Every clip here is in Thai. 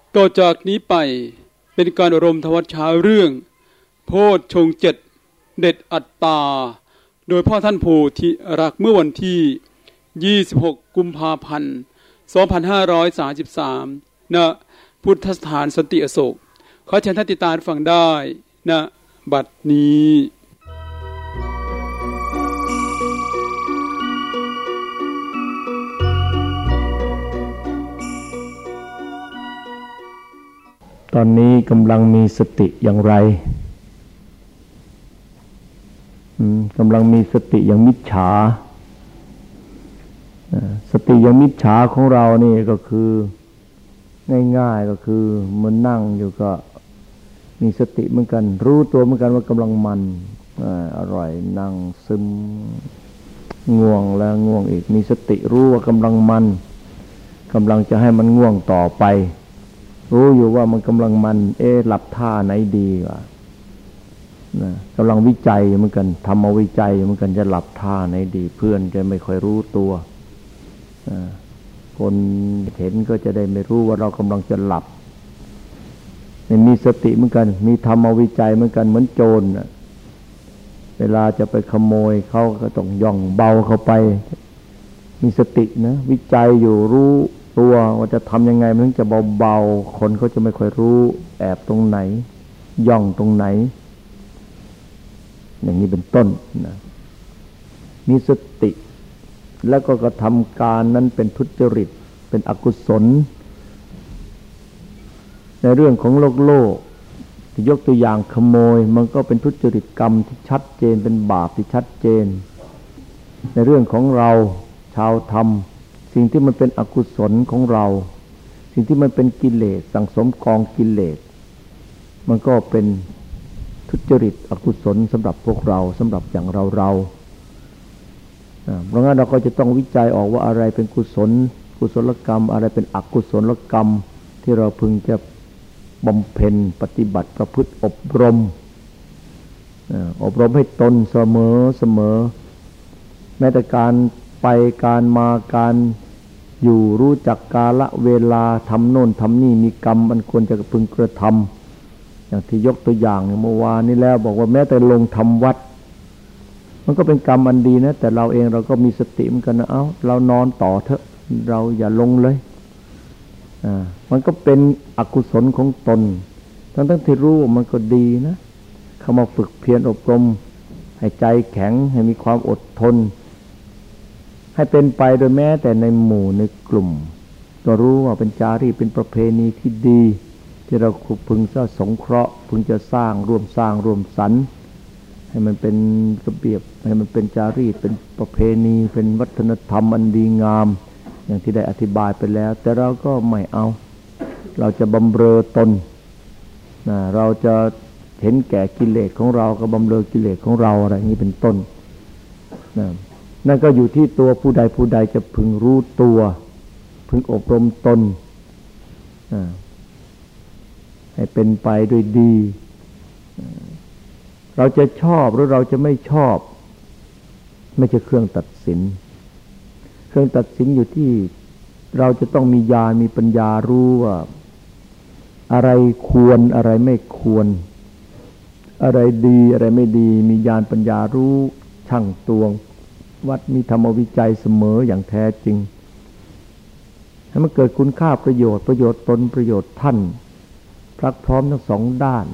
ต่อจากนี้ไปเป็นการอบรมธรรมชาเรื่องโพชฌงค์เจ็ดเด็ดอัตตาโดยพ่อท่านโพธิรักษ์เมื่อวันที่26กุมภาพันธ์2533ณพุทธสถานสันติอโศกขอเชิญท่านติดตามฟังได้ณบัดนี้ตอนนี้กำลังมีสติอย่างไรกำลังมีสติอย่างมิจฉาสติอย่างมิจฉาของเรานี่ก็คือง่ายๆก็คือมันนั่งอยู่ก็มีสติเหมือนกันรู้ตัวเหมือนกันว่ากำลังมันอร่อยนั่งซึมง่วงแล้วง่วงอีกมีสติรู้ว่ากำลังมันกำลังจะให้มันง่วงต่อไปรู้อยู่ว่ามันกำลังมันหลับท่าไหนดีวะนะกำลังวิจัยเหมือนกันทำมาวิจัยเหมือนกันจะหลับท่าไหนดีเพื่อนจะไม่ค่อยรู้ตัวคนเห็นก็จะได้ไม่รู้ว่าเรากำลังจะหลับมีสติเหมือนกันมีธรรมวิจัยเหมือนกันเหมือนโจรเวลาจะไปขโมยเขาก็ต้องย่องเบาเข้าไปมีสตินะวิจัยอยู่รู้ตัวว่าจะทำยังไงมันถึงจะเบาๆคนเขาจะไม่ค่อยรู้แอบตรงไหนย่องตรงไหนอย่างนี้เป็นต้นนะมีสติแล้วก็กระทำการนั้นเป็นทุจริตเป็นอกุศลในเรื่องของโลกที่ยกตัวอย่างขโมยมันก็เป็นทุจริตกรรมที่ชัดเจนเป็นบาปที่ชัดเจนในเรื่องของเราชาวธรรมสิ่งที่มันเป็นอกุศลของเราสิ่งที่มันเป็นกิเลสสังสมกองกิเลสมันก็เป็นทุจริตอกุศลสำหรับพวกเราสำหรับอย่างเราเพราะงั้นเราก็จะต้องวิจัยออกว่าอะไรเป็นกุศลกุศลกรรมอะไรเป็นอกุศลกรรมที่เราพึงจะบำเพ็ญปฏิบัติประพฤติอบรมให้ตนเสมอแม้แต่การไปการมาการอยู่รู้จักกาลเวลาทำโน่นทำนี่มีกรรมมันควรจะพึงกระทำอย่างที่ยกตัวอย่างเมื่อวานนี้แล้วบอกว่าแม้แต่ลงทำวัดมันก็เป็นกรรมอันดีนะแต่เราเองเราก็มีสติเหมือนกันนะเรานอนต่อเถอะเราอย่าลงเลยมันก็เป็นอกุศลของตนทั้งที่รู้มันก็ดีนะเข้ามาฝึกเพียรอบรมให้ใจแข็งให้มีความอดทนให้เป็นไปโดยแม้แต่ในหมู่ในกลุ่มก็รู้ว่าเป็นจารีตเป็นประเพณีที่ดีที่เราพึงจะสงเคราะห์พึงจะสร้างร่วมสรรค์ให้มันเป็นระเบียบให้มันเป็นจารีตเป็นประเพณีเป็นวัฒนธรรมอันดีงามอย่างที่ได้อธิบายไปแล้วแต่เราก็ไม่เอาเราจะบำเรอตนเราจะเห็นแก่กิเลสของเราก็บำเรอกิเลสของเราอะไรอย่างนี้เป็นต้นนั่นก็อยู่ที่ตัวผู้ใดจะพึงรู้ตัวพึงอบรมตนให้เป็นไปด้วยดีเราจะชอบหรือเราจะไม่ชอบไม่ใช่เครื่องตัดสินเครื่องตัดสินอยู่ที่เราจะต้องมีญาณมีปัญญารู้ว่าอะไรควรอะไรไม่ควรอะไรดีอะไรไม่ดีมีญาณปัญญารู้ชั่งตวงวัดมีธรรมวิจัยเสมออย่างแท้จริงให้มันเกิดคุณค่าประโยชน์ตนประโยชน์ท่านพรักพร้อมทั้งสองด้าน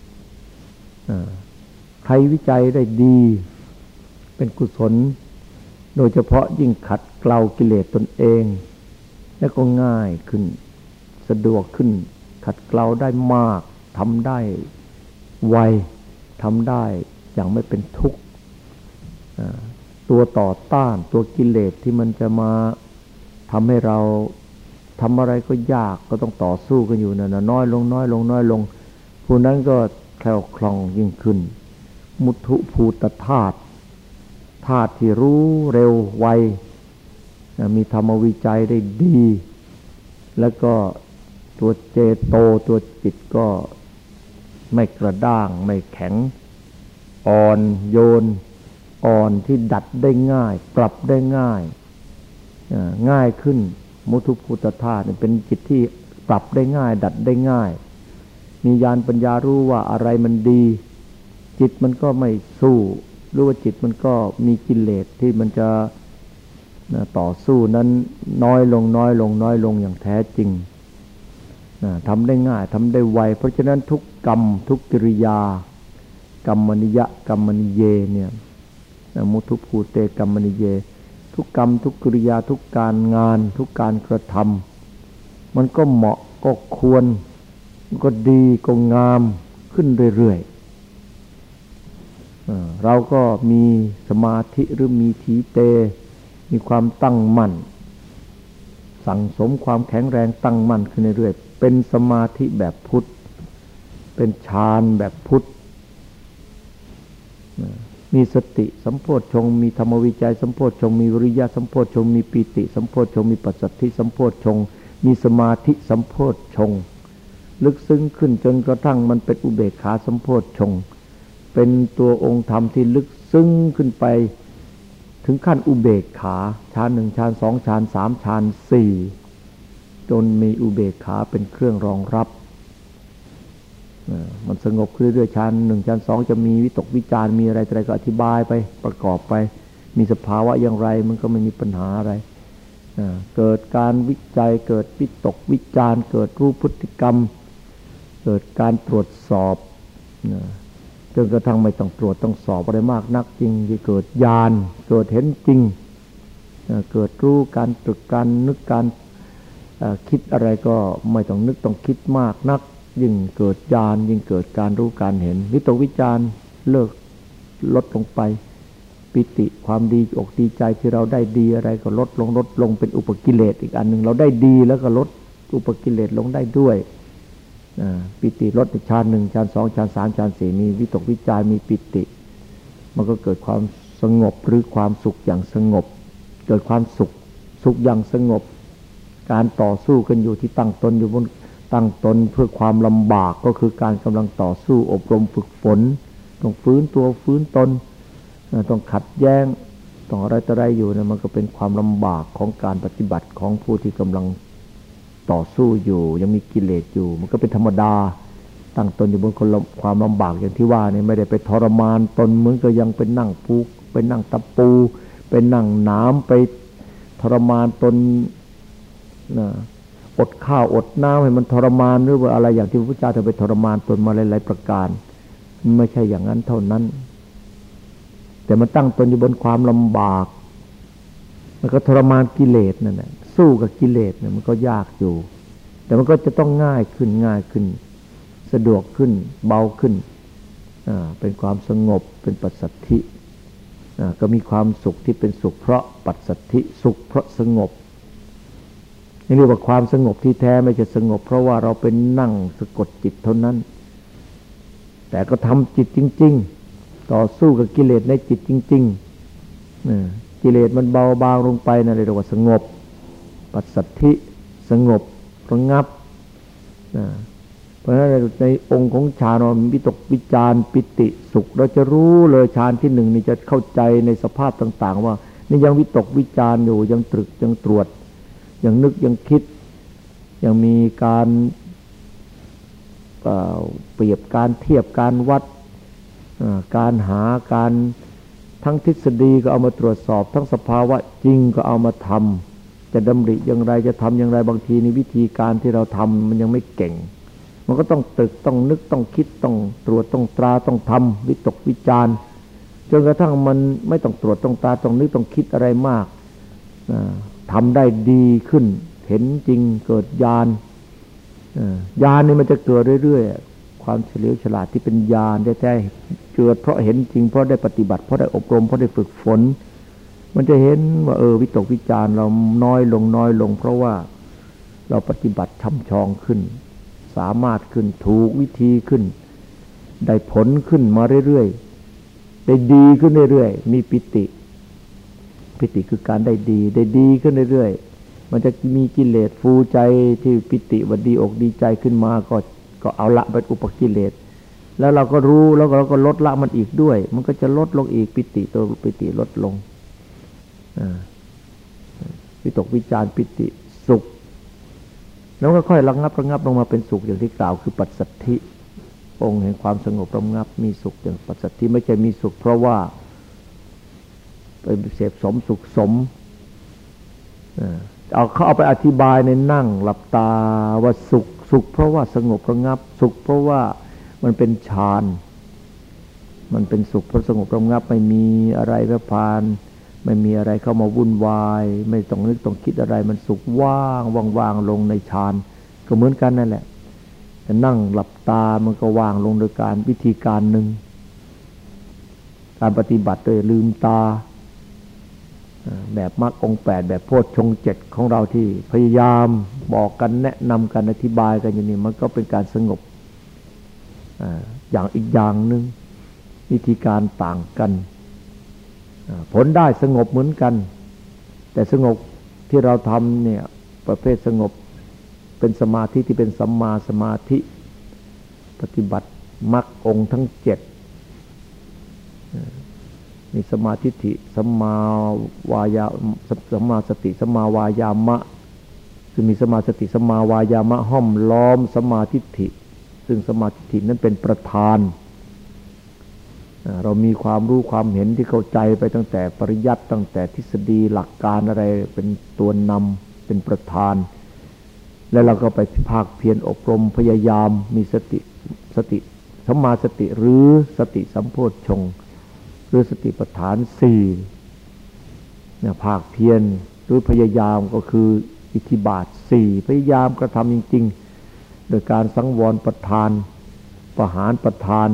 ใครวิจัยได้ดีเป็นกุศลโดยเฉพาะยิ่งขัดเกลากิเลสตนเองแล้วก็ง่ายขึ้นสะดวกขึ้นขัดเกลาได้มากทำได้ไวทำได้อย่างไม่เป็นทุกข์ตัวต่อต้านตัวกิเลสที่มันจะมาทำให้เราทำอะไรก็ยากก็ต้องต่อสู้กันอยู่นั่นนะน้อยลงผู้นั้นก็แคล่วคล่องยิ่งขึ้นมุทุภูตธาตุที่รู้เร็วไวมีธรรมวิจัยได้ดีแล้วก็ตัวเจโตตัวจิตก็ไม่กระด้างไม่แข็งอ่อนโยนอ่อนที่ดัดได้ง่ายปรับได้ง่ายขึ้นมุทุภูตธาตุเป็นจิตที่ปรับได้ง่ายดัดได้ง่ายมีญาณปัญญารู้ว่าอะไรมันดีจิตมันก็ไม่สู้รู้ว่าจิตมันก็มีกิเลสที่มันจะต่อสู้นั้นน้อยลงน้อยลงน้อยลงอย่างแท้จริงทำได้ง่ายทำได้ไวเพราะฉะนั้นทุกกรรมทุกกิริยากรรมนิยะกรรมนิเยเนี่ยมุทุภูเตกรรมนิเยทุกกรรมทุกกิริยาทุกการงานทุกการกระทำมันก็เหมาะก็ควรก็ดีก็งามขึ้นเรื่อยๆเราก็มีสมาธิหรือมีถีเตมีความตั้งมั่นสั่งสมความแข็งแรงตั้งมั่นขึ้นเรื่อยๆเป็นสมาธิแบบพุทธเป็นฌานแบบพุทธมีสติสัมโพชฌงค์มีธรรมวิจัยสัมโพชฌงค์มีวิริยะสัมโพชฌงค์มีปีติสัมโพชฌงค์มีปัสสัทธิสัมโพชฌงค์มีสมาธิสัมโพชฌงค์ลึกซึ้งขึ้นจนกระทั่งมันเป็นอุเบกขาสัมโพชฌงค์เป็นตัวองค์ธรรมที่ลึกซึ้งขึ้นไปถึงขั้นอุเบกขาฌาน1ฌาน2ฌาน3ฌาน4จนมีอุเบกขาเป็นเครื่องรองรับมันสงบขึ้นเรื่อยๆฌาน1ฌาน2จะมีวิตกวิจารมีอะไรก็อธิบายไปประกอบไปมีสภาวะอย่างไรมันก็ไม่มีปัญหาอะไรเกิดการวิจัยเกิดวิตกวิจารเกิดรู้พฤติกรรมเกิดการตรวจสอบจนกระทั่งไม่ต้องตรวจต้องสอบอะไรมากนักจริงที่เกิดญาณเกิดเห็นจริงเกิดรู้การตรึกการนึกการคิดอะไรก็ไม่ต้องนึกต้องคิดมากนักยิ่งเกิดญาณยิ่งเกิดการรู้การเห็นวิตกวิจารเลิกลดลงไปปิติความดีอกดีใจที่เราได้ดีอะไรก็ลดลงเป็นอุปกิเลสอีกอันหนึ่งเราได้ดีแล้วก็ลดอุปกิเลสลงได้ด้วยปิติลดฌาน1ฌาน2ฌาน3ฌาน4มีวิตกวิจารมีปิติมันก็เกิดความสงบหรือความสุขอย่างสงบเกิดความสุขอย่างสงบการต่อสู้กันอยู่ที่ตั้งตนอยู่บนตั้งตนเพื่อความลำบากก็คือการกำลังต่อสู้อบรมฝึกฝนต้องฟื้นตัวฟื้นตนต้องขัดแย้งต้องอะไรต่ออะไรอยู่นะมันก็เป็นความลำบากของการปฏิบัติของผู้ที่กำลังต่อสู้อยู่ยังมีกิเลสอยู่มันก็เป็นธรรมดาตั้งตนอยู่บนความลำบากอย่างที่ว่าเนี่ยไม่ได้ไปทรมานตนเหมือนกับยังเป็นนั่งปูเป็นนั่งตะปูเป็นนั่งน้ำไปทรมานตนอดข้าวอดน้ำให้มันทรมานหรือว่าอะไรอย่างที่พระพุทธเจ้าจะไปทรมานตนมาหลายๆประการไม่ใช่อย่างนั้นเท่านั้นแต่มันตั้งตนอยู่บนความลำบากมันก็ทรมานกิเลสนั่นแหละสู้กับกิเลสเนี่ยมันก็ยากอยู่แต่มันก็จะต้องง่ายขึ้นสะดวกขึ้นเบาขึ้นเป็นความสงบเป็นปัสสัทธิก็มีความสุขที่เป็นสุขเพราะปัสสัทธิสุขเพราะสงบนี่เรียกว่าความสงบที่แท้ไม่ใช่สงบเพราะว่าเราเป็นนั่งสะกดจิตเท่านั้นแต่ก็ทำจิตจริงๆต่อสู้กับกิเลสในจิตจริงๆกิเลสมันเบาบางลงไปนั่นเรียกว่าสงบปัสสัทธิสงบระงับเพราะฉะนั้นในองค์ของฌานมีวิตกวิจารปิติสุขเราจะรู้เลยฌานที่หนึ่งนี่จะเข้าใจในสภาพต่างๆว่านี่ยังวิตกวิจารอยู่ยังตรึกยังตรวจยังนึกยังคิดยังมีการเปรียบการเทียบการวัดการหาการทั้งทฤษฎีก็เอามาตรวจสอบทั้งสภาวะจริงก็เอามาทำจะดำริอย่างไรจะทำอย่างไรบางทีในวิธีการที่เราทำมันยังไม่เก่งมันก็ต้องตรึกต้องนึกต้องคิดต้องตรวจต้องตราต้องทำวิตกวิจารจนกระทั่งมันไม่ต้องตรวจต้องตราต้องนึกต้องคิดอะไรมากทำได้ดีขึ้นเห็นจริงเกิดญาณญาณนี่มันจะเกิดเรื่อยๆความเฉลียวฉลาดที่เป็นญาณแท้ๆเกิดเพราะเห็นจริงเพราะได้ปฏิบัติเพราะได้อบรมเพราะได้ฝึกฝนมันจะเห็นว่าวิตกวิจารเราน้อยลงเพราะว่าเราปฏิบัติช่ำชองขึ้นสามารถขึ้นถูกวิธีขึ้นได้ผลขึ้นมาเรื่อยๆได้ดีขึ้นเรื่อยๆมีปิติคือการได้ดีขึ้นเรื่อยๆมันจะมีกิเลสฟูใจที่ปิติว่าดีอกดีใจขึ้นมาก็เอาละเป็นอุปกิเลสแล้วเราก็รู้แล้วเราก็ลดละมันอีกด้วยมันก็จะลดลงอีกปิติลดลงวิตกวิจารปิติสุขแล้วก็ค่อยระงับลงมาเป็นสุขอย่างที่กล่าวคือปัสสัทธิองค์แห่งความสงบระงับมีสุขอย่างปัสสัทธิไม่ใช่มีสุขเพราะว่าไปเสพสมสุขสมเขาไปอธิบายในนั่งหลับตาว่าสุขเพราะว่าสงบระงับสุขเพราะว่ามันเป็นฌานมันเป็นสุขเพราะสงบระงับไม่มีอะไรพระพานไม่มีอะไรเข้ามาวุ่นวายไม่ต้องนึกต้องคิดอะไรมันสุขว่างลงในฌานก็เหมือนกันนั่นแหละแต่นั่งหลับตามันก็ว่างลงโดยการวิธีการหนึ่งการปฏิบัติโดยลืมตาแบบมรรคองค์ 8แบบโพชฌงค์ 7ของเราที่พยายามบอกกันแนะนำกันอธิบายกันอย่างนี้มันก็เป็นการสงบอย่างอีกอย่างหนึ่งวิธีการต่างกันผลได้สงบเหมือนกันแต่สงบที่เราทำเนี่ยประเภทสงบเป็นสมาธิที่เป็นสัมมาสมาธิปฏิบัติมรรคองค์ทั้ง 7มีสมาธิิสัมมาวายาสัมมาสติสัมมาวายามะซึ่งมีสมาสติสัมมาวายามะห้อมล้อมสมาธิิซึ่งสมาธิินั้นเป็นประธานเรามีความรู้ความเห็นที่เข้าใจไปตั้งแต่ปริยัติตั้งแต่ทฤษฎีหลักการอะไรเป็นตัวนำเป็นประธานแล้วเราก็ไปภาคเพียรอบรมพยายามมีสติสัมมาสติหรือสติสัมโพชฌงค์หรือสติปัฏฐาน4เนี่ยภาคเพียรหรือพยายามก็คืออิทธิบาท4พยายามกระทำจริงๆโดยการสังวรประทานประหารประทาน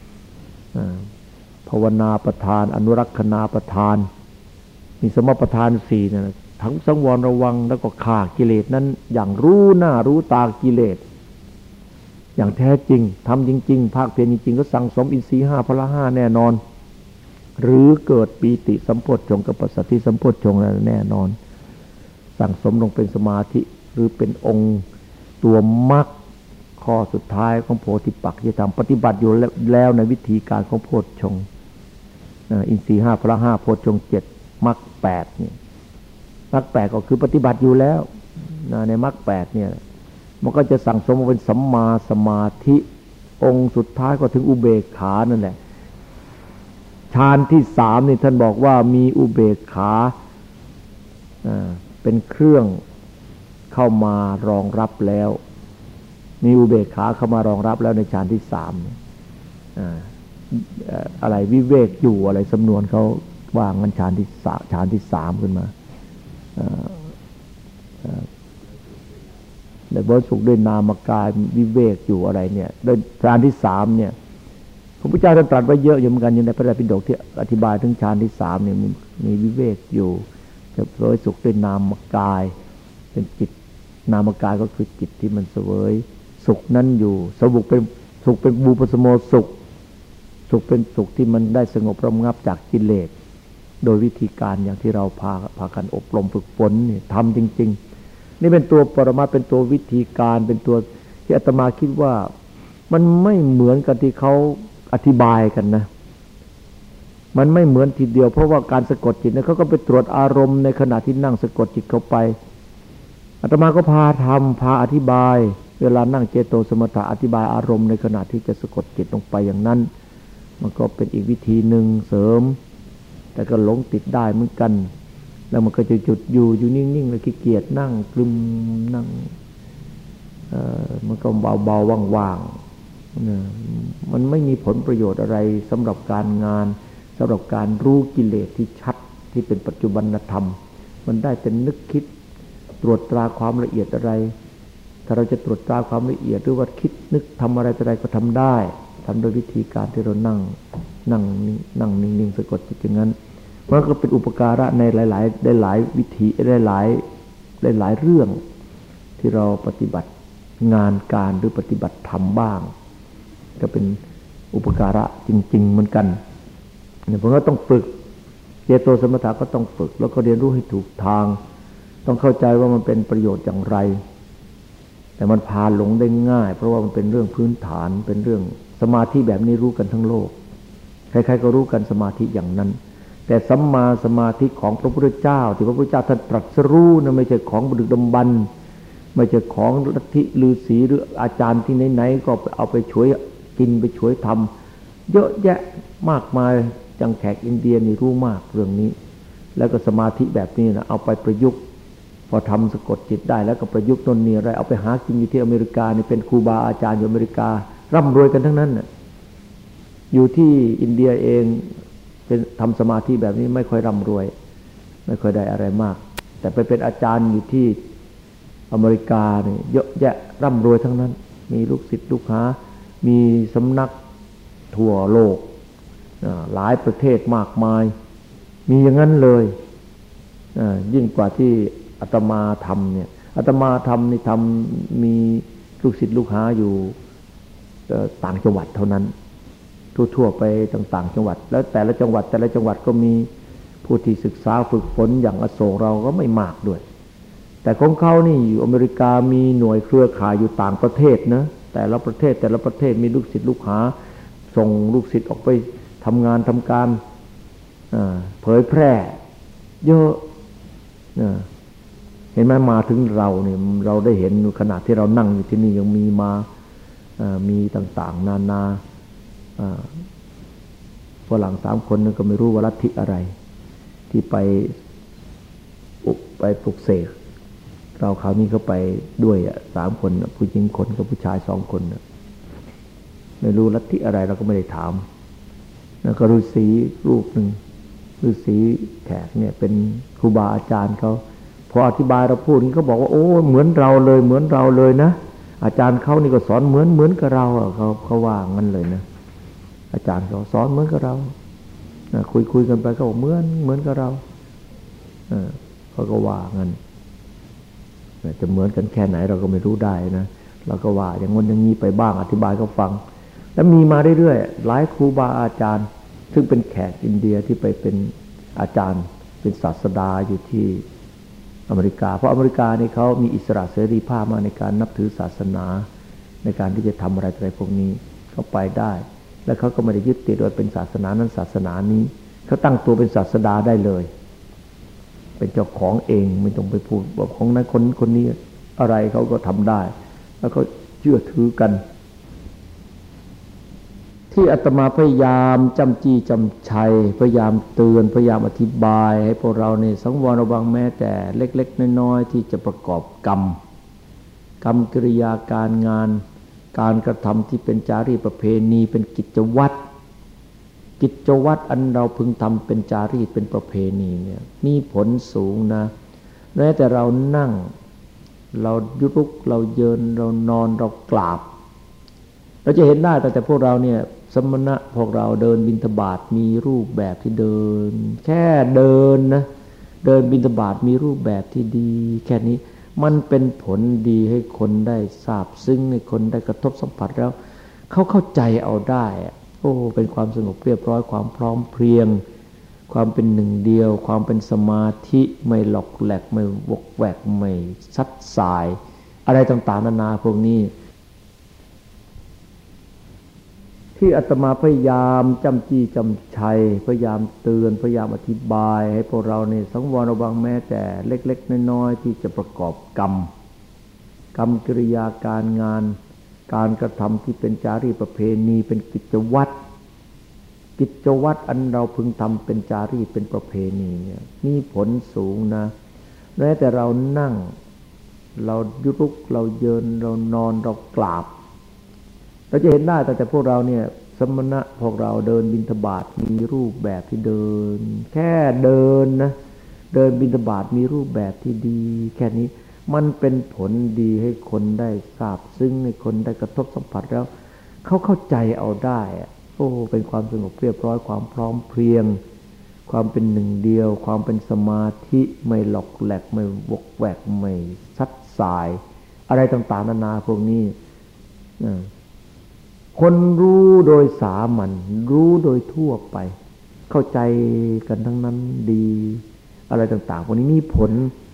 ภาวนาประทานอนุรักษณาประทานมีสมประทาน4เนี่ยทั้งสังวรระวังแล้วก็ฆ่ากิเลสนั้นอย่างรู้หน้ารู้ตากิเลสอย่างแท้จริงทำจริงๆภาคเพียรจริงๆก็สั่งสมอินทรีย์5พละ5แน่นอนหรือเกิดปีติสัมโพชฌงค์กับปัสสัทธิสัมโพชฌงค์แน่นอนสั่งสมลงเป็นสมาธิหรือเป็นองค์ตัวมรรคข้อสุดท้ายของโพธิปักขิยธรรมปฏิบัติอยู่แล้วในวิธีการของโพชฌงค์อินทรีย์5พละ5โพชฌงค์7มรรค8นี่มรรค8ก็คือปฏิบัติอยู่แล้วในมรรค8เนี่ยมันก็จะสั่งสมเป็นสัมมาสมาธิองค์สุดท้ายก็ถึงอุเบกขานั่นแหละฌานที่3นี่ท่านบอกว่ามีอุเบกขาเป็นเครื่องเข้ามารองรับแล้วมีอุเบกขาเข้ามารองรับแล้วในฌานที่3อะไรวิเวกอยู่อะไรสำนวนเขาว่างั้นฌานที่3ขึ้นมาแต่บริสุทธิ์ด้วยนามกายวิเวกอยู่อะไรเนี่ยโดยฌานที่3เนี่ยพระพุทธเจ้าท่านตรัสไว้เยอะอยู่เหมือนกันอยู่ในพระไตรปิฎกที่อธิบายถึงฌานที่3เนี่ยมีวิเวกอยู่จะบริสุทธิ์ด้วยนามกายเป็นจิตนามกายก็คือจิตที่มันเสวยสุขนั้นอยู่สงบเป็นสุขเป็นบูปสโมสุขเป็นสุขที่มันได้สงบระงับจากกิเลสโดยวิธีการอย่างที่เราพากันอบรมฝึกฝนนี่ทำจริงๆนี่เป็นตัวปรมัตถ์เป็นตัววิธีการเป็นตัวที่อาตมาคิดว่ามันไม่เหมือนกันที่เขาอธิบายกันนะมันไม่เหมือนทีเดียวเพราะว่าการสะกดจิตเนี่ยเขาก็ไปตรวจอารมณ์ในขณะที่นั่งสะกดจิตเข้าไปอาตมาก็พาอธิบายเวลานั่งเจโตสมถะอธิบายอารมณ์ในขณะที่จะสะกดจิตลงไปอย่างนั้นมันก็เป็นอีกวิธีหนึ่งเสริมแต่ก็หลงติดได้เหมือนกันแล้วมันก็จะจุดอยู่นิ่งๆแล้วขี้เกียจนั่งกลึมนั่งมันก็เบาๆว่างๆมันไม่มีผลประโยชน์อะไรสำหรับการงานสำหรับการรู้กิเลสที่ชัดที่เป็นปัจจุบันธรรมมันได้แต่นึกคิดตรวจตราความละเอียดอะไรถ้าเราจะตรวจตราความละเอียดหรือว่าคิดนึกทำอะไรก็ทำได้ทำโดยวิธีการที่เรานั่งนิ่งๆสะกดจิตอย่างนั้นมันก็เป็นอุปการะในหลายวิธีได้หลายเรื่องที่เราปฏิบัติงานการหรือปฏิบัติธรรมบ้างก็เป็นอุปการะจริงๆเหมือนกันเนี่ยผมก็ต้องฝึกเจโตสมถะก็ต้องฝึกแล้วก็เรียนรู้ให้ถูกทางต้องเข้าใจว่ามันเป็นประโยชน์อย่างไรแต่มันพาหลงได้ง่ายเพราะว่ามันเป็นเรื่องพื้นฐานเป็นเรื่องสมาธิแบบนี้รู้กันทั้งโลกใครๆก็รู้กันสมาธิอย่างนั้นแต่สัมมาสมาธิของพระพุทธเจ้าที่พระพุทธเจ้าท่านตรัสรู้นะไม่ใช่ของบุรุษดำบรรพ์ไม่ใช่ของลัทธิฤาษีหรืออาจารย์ที่ไหนๆก็เอาไปช่วยกินไปช่วยทำเยอะแยะมากมายจังแขกอินเดียนี่รู้มากเรื่องนี้แล้วก็สมาธิแบบนี้นะเอาไปประยุกต์พอทำสะกดจิตได้แล้วก็ประยุกต์นนนี่อะไรเอาไปหากินอยู่ที่อเมริกานี่เป็นครูบาอาจารย์อยู่อเมริการ่ำรวยกันทั้งนั้นน่ะอยู่ที่อินเดียเองเป็นทำสมาธิแบบนี้ไม่ค่อยร่ำรวยไม่ค่อยได้อะไรมากแต่ไปเป็นอาจารย์อยู่ที่อเมริกาเนี่ยเยอะแยะร่ำรวยทั้งนั้นมีลูกศิษย์ลูกหามีสำนักทั่วโลกหลายประเทศมากมายมีอย่างนั้นเลยยิ่งกว่าที่อาตมาทำเนี่ยอาตมาทำนี่ทำมีลูกศิษย์ลูกหาอยู่ต่างจังหวัดเท่านั้นทั่วๆไปต่างๆจังหวัดแล้วแต่ละจังหวัดก็มีผู้ที่ศึกษาฝึกฝนอย่างอโศกเราก็ไม่มากด้วยแต่ของเขานี่อยู่อเมริกามีหน่วยเครือข่ายอยู่ต่างประเทศนะแต่ละประเทศมีลูกศิษย์ลูกหาส่งลูกศิษย์ออกไปทำงานทำการเผยแพร่เยอะเห็นไหมมาถึงเราเนี่ยเราได้เห็นขณะที่เรานั่งอยู่ที่นี่ยังมีมามีต่างๆนานาฝรั่ง3 คนนึงก็ไม่รู้ว่าลัทธิอะไรที่ไปปลุกเสกเราคราวนี้เขาไปด้วย3 คนผู้หญิงคนกับผู้ชาย2 คนไม่รู้ลัทธิอะไรเราก็ไม่ได้ถามแล้วก็ฤาษีรูปหนึ่งฤาษีแขกเนี่ยเป็นครูบาอาจารย์เขาพออธิบายเราพูดนี้เขาบอกว่าโอ้เหมือนเราเลยนะอาจารย์เขานี่ก็สอนเหมือนกับเราเขาว่างั้นเลยนะอาจารย์เขาสอนเหมือนกับเราคุยกันไปก็บอกเหมือนกับเราเขาก็ว่างั้นจะเหมือนกันแค่ไหนเราก็ไม่รู้ได้นะเราก็ว่าอย่างงั้นอย่างนี้ไปบ้างอธิบายเขาฟังแล้วมีมาเรื่อยๆหลายครูบาอาจารย์ซึ่งเป็นแขกอินเดียที่ไปเป็นอาจารย์เป็นศาสดาอยู่ที่อเมริกาเพราะอเมริกานี่เขามีอิสระเสรีภาพมาในการนับถือศาสนาในการที่จะทำอะไรพวกนี้เขาไปได้และเขาก็ไม่ได้ยึดติดว่าเป็นศาสนานั้นศาสนานี้เขาตั้งตัวเป็นศาสดาได้เลยเป็นเจ้าของเองไม่ต้องไปพูดว่าของนั้นคนนี้อะไรเขาก็ทำได้แล้วก็เชื่อถือกันที่อาตมาพยายามจำจี้จำชัยพยายามเตือนพยายามอธิบายให้พวกเราเนี่ยสังวรระวังแม้แต่เล็กๆน้อยๆที่จะประกอบกรรมกิริยาการงานการกระทำที่เป็นจารีตประเพณีเป็นกิจวัตรอันเราพึงทำเป็นจารีตเป็นประเพณีเนี่ยมีผลสูงนะแม้แต่เรานั่งเราลุกเราเดินเรานอนเรากราบเราจะเห็นได้แต่พวกเราเนี่ยสมณะพวกเราเดินบิณฑบาตมีรูปแบบที่เดินแค่เดินนะเดินบิณฑบาตมีรูปแบบที่ดีแค่นี้มันเป็นผลดีให้คนได้ทราบซึ้งให้คนได้กระทบสัมผัสแล้วเขาเข้าใจเอาได้โอ้เป็นความสงบเรียบร้อยความพร้อมเพรียงความเป็นหนึ่งเดียวความเป็นสมาธิไม่หลอกแหลกไม่วกแวกไม่ซัดสายอะไรต่างๆนานาพวกนี้ที่อาตมาพยายามจำจี้จำชัยพยายามเตือนพยายามอธิบายให้พวกเราเนี่ยสังวรระวังแม้แต่เล็กๆน้อยๆที่จะประกอบกรรมกิริยาการงานการกระทำที่เป็นจารีตประเพณีเป็นกิจวัตรอันเราพึงทำเป็นจารีตเป็นประเพณีเนี่ยมีผลสูงนะแม้แต่เรานั่งเราลุกเราเดินเรานอนเรากราบเราจะเห็นได้แต่พวกเราเนี่ยสมณะพวกเราเดินบิณฑบาตมีรูปแบบที่เดินแค่เดินนะเดินบิณฑบาตมีรูปแบบที่ดีแค่นี้มันเป็นผลดีให้คนได้ทราบซึ้งให้คนได้กระทบสัมผัสแล้วเขาเข้าใจเอาได้โอ้เป็นความสงบเรียบร้อยความพร้อมเพรียงความเป็นหนึ่งเดียวความเป็นสมาธิไม่หลอกแหลกไม่วกแวกไม่ซัดสายอะไรต่างๆนานาพวกนี้คนรู้โดยสามัญรู้โดยทั่วไปเข้าใจกันทั้งนั้นดีอะไรต่างๆพวกนี้มีผล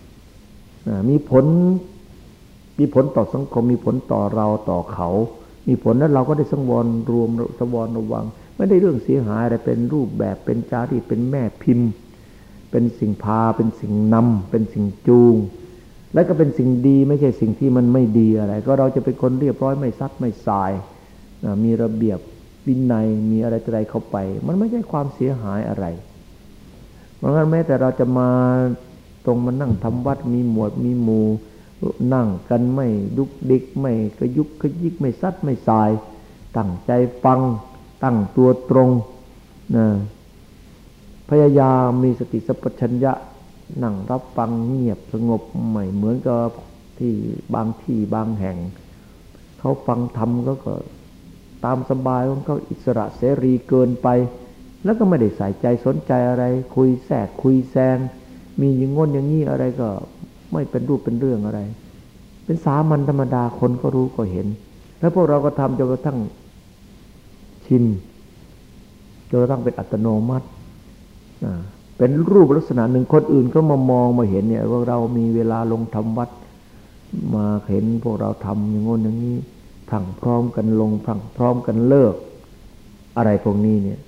ต่อสังคมมีผลต่อเราต่อเขามีผลแล้วเราก็ได้สังวรรวมสังวรระวังไม่ได้เรื่องเสียหายอะไรเป็นรูปแบบเป็นจารีตเป็นแม่พิมพ์เป็นสิ่งพาเป็นสิ่งนำเป็นสิ่งจูงแล้วก็เป็นสิ่งดีไม่ใช่สิ่งที่มันไม่ดีอะไรก็เราจะเป็นคนเรียบร้อยไม่ซัดไม่สายมีระเบียบวินัยมีอะไรต่ออะไรเข้าไปมันไม่ใช่ความเสียหายอะไรเพราะงั้นแม้แต่เราจะมาตรงมานั่งทำวัดมีหมวดมีหมู่นั่งกันไม่ดุกดิกไม่กระยุกกระยิกไม่ซัดไม่สายตั้งใจฟังตั้งตัวตรงนะพยายามมีสติสัพพัญญะนั่งรับฟังเงียบสงบไม่เหมือนกับที่บางแห่งเขาฟังธรรมก็ตามสบายของเขาอิสระเสรีเกินไปแล้วก็ไม่ได้ใส่ใจสนใจอะไรคุยแทรกคุยแซงมีอย่างง้นอย่างนี้อะไรก็ไม่เป็นรูปเป็นเรื่องอะไรเป็นสามัญธรรมดาคนก็รู้ก็เห็นแล้วพวกเราก็ทำจนกระทั่งชินจนกระทั่งเป็นอัตโนมัติเป็นรูปลักษณะหนึ่งคนอื่นก็มามองมาเห็นเนี่ยว่าเรามีเวลาลงทำวัดมาเห็นพวกเราทำอย่างง้นอย่างนี้พรั่งพร้อมกันลงพรั่งพร้อมกันเลิกอะไรพวกนี้เนี่ย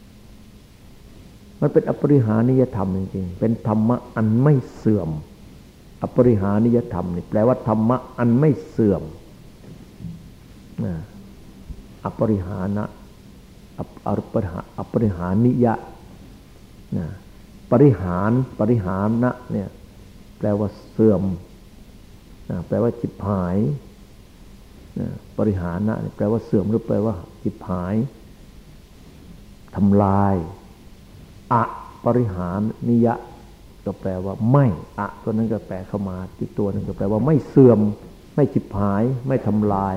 มันเป็นอปริหานิยธรรมจริงๆเป็นธรรมะอันไม่เสื่อมอปริหานิยธรรมนี่แปลว่าธรรมะอันไม่เสื่อมอปริหานะอปริหานิยะปริหารนะเนี่ยแปลว่าเสื่อมแปลว่าจิบหายปริหารนะแปลว่าเสื่อมหรือแปลว่าจิบหายทำลายอะปริหารนิยะก็แปลว่าไม่อะตัวนั้นก็แปลเข้ามาอีกตัวนึงก็แปลว่าไม่เสื่อมไม่จิบหายไม่ทำลาย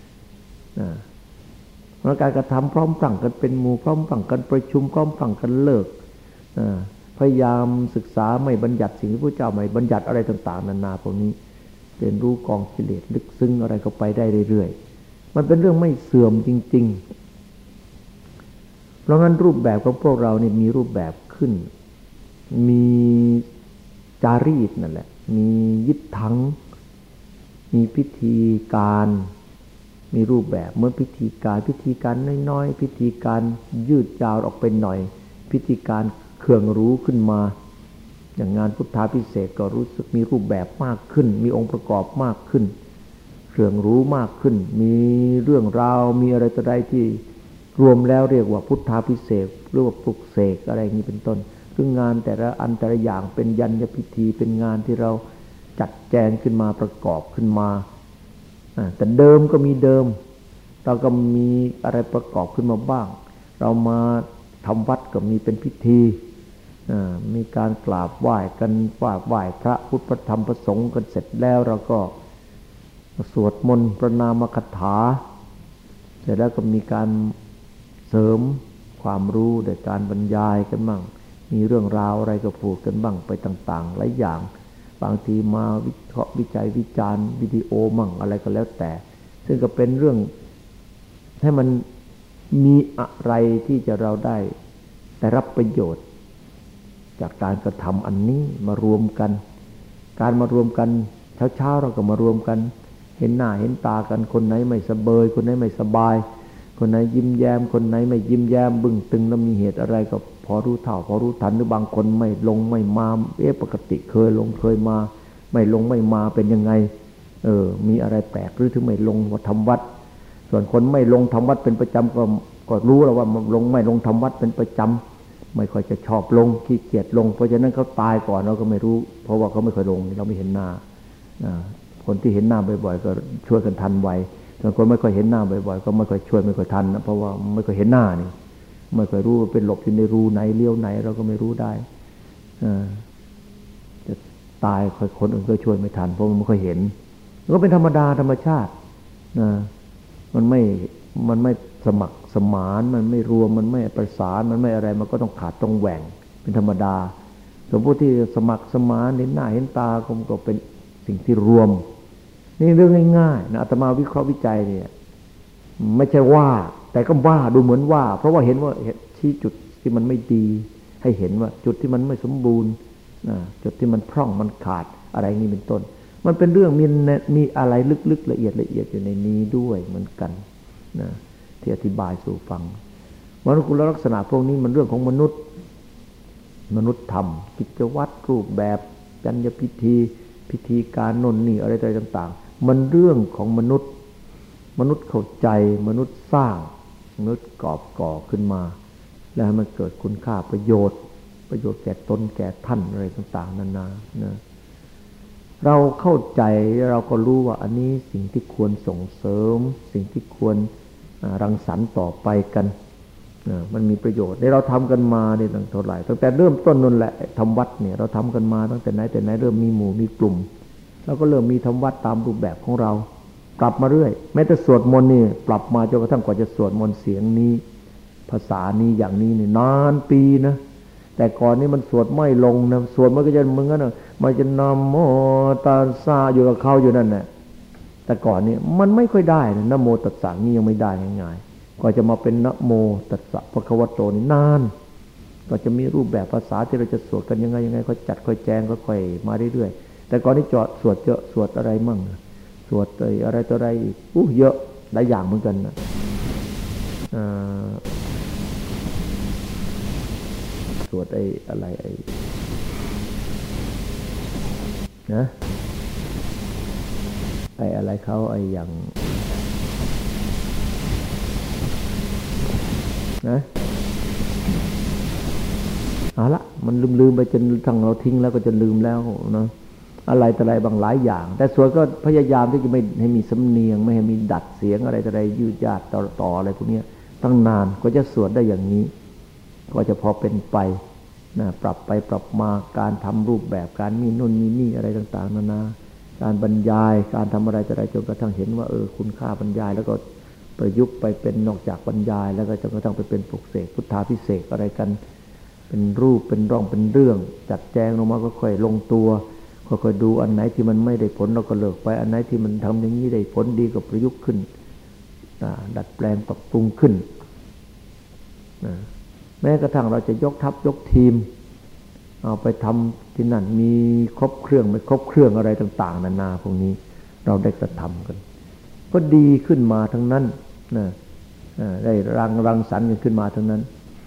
การกระทำพร้อมพรั่งกันเป็นหมู่พร้อมพรั่งกันประชุมพร้อมพรั่งกันเลิกพยายามศึกษาไม่บัญญัติสิ่งที่พระเจ้าไม่บัญญัติอะไรต่างๆนานาพวกนี้เรียนรู้กองกิเลสลึกซึ้งอะไรก็ไปได้เรื่อยๆมันเป็นเรื่องไม่เสื่อมจริงๆเพราะงั้นรูปแบบของพวกเรานี่มีรูปแบบขึ้นมีจารีตนั่นแหละมียิทธังมีพิธีการมีรูปแบบเมื่อพิธีการน้อยๆพิธีการยืดยาวออกไปหน่อยพิธีการเครื่องรู้ขึ้นมาอย่างงานพุทธาภิเษกก็รู้สึกมีรูปแบบมากขึ้นมีองค์ประกอบมากขึ้นเครื่องรู้มากขึ้นมีเรื่องราวมีอะไรต่ออะไรที่รวมแล้วเรียกว่าพุทธาภิเษกหรือว่าปลุกเสกอะไรอย่างนี้เป็นต้นซึ่งงานแต่ละอันแต่ละอย่างเป็นยัญญพิธีเป็นงานที่เราจัดแจงขึ้นมาประกอบขึ้นมาแต่เดิมก็มีเดิมเราก็มีอะไรประกอบขึ้นมาบ้างเรามาทำวัดก็มีเป็นพิธีมีการกราบไหว้กันไหว้พระพุทธพระธรรมพระสงฆ์กันเสร็จแล้วเราก็สวดมนต์ประนามคาถาเสร็จแล้วก็มีการเสริมความรู้โดยการบรรยายกันบ้างมีเรื่องราวอะไรก็พูดกันบ้างไปต่างๆหลายอย่างบางทีมาวิเคราะห์วิจัยวิจารณ์วิดีโอมั่งอะไรก็แล้วแต่ซึ่งก็เป็นเรื่องให้มันมีอะไรที่จะเราได้รับประโยชน์จากการกระทำอันนี้มารวมกันการมารวมกันเช้าเราก็มารวมกันเห็นหน้าเห็นตากันคนไหนไม่สบายคนไหนไม่สบายคนไหนยิ้มแย้มคนไหนไม่ยิ้มแย้มบึ้งตึงแล้วมีเหตุอะไรก็พอรู้เท่าพอรู้ทันหรือบางคนไม่ลงไม่มาปกติเคยลงเคยมาไม่ลงไม่มาเป็นยังไงมีอะไรแปลกหรือถึงไม่ลงมาทำวัดส่วนคนไม่ลงทำวัดเป็นประจำก็รู้แล้วว่าไม่ลงทำวัดเป็นประจำไม่ค่อยจะชอบลงขี้เกียจลงเพราะฉะนั้นเขาตายก่อนเราก็ไม่รู้เพราะว่าเขาไม่เคยลงเราไม่เห็นหน้าคนที่เห็นหน้าบ่อยๆก็ช่วยกันทันไวส่วนคนไม่ค่อยเห็นหน้าบ่อยๆก็ไม่ค่อยช่วยไม่ค่อยทันนะเพราะว่าไม่ค่อยเห็นหน้านี่ไม่ค่อยรู้ว่าเป็นหลบอยู่ในรูไหนเลี้ยวไหนเราก็ไม่รู้ได้จะตายคนอื่นก็ช่วยไม่ทันเพราะมันไม่ค่อยเห็นก็เป็นธรรมดาธรรมชาติมันไม่สมัครสมานมันไม่รวมมันไม่ประสานมันไม่อะไรมันก็ต้องขาดต้องแหว่งเป็นธรรมดาสมมติที่สมัครสมานเห็นหน้าเห็นตาก็เป็นสิ่งที่รวมนี่เรื่องง่ายๆนะอาตมาวิเคราะห์วิจัยเนี่ยไม่ใช่ว่าแต่ก็ว่าดูเหมือนว่าเพราะว่าเห็นว่าชี้จุดที่มันไม่ดีให้เห็นว่าจุดที่มันไม่สมบูรณ์จุดที่มันพร่องมันขาดอะไรนี้เป็นต้นมันเป็นเรื่องมีอะไรลึกๆละเอียดอยู่ในนี้ด้วยเหมือนกันนะที่อธิบายสู่ฟังมนุษย์คุณลักษณะพวกนี้มันเรื่องของมนุษย์ธรรมกิจวัตรรูปแบบยัญญพิธีพิธีการโน่นนี่อะไรต่างๆมันเรื่องของมนุษย์เข้าใจมนุษย์สร้างมนุษย์ก่อขึ้นมาแล้วให้มันเกิดคุณค่าประโยชน์แก่ตนแก่ท่านอะไรต่างๆนานานะเราเข้าใจเราก็รู้ว่าอันนี้สิ่งที่ควรส่งเสริมสิ่งที่ควรรังสรรค์ต่อไปกันมันมีประโยชน์เราทำกันมาเนี่ยตั้งเท่าไหร่ตั้งแต่เริ่มต้นนั่นแหละทำวัดเนี่ยเราทำกันมาตั้งแต่ไหนเริ่มมีหมู่มีกลุ่มเราก็เริ่มมีทำวัดตามรูปแบบของเราปรับมาเรื่อยแม้แต่สวดมนต์นี่ปรับมาจนกระทั่งกว่าจะสวดมนต์เสียงนี้ภาษานี้อย่างนี้นี่นานปีนะแต่ก่อนนี้มันสวดไม่ลงนะสวดมันก็จะมึงก็มันจะนะโมตัสสะอยู่กับเขาอยู่นั่นแหละแต่ก่อนนี้มันไม่ค่อยได้นะนะโมตัสสะนี่ยังไม่ได้ง่ายๆก็จะมาเป็นนะโมตัสสะภะคะวะโตนี่นานก็จะมีรูปแบบภาษาที่เราจะสวดกันยังไงก็จัดค่อยแจงค่อยมาเรื่อยๆแต่ก่อนนี้จอดสวดเยอะสวดอะไรมั่งสวดอะไรต่ออะไรอีกเยอะหลายอย่างเหมือนกันนะสวดอะไรนะอะไรเขาอย่างนะเอาละมันลืมไปจนทั้งเราทิ้งแล้วก็จะลืมแล้วนะอะไรต่ออะไรบางหลายอย่างแต่สวดก็พยายามที่จะไม่ให้มีสำเนียงไม่ให้มีดัดเสียงอะไรต่ออะไรยืดยาดต่ออะไรพวกนี้ตั้งนานก็จะสวดได้อย่างนี้ก็จะพอเป็นไปนะปรับไปปรับมาการทำรูปแบบการมีนู่นมีนี่อะไรต่างๆนานาการบรรยายการทำอะไรต่ออะไรจนกระทั่งเห็นว่าคุณค่าบรรยายแล้วก็ประยุกต์ไปเป็นนอกจากบรรยายแล้วก็จนกระทั่งไปเป็นปลุกเสกพุทธาภิเษกอะไรกันเป็นรูปเป็นร่องเป็นเรื่องจัดแจงลงมาก็ค่อยลงตัวค่อยๆดูอันไหนที่มันไม่ได้ผลเราก็เลิกไปอันไหนที่มันทำอย่างนี้ได้ผลดีก็ประยุกต์ขึ้นดัดแปลงปรับปรุงขึ้นแม้กระทั่งเราจะยกทัพยกทีมเอาไปทำที่นั่นมีครบเครื่องไม่ครบเครื่องอะไรต่างๆนานาพวกนี้เราได้กระทำกันก็ดีขึ้นมาทั้งนั้นนะได้รังสรรค์กันขึ้นมาทั้งนั้น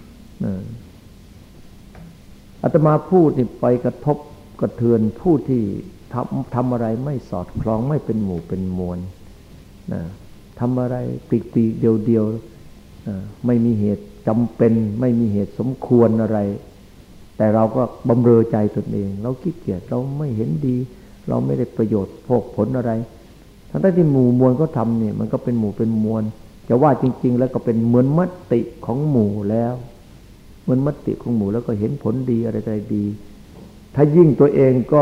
อาตมาพูดนี่ไปกระทบกระเทือนผู้ที่ทำอะไรไม่สอดคล้องไม่เป็นหมู่เป็นมวลทำอะไรปีกๆเดียวๆไม่มีเหตุจำเป็นไม่มีเหตุสมควรอะไรแต่เราก็บำเรอใจตนเองเราขี้เกียจเราไม่เห็นดีเราไม่ได้ประโยชน์โภคผลอะไรทั้งที่หมู่มวลก็ทำเนี่ยมันก็เป็นหมู่เป็นมวลจะว่าจริงๆแล้วก็เป็นเหมือนมติของหมู่แล้วเหมือนมติของหมู่แล้วก็เห็นผลดีอะไรดีถ้ายิ่งตัวเองก็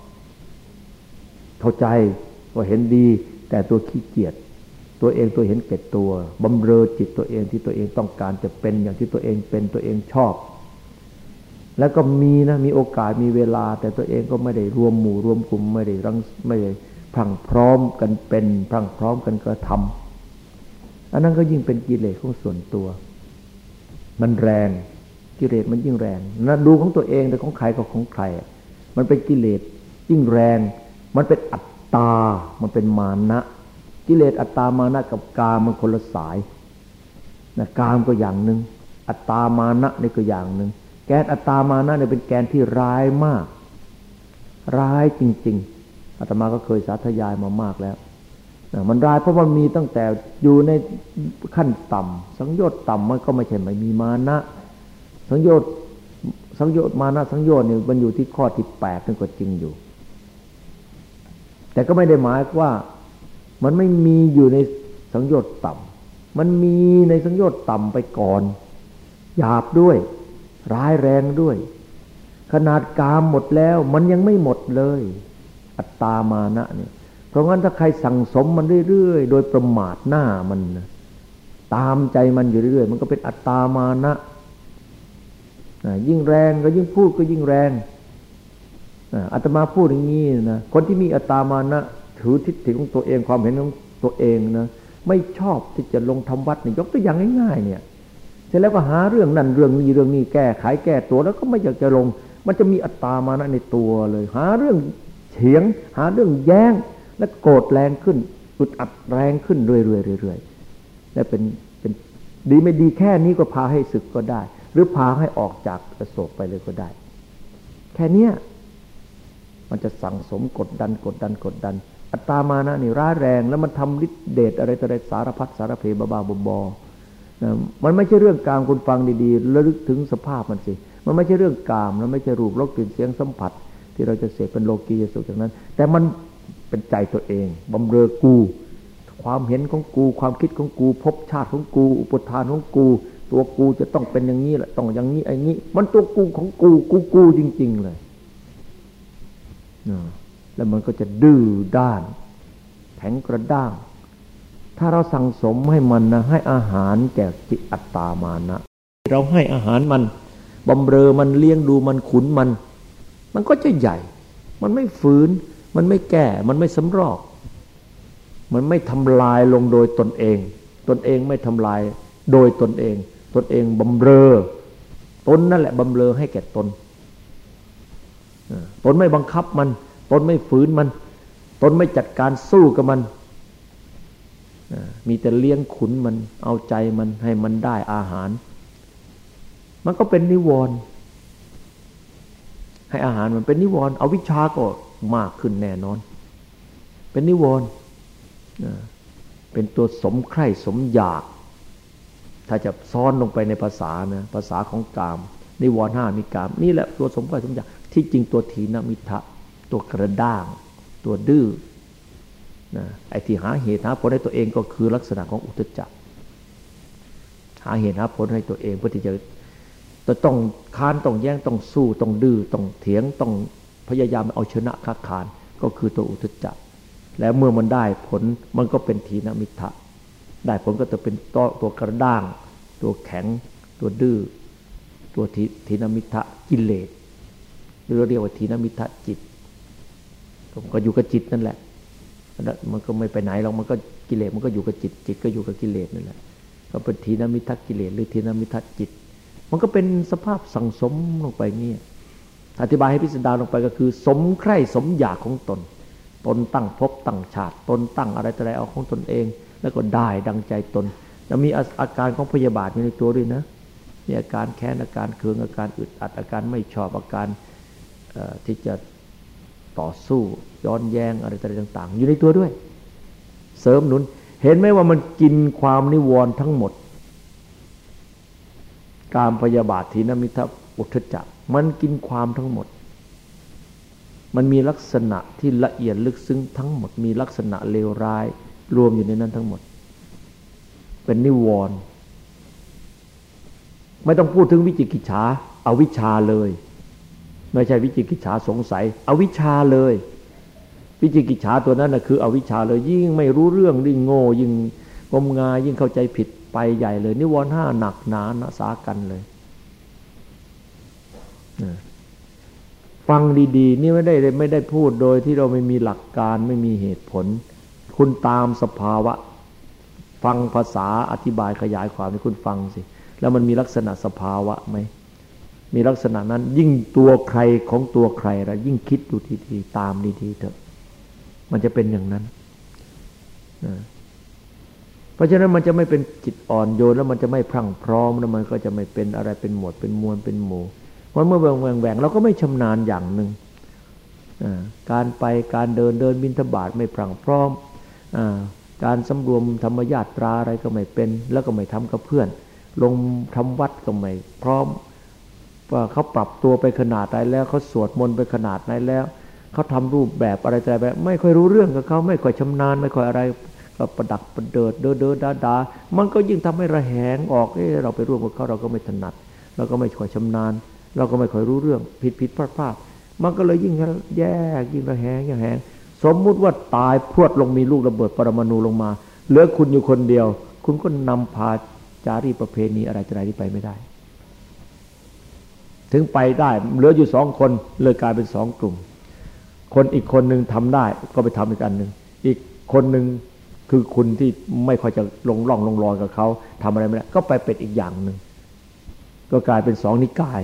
เข้าใจว่าเห็นดีแต่ตัวขี้เกียจตัวเองตัวเห็นแก่ตัวบำเรอจิตตัวเองที่ตัวเองต้องการจะเป็นอย่างที่ตัวเองเป็นตัวเองชอบแล้วก็มีโอกาสมีเวลาแต่ตัวเองก็ไม่ได้รวมหมู่รวมกลุ่มไม่ได้พรั่งพร้อมกันเป็นพรั่งพร้อมกันกระทำอันนั้นก็ยิ่งเป็นกิเลสของส่วนตัวมันแรงกิเลสมันยิ่งแรงนะดูของตัวเองแต่ของใครก็ของใครมันเป็นกิเลสยิ่งแรงมันเป็นอัตตามันเป็นมานะกิเลสอัตตามานะกับกามมันคนละสายนะกามก็อย่างนึงอัตตามานะนี่ก็อย่างนึงแกนอัตตามานะเนี่ยเป็นแกนที่ร้ายมากร้ายจริงๆอาตมาก็เคยสาธยายมามากแล้วมันร้ายเพราะมันมีตั้งแต่อยู่ในขั้นต่ำสังโยชน์ต่ำมันก็ไม่ใช่ไม่มีมานะสังโยชน์มานะสังโยชน์เนี่ยมันอยู่ที่ข้อที่8นั่นก็จริงอยู่แต่ก็ไม่ได้หมายว่ามันไม่มีอยู่ในสังโยชน์ต่ำมันมีในสังโยชน์ต่ำไปก่อนหยาบด้วยร้ายแรงด้วยขนาดกามหมดแล้วมันยังไม่หมดเลยอัตตามานะเนี่ยเพราะงั้นถ้าใครสั่งสมมันเรื่อยๆโดยประมาทหน้ามันตามใจมันอยู่เรื่อยๆมันก็เป็นอัตตามานะยิ่งแรงก็ยิ่งพูดก็ยิ่งแรงอาตมาพูดอย่างนี้นะคนที่มีอัตตามานะถือทิฏฐิของตัวเองความเห็นของตัวเองนะไม่ชอบที่จะลงทำวัดนี่ยกตัวอย่างง่ายๆเนี่ยเสร็จแล้วก็หาเรื่องนั่นเรื่องนี้แก้ไขแก้ตัวแล้วก็ไม่อยากจะลงมันจะมีอัตตามานะในตัวเลยหาเรื่องเถียงหาเรื่องแย้งและโกรธแรงขึ้นอึดอัดแรงขึ้นเรื่อยๆและเป็นดีไม่ดีแค่นี้ก็พาให้สึกก็ได้หรือพาให้ออกจากอโศกไปเลยก็ได้แค่เนี้ยมันจะสั่งสมกดดันอัตตามานะนี่ร้ายแรงแล้วมันทำฤทธิ์เดชอะไรต่ออะไรสารพัดสารเพบ้าๆบอๆนะมันไม่ใช่เรื่องกามคุณฟังดีๆระลึกถึงสภาพมันสิมันไม่ใช่เรื่องกามแล้วไม่ใช่รูปรสกลิ่นเสียงสัมผัสที่เราจะเสพเป็นโลกียสุขจากนั้นแต่มันเป็นใจตัวเองบำเรอกูความเห็นของกูความคิดของกูภพชาติของกูอุปทานของกูตัวกูจะต้องเป็นอย่างนี้แหละต้องอย่างนี้ไอ้นี้มันตัวกูของกูจริงๆเลยแล้วมันก็จะดื้อด้านแข็งกระด้างถ้าเราสั่งสมให้มันนะให้อาหารแก่จิตอัตตามานะเราให้อาหารมันบำเรอมันเลี้ยงดูมันขุนมันก็จะใหญ่มันไม่ฝืนมันไม่แก้มันไม่สำรอกมันไม่ทำลายลงโดยตนเองไม่ทำลายโดยตนเองบำเรอตนนั่นแหละบำเรอให้แก่ตนไม่บังคับมันตนไม่ฝืนมันตนไม่จัดการสู้กับมันมีแต่เลี้ยงขุนมันเอาใจมันให้มันได้อาหารมันก็เป็นนิวรณ์ให้อาหารมันเป็นนิวรณ์เอาวิชาก็มากขึ้นแน่นอนเป็นนิวรณ์เป็นตัวสมใคร่สมอยากถ้าจะซ้อนลงไปในภาษานะภาษาของกามนิวรณ์ห้ามีกามนี่แหละตัวสมใคร่สมอยากที่จริงตัวถีนมิทะตัวกระด้างตัวดื้อนะไอ้ที่หาเหตุหาผลให้ตัวเองก็คือลักษณะของอุทธัจจะหาเหตุหาผลให้ตัวเองเพื่อที่จะต้องค้านต้องแย้งต้องสู้ต้องดื้อต้องเถียงต้องพยายามเอาชนะค้าคานก็คือตัวอุทธัจจะแล้วเมื่อมันได้ผลมันก็เป็นถีนมิทะได้ผลก็จะเป็นตัวกระด้างตัวแข็งตัวดื้อตัวถีนมิทะกิเลสหรือเรียกว่าถีนมิทะจิตก็อยู่กับจิตนั่นแหละมันก็ไม่ไปไหนหรอกมันก็กิเลสมันก็อยู่กับจิตก็อยู่กับกิเลสนั่นแหละก็เป็นถีนมิทะกิเลสหรือถีนมิทะจิตมันก็เป็นสภาพสั่งสมลงไปงี้อธิบายให้พิสดารลงไปก็คือสมใคร่สมอยากของตนตั้งภพตั้งชาติตนตั้งอะไรต่ออะไรเอาของตนเองแล้วก็ได้ดังใจตนแล้วมีอาการของพยาบาทอยู่ในตัวด้วยนะมีอาการแค้นอาการเคืองอาการอึดอัดอาการไม่ชอบอาการที่จะต่อสู้ย้อนแย้งอะไรต่างๆอยู่ในตัวด้วยเสริมหนุนเห็นไหมว่ามันกินความนิวรณ์ทั้งหมดกามพยาบาทถีนมิทะอุทธัจจะมันกินความทั้งหมดมันมีลักษณะที่ละเอียดลึกซึ้งทั้งหมดมีลักษณะเลวร้ายรวมอยู่ในนั้นทั้งหมดเป็นนิวรณ์ไม่ต้องพูดถึงวิจิกิจฉาเอาวิชชาเลยไม่ใช่วิจิกิจฉาสงสัยอวิชชาเลยวิจิกิจฉาตัวนั้นนะคืออวิชชาเลยยิ่งไม่รู้เรื่องยิ่งโง่ยิ่งงมงายยิ่งเข้าใจผิดไปใหญ่เลยนิวรณ์ห้าหนักหนาสากันเลยฟังดีๆนี่ไม่ได้พูดโดยที่เราไม่มีหลักการไม่มีเหตุผลคุณตามสภาวะฟังภาษาอธิบายขยายความให้คุณฟังสิแล้วมันมีลักษณะสภาวะไหมมีลักษณะนั้นยิ่งตัวใครของตัวใครแล้วยิ่งคิดดูทีๆตามดีๆเถอะมันจะเป็นอย่างนั้นเพราะฉะนั้นมันจะไม่เป็นจิตอ่อนโยนแล้วมันจะไม่พรั่งพร้อมแล้วมันก็จะไม่เป็นอะไรเป็นหมวดเป็นมวลเป็นหมู่เพราะเมื่อแหว่งเราก็ไม่ชำนาญอย่างหนึ่งการไปการเดินบิณฑบาตไม่พรั่งพร้อมการสำรวมธรรมญาตราอะไรก็ไม่เป็นแล้วก็ไม่ทำกับเพื่อนลงทำวัดก็ไม่พร้อมว่าเขาปรับตัวไปขนาดไหนแล้วเขาสวดมนต์ไปขนาดไหนแล้วเขาทำรูปแบบอะไรแบบไม่ค่อยรู้เรื่องกับเขาไม่ค่อยชำนาญไม่ค่อยอะไรก็ประดักประเดิดเด้อดามันก็ยิ่งทำให้ระแหงออกเราไปร่วมกับเขาเราก็ไม่ถนัดเราก็ไม่ค่อยชำนาญเราก็ไม่ค่อยรู้เรื่องผิดพลาดมันก็เลยยิ่งแยกยิ่งระแหงสมมุติว่าตายพรวดลงมีลูกระเบิดปรมาณูลงมาเหลือคุณอยู่คนเดียวคุณก็นำพาจารีประเพณีอะไรที่ไปไม่ได้ถึงไปได้เหลืออยู่2 คนเลยกลายเป็น2 กลุ่มคนอีกคนนึงทำได้ก็ไปทำอีกอันนึงอีกคนนึงคือคุณที่ไม่ค่อยจะลงร่องลงรอยกับเขาทำอะไรไม่ได้ก็ไปเป็นอีกอย่างนึงก็กลายเป็น2 นิกาย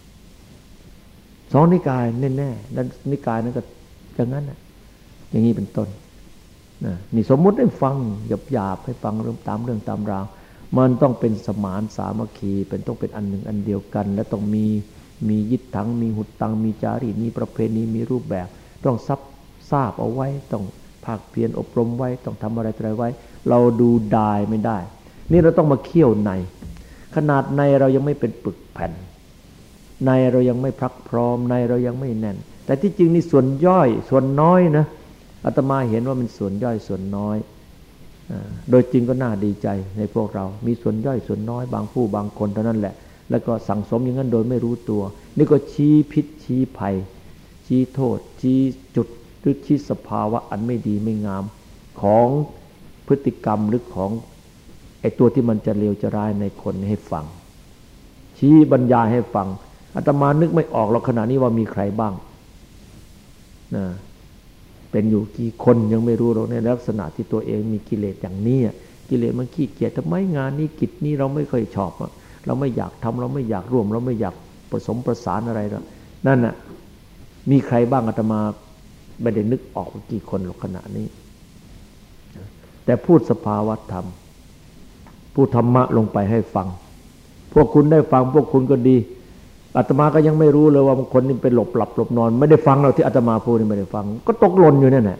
2 นิกายแน่ๆแล้วนิกายนั้นก็อย่างนั้นน่ะอย่างนี้เป็นต้นนี่สมมุติให้ฟังหยาบๆให้ฟังเรื่องตามเรื่องตามราวมันต้องเป็นสมานสามัคคีต้องเป็นอันหนึ่งอันเดียวกันและต้องมียิทธังมีหุตตังมีจารีตมีประเพณีมีรูปแบบต้องทราบเอาไว้ต้องภาคเพียรอบรมไว้ต้องทำอะไรไว้เราดูได้ไม่ได้นี่เราต้องมาเคี่ยวในขนาดในเรายังไม่เป็นปึกแผ่นในเรายังไม่พรักพร้อมในเรายังไม่แน่นแต่ที่จริงนี่ส่วนย่อยส่วนน้อยนะอาตมาเห็นว่ามันส่วนย่อยส่วนน้อยโดยจริงก็น่าดีใจในพวกเรามีส่วนย่อยส่วนน้อยบางผู้บางคนเท่านั้นแหละแล้วก็สั่งสมอย่างนั้นโดยไม่รู้ตัวนี่ก็ชี้พิษชี้ภัยชี้โทษชี้จุดหรือชี้สภาวะอันไม่ดีไม่งามของพฤติกรรมหรือของไอ้ตัวที่มันจะเลวจะร้ายในคนให้ฟังชี้บรรยายให้ฟังอาตมานึกไม่ออกหรอกขณะนี้ว่ามีใครบ้างนะเป็นอยู่กี่คนยังไม่รู้หรอกในลักษณะที่ตัวเองมีกิเลสอย่างนี้กิเลสมันขี้เกียจทำไมงานนี้กิจนี้เราไม่เคยชอบเราไม่อยากทำเราไม่อยากร่วมเราไม่อยากผสมประสานอะไรหรอกนั่นน่ะมีใครบ้างอาตมาไม่ได้นึกออกกี่คนหรอกขณะนี้แต่พูดสภาวะธรรมพูดธรรมะลงไปให้ฟังพวกคุณได้ฟังพวกคุณก็ดีอาตมาก็ยังไม่รู้เลยว่าบางคนนี่เป็นหลบหลับหลบนอนไม่ได้ฟังเราที่อาตมาพูดนี่ไม่ได้ฟังก็ตกหล่นอยู่นั่นแหละ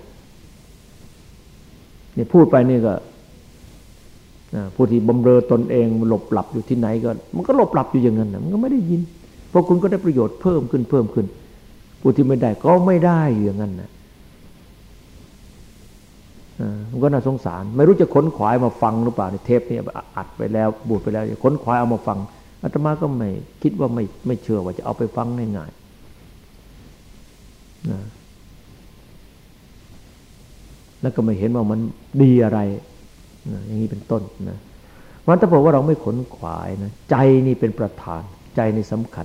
นี่พูดไปนี่ก็ผู้ที่บำเรอตนเองหลบหลับอยู่ที่ไหนก็มันก็หลบหลับอยู่อย่างนั้นนะมันก็ไม่ได้ยินพวกคุณก็ได้ประโยชน์เพิ่มขึ้นผู้ที่ไม่ได้ก็ไม่ได้อยู่อย่างนั้นนะมันก็น่าสงสารไม่รู้จะขนขวายมาฟังหรือเปล่าในเทปนี้อัดไปแล้วบูดไปแล้วขนขวายเอามาฟังอาตมาก็ไม่คิดว่าไม่เชื่อว่าจะเอาไปฟังง่ายๆนะแล้วก็ไม่เห็นว่ามันดีอะไรนะอย่างนี้เป็นต้นนะมันถ้าบอกว่าเราไม่ขนขวายนะใจนี่เป็นประธานใจนี่สำคัญ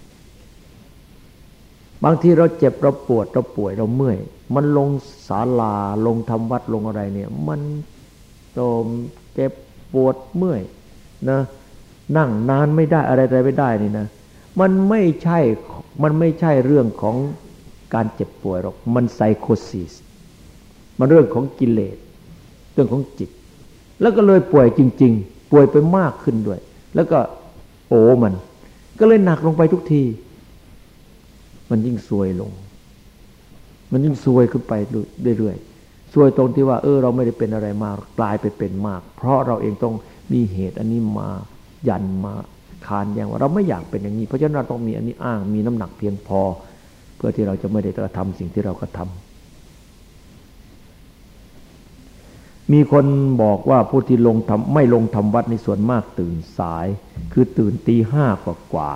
บางทีเราเจ็บเราปวดเราป่วยเราเมื่อยมันลงศาลาลงทำวัดลงอะไรเนี่ยมันโดมเจ็บปวดเมื่อยนะนั่งนานไม่ได้อะไรไม่ได้นี่นะมันไม่ใช่เรื่องของการเจ็บป่วยหรอกมันไซโคซิสมันเรื่องของกิเลสเรื่องของจิตแล้วก็เลยป่วยจริงๆป่วยไปมากขึ้นด้วยแล้วก็มันก็เลยหนักลงไปทุกทีมันยิ่งซวยลงมันยิ่งซวยขึ้นไปเรื่อยๆซวยตรงที่ว่าเราไม่ได้เป็นอะไรมากกลายไปเป็นมากเพราะเราเองต้องมีเหตุอันนี้มายันมาคานอย่างว่าเราไม่อยากเป็นอย่างนี้เพราะฉะนั้นเราต้องมีอันนี้อ้างมีน้ำหนักเพียงพอเพื่อที่เราจะไม่ได้กระทำสิ่งที่เรากระทำมีคนบอกว่าผู้ที่ไม่ลงทำวัดในส่วนมากตื่นสายคือตื่นตี 5กว่า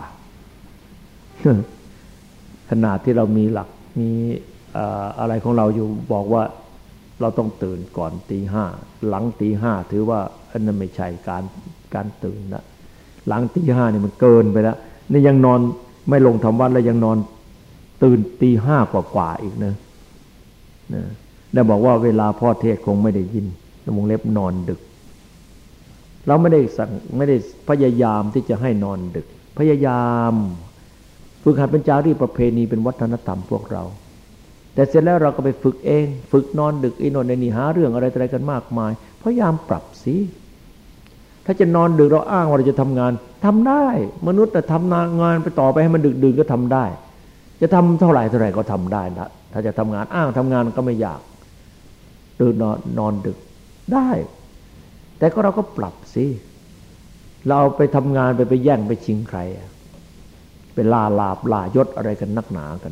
ขนาดที่เรามีหลักมีอะไรของเราอยู่บอกว่าเราต้องตื่นก่อนตี 5หลังตี 5ถือว่าอันนั้นไม่ใช่การตื่นนะหลังตี 5นี่มันเกินไปแล้วนี่ยังนอนไม่ลงทำวัดแล้วยังนอนตื่นตี 5กว่าอีกนะได้บอกว่าเวลาพ่อเทศคงไม่ได้ยินวงเล็บนอนดึกเราไม่ได้พยายามที่จะให้นอนดึกพยายามฝึกหัดเป็นจารีตประเพณีเป็นวัฒนธรรมพวกเราแต่เสร็จแล้วเราก็ไปฝึกเองฝึกนอนดึกอีโน่นนี่หาเรื่องอะไรกันมากมายพยายามปรับสิถ้าจะนอนดึกเราอ้างว่าเราจะทำงานทำได้มนุษย์แต่ทำงานไปต่อไปให้มันดึกดื่นก็ทำได้จะทำเท่าไหร่ก็ทำได้นะถ้าจะทำงานอ้างทำงานก็ไม่ยากตื่นนอนดึกได้แต่ก็เราก็ปรับสิเราไปทำงานไปแย่งไปชิงใครไปล่าลาบล่ายศอะไรกันนักหนากัน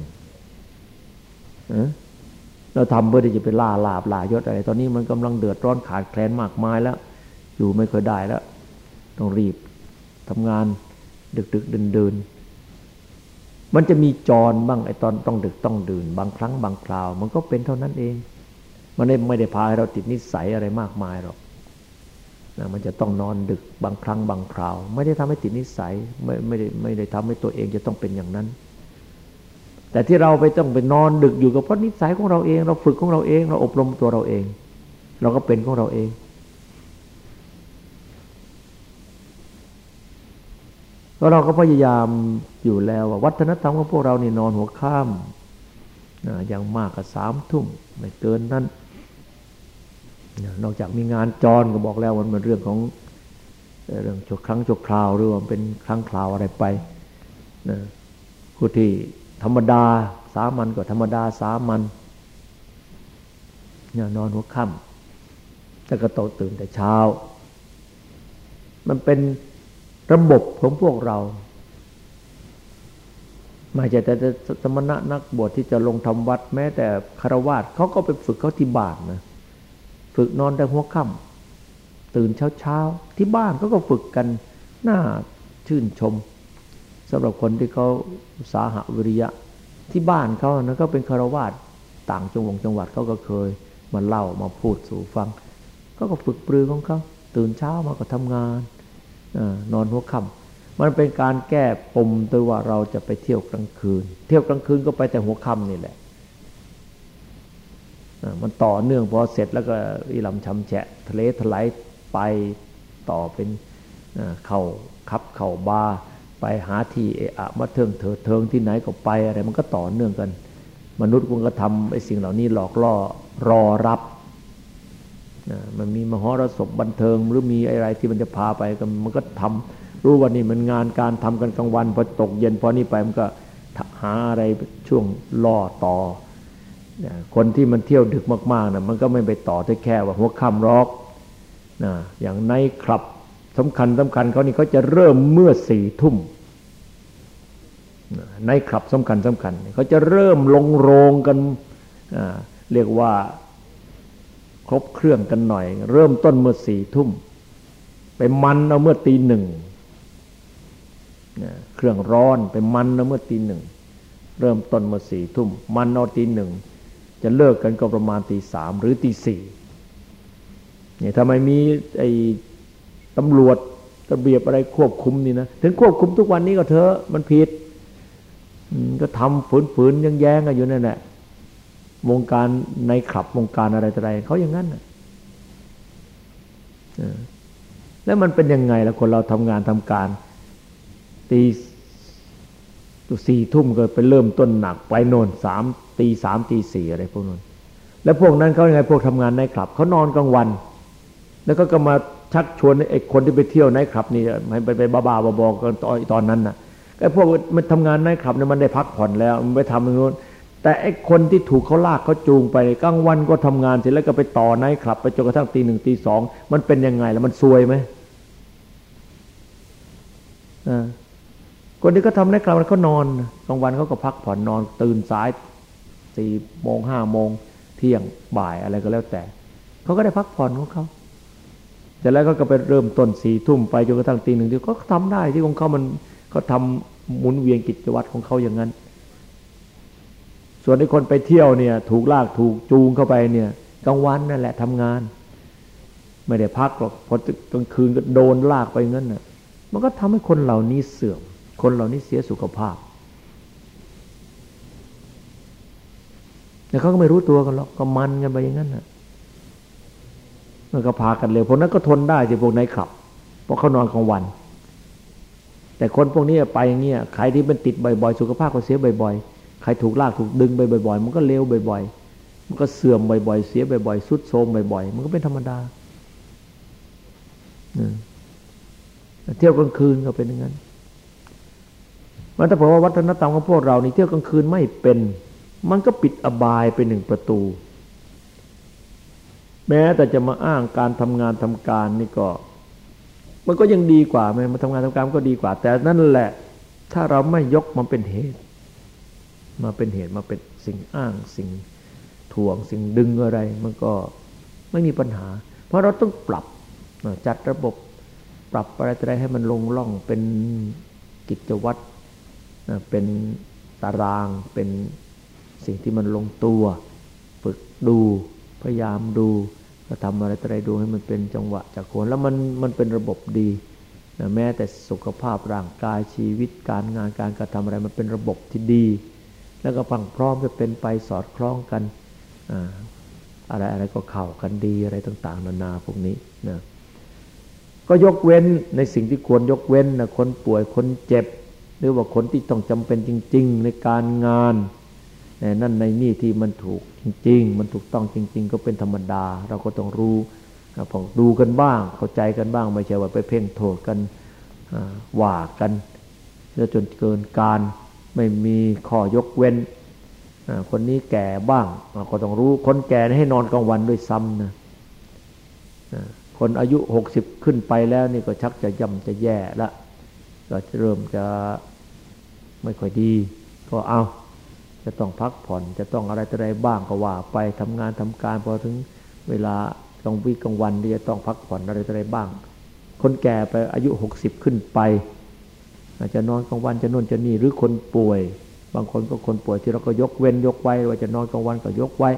เราทำเพื่อที่จะไปล่าลาบล่ายศอะไรตอนนี้มันกำลังเดือดร้อนขาดแคลนมากมายแล้วอยู่ไม่ค่อยได้แล้วต้องรีบทำงานดึกเดินมันจะมีจรบ้างไอ้ตอนต้องดึกต้องดื่นบางครั้งบางคราวมันก็เป็นเท่านั้นเองมันไม่ได้พาให้เราติดนิสัยอะไรมากมายหรอกนะมันจะต้องนอนดึกบางครั้งบางคราวไม่ได้ทำให้ติดนิสัยไม่ได้ทำให้ตัวเองจะต้องเป็นอย่างนั้นแต่ที่เราไปต้องไปนอนดึกอยู่กับเพราะนิสัยของเราเองเราฝึกของเราเองเราอบรมตัวเราเองเราก็เป็นของเราเองแล้วเราก็พยายามอยู่แล้วว่าวัฒนธรรมของพวกเรานี่นอนหัวค่ำอย่างมากก็3 ทุ่มไม่เกินนั้นนอกจากมีงานจรก็บอกแล้วมันเป็นเรื่องของเรื่องชั่วครั้งชั่วคราวหรือว่าเป็นครั้งคราวอะไรไปนะผู้ที่ธรรมดาสามัญก็ธรรมดาสามัญเนี่ยนอนหัวค่ำแล้วก็โตตื่นแต่เช้ามันเป็นระบบของพวกเราไม่ใช่แต่สมณะนักบวชที่จะลงทำวัดแม้แต่ฆราวาสเขาก็ไปฝึกเขาที่บ้านนะฝึกนอนแต่หัวค่ำตื่นเช้าที่บ้านเขาก็ฝึกกันน่าชื่นชมสำหรับคนที่เขาสาหวิริยะที่บ้านเขานะก็เป็นฆราวาสต่างจังหวัดเขาก็เคยมาเล่ามาพูดสู่ฟังเขาก็ฝึกปรือของเขาตื่นเช้ามาก็ทำงานนอนหัวค่ำมันเป็นการแก้ปมตัวว่าเราจะไปเที่ยวกลางคืนเที่ยวกลางคืนก็ไปแต่หัวค่ำนี่แหละมันต่อเนื่องพอเสร็จแล้วก็อีลำชำแฉะทะเลถลายไปต่อเป็นเข่าคับเข่าบาไปหาที่มาเทิงเถิดเทิงที่ไหนก็ไปอะไรมันก็ต่อเนื่องกันมนุษย์มันก็ทำไอ้สิ่งเหล่านี้หลอกล่อรอรับมันมีมหรสพบันเทิงหรือมีอะไรที่มันจะพาไปมันก็ทำรู้ว่านี่มันงานการทำกันกลางวันพอตกเย็นพอนี่ไปมันก็หาอะไรช่วงล่อต่อคนที่มันเที่ยวดึกมากๆนะมันก็ไม่ไปต่อแค่ว่าหัวค่ำร็อกอย่างในคลับสำคัญเขานี่เขาจะเริ่มเมื่อ4 ทุ่มในคลับสำคัญเขาจะเริ่มลงโรงกันเรียกว่าครบเครื่องกันหน่อยเริ่มต้นเมื่อ4 ทุ่มไปมันเอาเมื่อตี 1เครื่องร้อนไปมันเอาเมื่อตี 1เริ่มต้นเมื่อ4 ทุ่มมันเอาตี 1จะเลิกกันก็ประมาณตี 3หรือตี 4เนี่ยทำไมมีไอ้ตำรวจระเบียบอะไรควบคุมนี่นะถึงควบคุมทุกวันนี้ก็เถอะมันผิดก็ทำฝืนๆแย้งๆกันอยู่นั่นแหละวงการในคลับวงการอะไรต่ออะไรเขาอย่างนั้นแล้วมันเป็นยังไงล่ะคนเราทำงานทำการตี 4 ทุ่มก็ไปเริ่มต้นหนักไปโน่น3 ตี 3 ตี 4อะไรพวกนั้นแล้วพวกนั้นเขายังไงพวกทำงานในคลับเขานอนกลางวันแล้วก็มาชักชวนไอ้คนที่ไปเที่ยวไนท์คลับนี่ให้ไปบ้าๆบอๆกันตอนนั้นน่ะไอ้พวกมันทำงานไนท์คลับเนี่ยมันได้พักผ่อนแล้วมันไปทำตรงนู้นแต่ไอ้คนที่ถูกเขาลากเขาจูงไปกลางวันก็ทำงานเสร็จแล้วก็ไปต่อไนท์คลับไปจนกระทั่งตี 1ตี 2มันเป็นยังไงล่ะมันซวยไหมคนที่เขาทำไนท์คลับเขานอนกลางวันเขาก็พักผ่อนนอนตื่นสาย4 โมง 5 โมงเที่ยงบ่ายอะไรก็แล้วแต่เขาก็ได้พักผ่อนของเขาแต่แล้วก็ไปเริ่มต้น4 ทุ่มไปจนกระทั่งตี 1ที่ก็ทำได้ที่ของเขามันเขาทำหมุนเวียนกิจวัตรของเขาอย่างนั้นส่วนไอ้คนไปเที่ยวเนี่ยถูกลากถูกจูงเข้าไปเนี่ยกลางวันนั่นแหละทำงานไม่ได้พักหรอกพอกลางคืนก็โดนลากไปงั้นน่ะมันก็ทำให้คนเหล่านี้เสื่อมคนเหล่านี้เสียสุขภาพแต่เขาก็ไม่รู้ตัวกันหรอกก็มันกันไปอย่างนั้นน่ะมันก็พากันเร็วพวกนั้นก็ทนได้สิพวกไนท์คลับเพราะเขานอนกลางวันแต่คนพวกนี้ไปอย่างเงี้ยใครที่เป็นติดบ่อยๆสุขภาพก็เสียบ่อยๆใครถูกลากถูกดึงไปบ่อยๆมันก็เลวบ่อยๆมันก็เสื่อมบ่อยๆเสียบ่อยๆทรุดโทรมบ่อยๆมันก็เป็นธรรมดาเที่ยวกลางคืนก็เป็นอย่างนั้นมันถ้าบอกว่าวัฒนธรรมของพวกเรานี่เที่ยวกลางคืนไม่เป็นมันก็ปิดอบายไป1 ประตูแม้แต่จะมาอ้างการทำงานทำการนี่ก็มันก็ยังดีกว่าไหมมาทำงานทำการก็ดีกว่าแต่นั่นแหละถ้าเราไม่ยกมันเป็นเหตุมาเป็นสิ่งอ้างสิ่งถ่วงสิ่งดึงอะไรมันก็ไม่มีปัญหาเพราะเราต้องปรับจัดระบบปรับอะไรให้มันลงร่องเป็นกิจวัตรเป็นตารางเป็นสิ่งที่มันลงตัวฝึกดูพยายามดูก็ทำอะไรดูให้มันเป็นจังหวะจากคนแล้วมันเป็นระบบดีแม้แต่สุขภาพร่างกายชีวิตการงานการกระทำอะไรมันเป็นระบบที่ดีแล้วก็พังพร้อมจะเป็นไปสอดคล้องกันอะไรก็เข้ากันดีอะไรต่างๆนานาพวกนี้นะก็ยกเว้นในสิ่งที่ควรยกเว้นนะคนป่วยคนเจ็บหรือว่าคนที่ต้องจำเป็นจริงๆในการงานนั่นในนี่ที่มันถูกจริงๆมันถูกต้องจริงๆก็เป็นธรรมดาเราก็ต้องรู้พอดูกันบ้างเข้าใจกันบ้างไม่ใช่ว่าไปเพ่งโทษกันว่ากันแล้วจนเกินการไม่มีข้อยกเว้นคนนี้แก่บ้างก็ต้องรู้คนแก่ให้นอนกลางวันด้วยซ้ำนะคนอายุ60ขึ้นไปแล้วนี่ก็ชักจะย่ำจะแย่ละก็เริ่มจะไม่ค่อยดีก็เอาจะต้องพักผ่อนจะต้องอะไรต่ออะไรบ้างก็ว่าไปทำงานทำการพอถึงเวลากลางวันที่จะต้องพักผ่อนอะไรต่ออะไรบ้างคนแก่ไปอายุ60ขึ้นไปอาจจะนอนกลางวันจะโน่นจะนี่หรือคนป่วยบางคนก็คนป่วยที่เราก็ยกเว้นยกไว้ว่าจะนอนกลางวันก็ยกไว้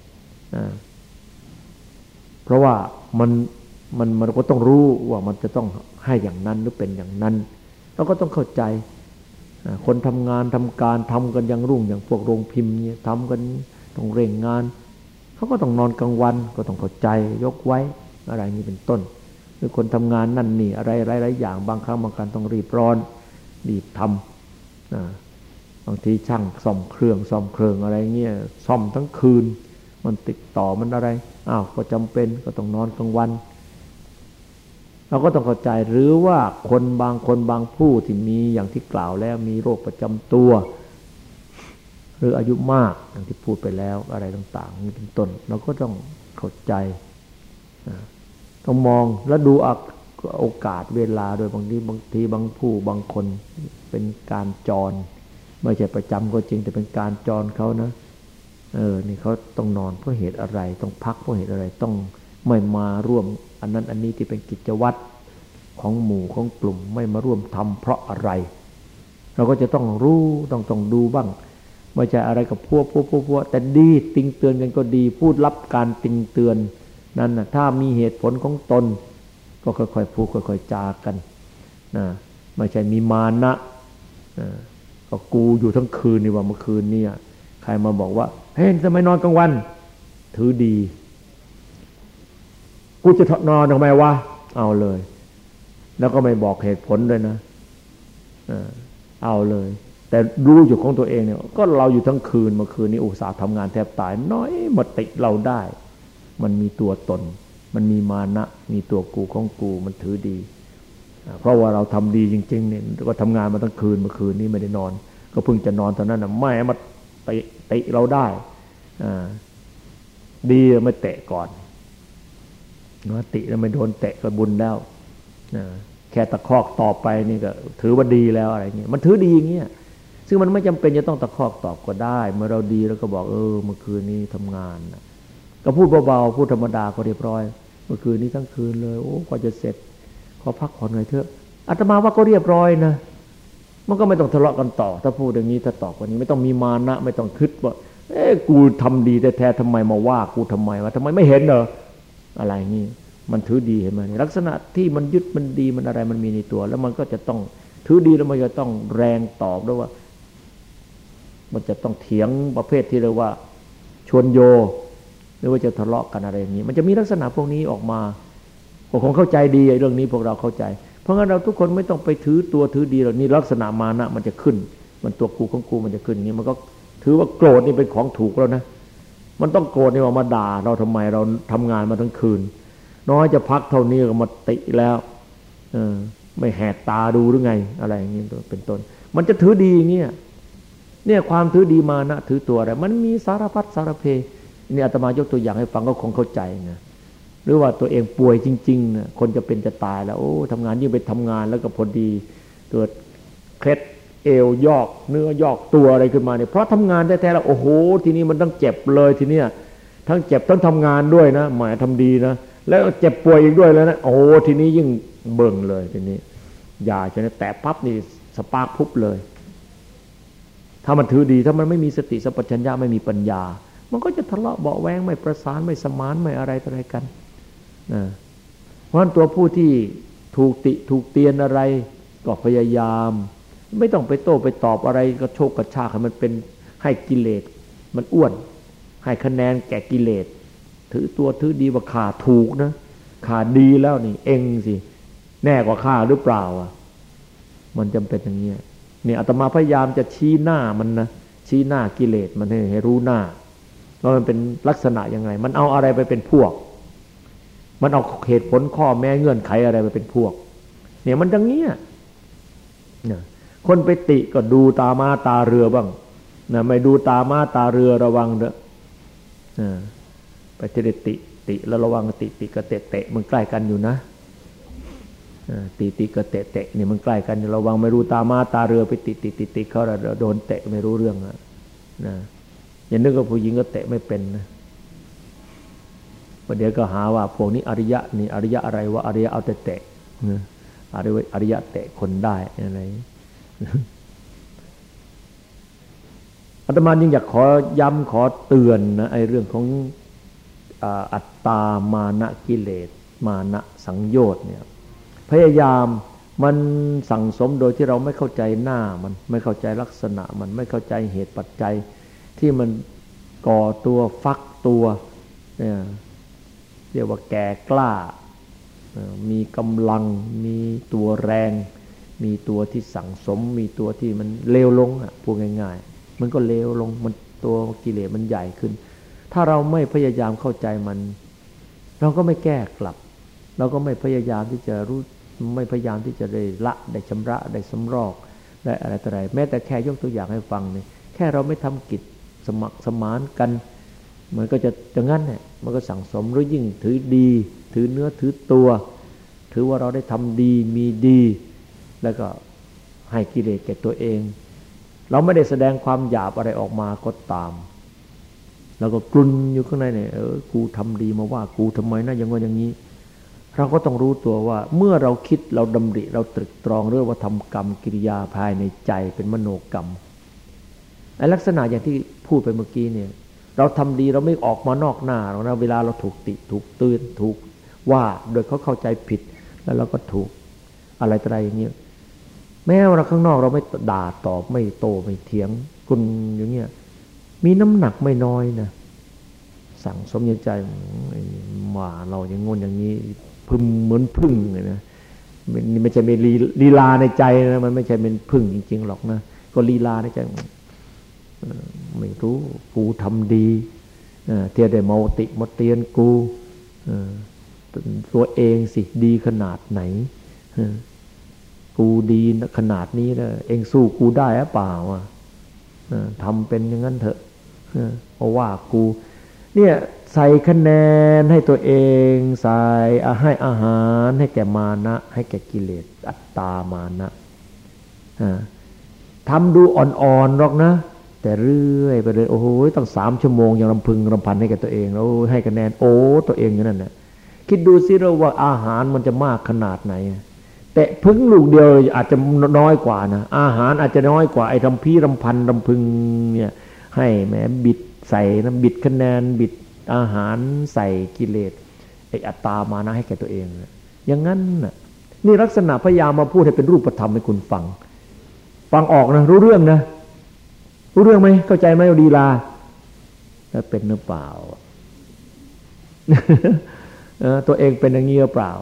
เพราะว่ามันก็ต้องรู้ว่ามันจะต้องให้อย่างนั้นหรือเป็นอย่างนั้นเราก็ต้องเข้าใจคนทำงานทำการทำกันอย่างรุ่งอย่างพวกโรงพิมพ์เนี่ยทำกันต้องเร่งงานเขาก็ต้องนอนกลางวันก็ต้องเข้าใจยกไว้อะไรนี้เป็นต้นหรือคนทำงานนั่นนี่อะไรหลายๆอย่างบางครั้งบางการต้องรีบร้อนรีบทำบางทีช่างซ่อมเครื่องอะไรเงี้ยซ่อมทั้งคืนมันติดต่อมันอะไรก็จำเป็นก็ต้องนอนกลางวันเราก็ต้องเข้าใจหรือว่าคนบางผู้ที่มีอย่างที่กล่าวแล้วมีโรคประจำตัวหรืออายุมากอย่างที่พูดไปแล้วอะไรต่างๆนี่เป็นต้นเราก็ต้องเข้าใจต้องมองและดูโอกาสเวลาโดยบางทีบางผู้บางคนเป็นการจรไม่ใช่ประจำก็จริงแต่เป็นการจรเขานะนี่เขาต้องนอนเพราะเหตุอะไรต้องพักเพราะเหตุอะไรต้องไม่มาร่วมอันนั้นอันนี้ที่เป็นกิจวัตรของหมู่ของกลุ่มไม่มาร่วมทำเพราะอะไรเราก็จะต้องรู้ต้องดูบ้างไม่ใช่อะไรกับพวกแต่ดีติงเตือนกันก็ดีพูดรับการติงเตือนนั้นนะถ้ามีเหตุผลของตนก็ค่อยๆพูดค่อยๆจากันนะไม่ใช่มีมานะก็กูอยู่ทั้งคืนนี่ว่าเมื่อคืนนี่ใครมาบอกว่าเฮ้ยทำไมนอนกลางวันถือดีกูจะนอนทำไมวะเอาเลยแล้วก็ไม่บอกเหตุผลด้วยนะเอาเลยแต่รู้อยู่ของตัวเองเนี่ยก็เราอยู่ทั้งคืนเมื่อคืนนี้อุตส่าห์ทำงานแทบตายน้อยมาติเราได้มันมีตัวตนมันมีมานะมีตัวกูของกูมันถือดีเพราะว่าเราทำดีจริงๆเนี่ยก็ทำงานมาทั้งคืนเมื่อคืนนี้ไม่ได้นอนก็เพิ่งจะนอนตอนนั้นนะไม่มาเตะเราได้ดีไม่เตะก่อนติแล้วไม่โดนเตะก็บุญแล้วแค่ตะคอกตอบไปนี่ก็ถือว่าดีแล้วอะไรเงี้ยมันถือดีอย่างเงี้ยซึ่งมันไม่จำเป็นจะต้องตะคอกตอบก็ได้เมื่อเราดีแล้วก็บอกเมื่อคืนนี้ทำงานก็พูดเบาๆพูดธรรมดาก็เรียบร้อยเมื่อคืนนี้ทั้งคืนเลยกว่าจะเสร็จขอพักผ่อนหน่อยเถอะอาตมาว่าก็เรียบร้อยนะมันก็ไม่ต้องทะเลาะกันต่อถ้าพูดอย่างนี้ถ้าตอบวันนี้ไม่ต้องมีมานะไม่ต้องคิดว่ากูทำดีแท้ๆทำไมมาว่ากูทำไมวะทำไมไม่เห็นเหรออะไรนี่มันถือดีเห็นไหมลักษณะที่มันยึดมันดีมันอะไรมันมีในตัวแล้วมันก็จะต้องถือดีแล้วมันจะต้องแรงตอบด้วยว่ามันจะต้องเถียงประเภทที่เรียกว่าชวนโยหรือว่าจะทะเลาะกันอะไรอย่างนี้มันจะมีลักษณะพวกนี้ออกมาผมคงเข้าใจดีเรื่องนี้พวกเราเข้าใจเพราะงั้นเราทุกคนไม่ต้องไปถือตัวถือดีหรอกนี่ลักษณะมานะมันจะขึ้นมันตัวกูของกูมันจะขึ้นอย่างนี้มันก็ถือว่าโกรธนี่เป็นของถูกแล้วนะมันต้องโกรธนี่ว่ามาด่าเราทำไมเราทำงานมาทั้งคืนน้อยจะพักเท่านี้ก็มาติแล้วไม่แหกตาดูหรือไงอะไรอย่างนี้เป็นต้นมันจะถือดีอย่างเงี้ยเนี่ยความถือดีมานะถือตัวอะไรมันมีสารพัดสารเพนี่อาตมายกตัวอย่างให้ฟังก็คงเข้าใจนะหรือว่าตัวเองป่วยจริงๆนะคนจะเป็นจะตายแล้วทำงานยิ่งไปทำงานแล้วก็พอดีเกิดเคล็ดเอวยอกเนื้อยอกตัวอะไรขึ้นมาเนี่ยเพราะทำงานแท้ๆแล้วโอ้โหทีนี้มันต้องเจ็บเลยทีเนี้ยทั้งเจ็บทั้งทำงานด้วยนะหมายทำดีนะแล้วเจ็บป่วยอีกด้วยแล้วนะโอ้ทีนี้ยิ่งเบิ่งเลยทีนี้อย่าใช่ไหมแต่ปั๊บนี่สปาร์คพุบเลยถ้ามันถือดีถ้ามันไม่มีสติสัมปชัญญะไม่มีปัญญามันก็จะทะเลาะเบาะแวงไม่ประสานไม่สมานไม่อะไรต่ออะไรกันเพราะฉะนั้นตัวผู้ที่ถูกติถูกเตียนอะไรก็พยายามไม่ต้องไปโต้ไปตอบอะไรก็โชกกระชากให้มันเป็นให้กิเลสมันอ้วนให้คะแนนแก่กิเลสถือตัวถือดีว่าข้าถูกนะข้าดีแล้วนี่เองสิแน่กว่าข้าหรือเปล่ามันจำเป็นอย่างเงี้ยเนี่ยอาตมาพยายามจะชี้หน้ามันนะชี้หน้ากิเลสมันให้รู้หน้าว่ามันเป็นลักษณะยังไงมันเอาอะไรไปเป็นพวกมันเอาเหตุผลข้อแม้เงื่อนไขอะไรไปเป็นพวกเนี่ยมันอย่างเงี้ยคนไปติก็ดูตาม้าตาเรือบ้างนะไม่ดูตาม้าตาเรือระวังเด้อไปติแล้วระวังติกับเตะมันใกล้กันอยู่นะติกับเตะนี่มันใกล้กันระวังไม่รู้ตาม้าตาเรือไปติเขาโดนเตะไม่รู้เรื่องนะอย่านึกว่าผู้หญิงก็เตะไม่เป็นนะประเดี๋ยวก็หาว่าพวกนี้อริยะนี่อริยะอะไรวะอริยะเอาแต่เตะอริยะเตะคนได้อะไรอาตมายิ่งอยากขอย้ำขอเตือนนะไอ้เรื่องของอัตตามานะกิเลสมานะสังโยชน์เนี่ยพยายามมันสั่งสมโดยที่เราไม่เข้าใจหน้ามันไม่เข้าใจลักษณะมันไม่เข้าใจเหตุปัจจัยที่มันก่อตัวฟักตัวเนี่ยเรียกว่าแก่กล้ามีกำลังมีตัวแรงมีตัวที่สั่งสมมีตัวที่มันเลวลงอ่ะพูดง่ายๆมันก็เลวลงมันตัวกิเลสมันใหญ่ขึ้นถ้าเราไม่พยายามเข้าใจมันเราก็ไม่แก้กลับเราก็ไม่พยายามที่จะรู้ไม่พยายามที่จะได้ละได้ชำระได้สำรอกได้อะไรต่ออะไรแม้แต่แค่ยกตัวอย่างให้ฟังนี่แค่เราไม่ทำกิจสมัครสมานกันมันก็จะอย่างนั้นแหละมันก็สั่งสมหรือยิ่งถือดีถือเนื้อถือตัวถือว่าเราได้ทำดีมีดีแล้วก็ให้กิเลสแก่ตัวเองเราไม่ได้แสดงความหยาบอะไรออกมาก็ตามแล้วก็กลุนอยู่ข้างในเนี่ยกูทำดีมาว่ากูทำไมนะอย่างว่าอย่างนี้เราก็ต้องรู้ตัวว่าเมื่อเราคิดเราดำริเราตรึกตรองเรื่องว่าทำกรรมกิริยาภายในใจเป็นมโนกรรมไอ้ลักษณะอย่างที่พูดไปเมื่อกี้เนี่ยเราทำดีเราไม่ออกมานอกหน้าหรอกนะเวลาเราถูกติถูกเตือนถูกว่าโดยเขาเข้าใจผิดแล้วเราก็ถูกอะไรต่ออะไรอย่างเงี้ยแม้ว่าเราข้างนอกเราไม่ด่าตอบไม่โต้ไม่เถียงคุณอย่างเงี้ยมีน้ำหนักไม่น้อยนะสั่งสมใจว่าเราอย่างงนอย่างนี้พึมเหมือนพึ่งเลยนะนี่ไม่ใช่เป็นลีลาในใจนะมันไม่ใช่เป็นพึ่งจริงๆหรอกนะก็ลีลาในใจไม่รู้กูทำดีเที่ยวได้มาติมาเตียนกูตัวเองสิดีขนาดไหนกูดีขนาดนี้นะเองสู้กูได้หรือเปล่าทำเป็นอย่างนั้นเถอะเพราะว่ากูเนี่ยใส่คะแนนให้ตัวเองใส่ให้อาหารให้แก่มานะให้แก่กิเลสอัตตามานะทำดูอ่อนๆหรอกนะแต่เรื่อยไปเลยโอ้โหตั้ง3 ชั่วโมงยังรำพึงรำพันให้แก่ตัวเองแล้วให้คะแนนโอ้ตัวเองอย่างนั้นน่ะคิดดูสิเราว่าอาหารมันจะมากขนาดไหนแต่พึ่งลูกเดียวอาจจะน้อยกว่านะอาหารอาจจะน้อยกว่าไอ้รำพีรำพันรำพึงเนี่ยให้แหมบิดใส่นะบิดคะแนนบิดอาหารใส่กิเลสไอ้อัตตามานะให้แก่ตัวเองอย่างนั้นน่ะนี่ลักษณะพยายามมาพูดให้เป็นรูปธรรมให้คุณฟังออกนะรู้เรื่องนะรู้เรื่องไหมเข้าใจไหมดีลาแล้วเป็นหรือเปล่า ตัวเองเป็นอย่างนี้หรือเปล่า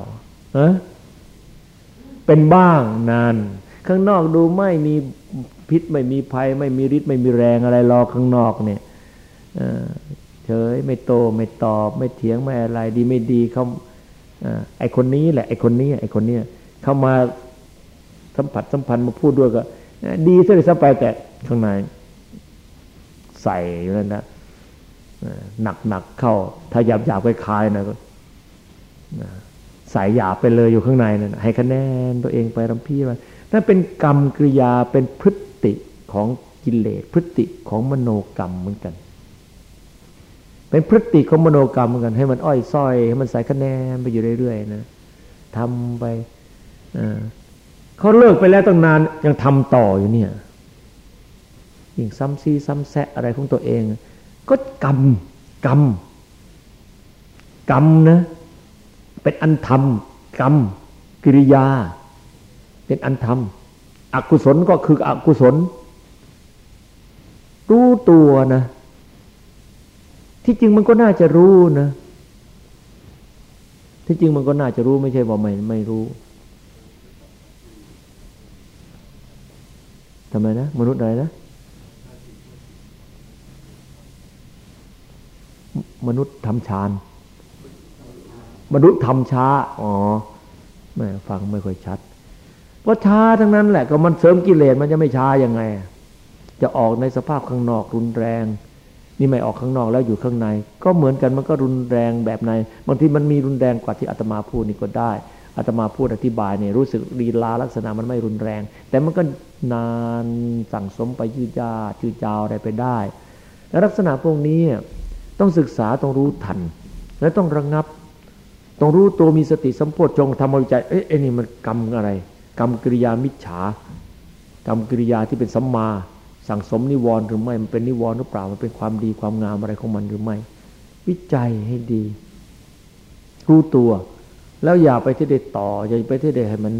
เป็นบ้างนานข้างนอกดูไม่มีพิษไม่มีภัยไม่มีฤทธิ์ไม่มีแรงอะไรรอข้างนอกเนี่ยเฉยไม่โตไม่ตอบไม่เถียงไม่อะไรดีไม่ดีเขาไอคนนี้แหละไอคนนี้เข้ามาสัมผัสสัมพันธ์มาพูดด้วยก็ดีซะเลยซะไปแต่ข้างในใส่แล้วนะหนักเข้าถ้าหยาบๆคลายๆนะก็ใส่หยาบไปเลยอยู่ข้างในนั่นให้คะแนนตัวเองไปรำพี่มานั่นเป็นกรรมกริยาเป็นพฤติของกิเลสพฤติของมโนกรรมเหมือนกันเป็นพฤติของมโนกรรมเหมือนกันให้มันอ้อยส้อยให้มันใส่คะแนนไปอยู่เรื่อยๆนะทำไปเขาเลิกไปแล้วตั้งนานยังทำต่ออยู่เนี่ยยิ่งซ้ำซีซ้ำแซะอะไรของตัวเองก็กรรมนะเป็นอันธรรมกรรมกิริยาเป็นอันธรรมอกุศลก็คืออกุศลรู้ตัวนะที่จริงมันก็น่าจะรู้นะที่จริงมันก็น่าจะรู้ไม่ใช่ว่าไม่รู้ทำไมนะมนุษย์อะไรนะมนุษย์ทำฌานมนุษย์ทำช้าอ๋อไม่ฟังไม่ค่อยชัดเพราะช้าทั้งนั้นแหละก็มันเสริมกิเลสมันจะไม่ช้ายังไงจะออกในสภาพข้างนอกรุนแรงนี่ไม่ออกข้างนอกแล้วอยู่ข้างในก็เหมือนกันมันก็รุนแรงแบบในบางทีมันมีรุนแรงกว่าที่อาตมาพูดนี่ก็ได้อาตมาพูดอธิบายเนี่ยรู้สึกลีลาลักษณะมันไม่รุนแรงแต่มันก็นานสั่งสมไปยืดยาวอะไรไปได้และลักษณะพวกนี้ต้องศึกษาต้องรู้ทันและต้องระงับต้องรู้ตัวมีสติสัมโพชฌงค์ทำวิจัยไอ้นี่มันกรรมอะไรกรรมกิริยามิจฉากรรมกิริยาที่เป็นสัมมาสั่งสมนิวรณ์หรือไม่มันเป็นนิวรณ์หรือเปล่ามันเป็นความดีความงามอะไรของมันหรือไม่วิจัยให้ดีรู้ตัวแล้วอย่าไปที่ได้ต่ออย่าไปที่ได้ให้มัน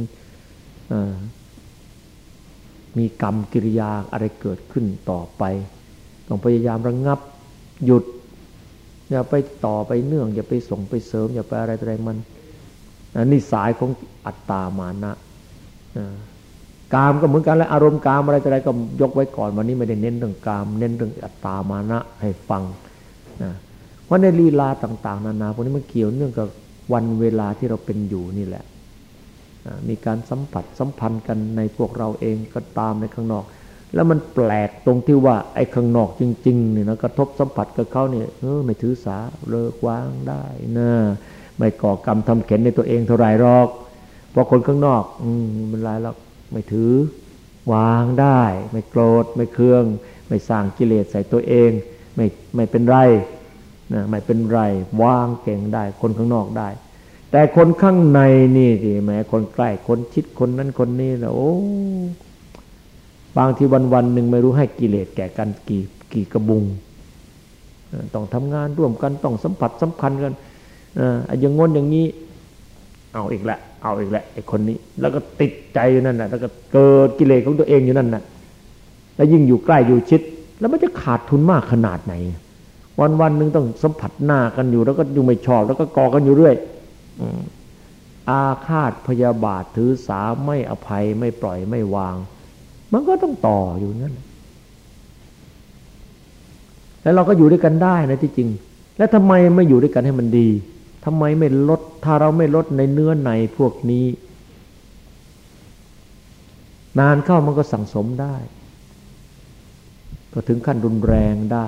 มีกรรมกิริยาอะไรเกิดขึ้นต่อไปต้องพยายามระงับหยุดอย่าไปต่อไปเนื่องอย่าไปส่งไปเสริมอย่าไปอะไรมันนี่สายของอัตตามานะกามก็เหมือนกันและอารมณ์กามอะไรก็ยกไว้ก่อนวันนี้ไม่ได้เน้นเรื่องกามเน้นเรื่องอัตตามานะให้ฟังเพราะในลีลาต่างๆนานาพวกนี้มันเกี่ยวเนื่องกับวันเวลาที่เราเป็นอยู่นี่แหละมีการสัมผัสสัมพันธ์กันในพวกเราเองก็ตามในข้างนอกแล้วมันแปลกตรงที่ว่าไอ้ข้างนอกจริงๆเนี่ยนะกระทบสัมผัสกับเขาเนี่ยไม่ถือสาเลิกวางได้นะไม่ก่อกรรมทำเข็ญในตัวเองเท่าไรหรอกเพราะคนข้างนอกมันไรหรอกไม่ถือวางได้ไม่โกรธไม่เคืองไม่สร้างกิเลสใส่ตัวเองไม่เป็นไรนะไม่เป็นไรวางเก่งได้คนข้างนอกได้แต่คนข้างในนี่สิแม้คนใกล้คนชิดคนนั้นคนนี้นะโอ้บางทีวันหนึ่งไม่รู้ให้กิเลสแก่กันกี่กระบุงต้องทำงานร่วมกันต้องสัมผัสสำคัญกันอย่างงนอย่างนี้เอาอีกแล้วไอ้คนนี้แล้วก็ติดใจอยู่นั่นน่ะแล้วก็เกิดกิเลสของตัวเองอยู่นั่นน่ะแล้วยิ่งอยู่ใกล้อยู่ชิดแล้วมันจะขาดทุนมากขนาดไหนวันหนึ่งต้องสัมผัสหน้ากันอยู่แล้วก็อยู่ไม่ชอบแล้วก็ก่อกันอยู่เรื่อยอาฆาตพยาบาทถือสาไม่อภัยไม่ปล่อยไม่วางมันก็ต้องต่ออยู่นั่นแล้วเราก็อยู่ด้วยกันได้นะที่จริงแล้วทำไมไม่อยู่ด้วยกันให้มันดีทำไมไม่ลดถ้าเราไม่ลดในเนื้อในพวกนี้นานเข้ามันก็สั่งสมได้ก็ถึงขั้นรุนแรงได้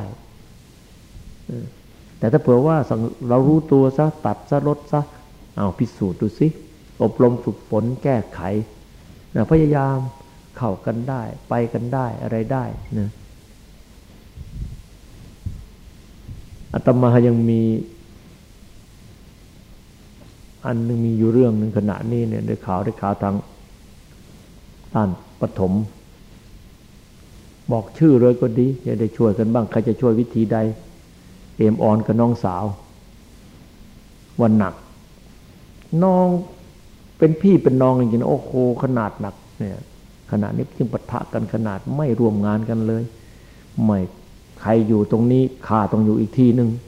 แต่ถ้าเผื่อว่าเรารู้ตัวซะตัดซะลดซะเอาพิสูจน์ดูสิอบรมฝึกฝนแก้ไขพยายามเข้ากันได้ไปกันได้อะไรได้นะอาตมายังมีอันนึงมีอยู่เรื่องหนึ่งขณะนี้เนี่ยได้ข่าวทางด้านปฐมบอกชื่อเลยก็ดีจะได้ช่วยกันบ้างใครจะช่วยวิธีใดเอมอ่อนกับน้องสาววันหนักน้องเป็นพี่เป็นน้องจริงๆโอ้โหขนาดหนักเนี่ยขณะนี้จึงปะทะกันขนาดไม่ร่วมงานกันเลยไม่ใครอยู่ตรงนี้ข้าต้องอยู่อีกที่นึง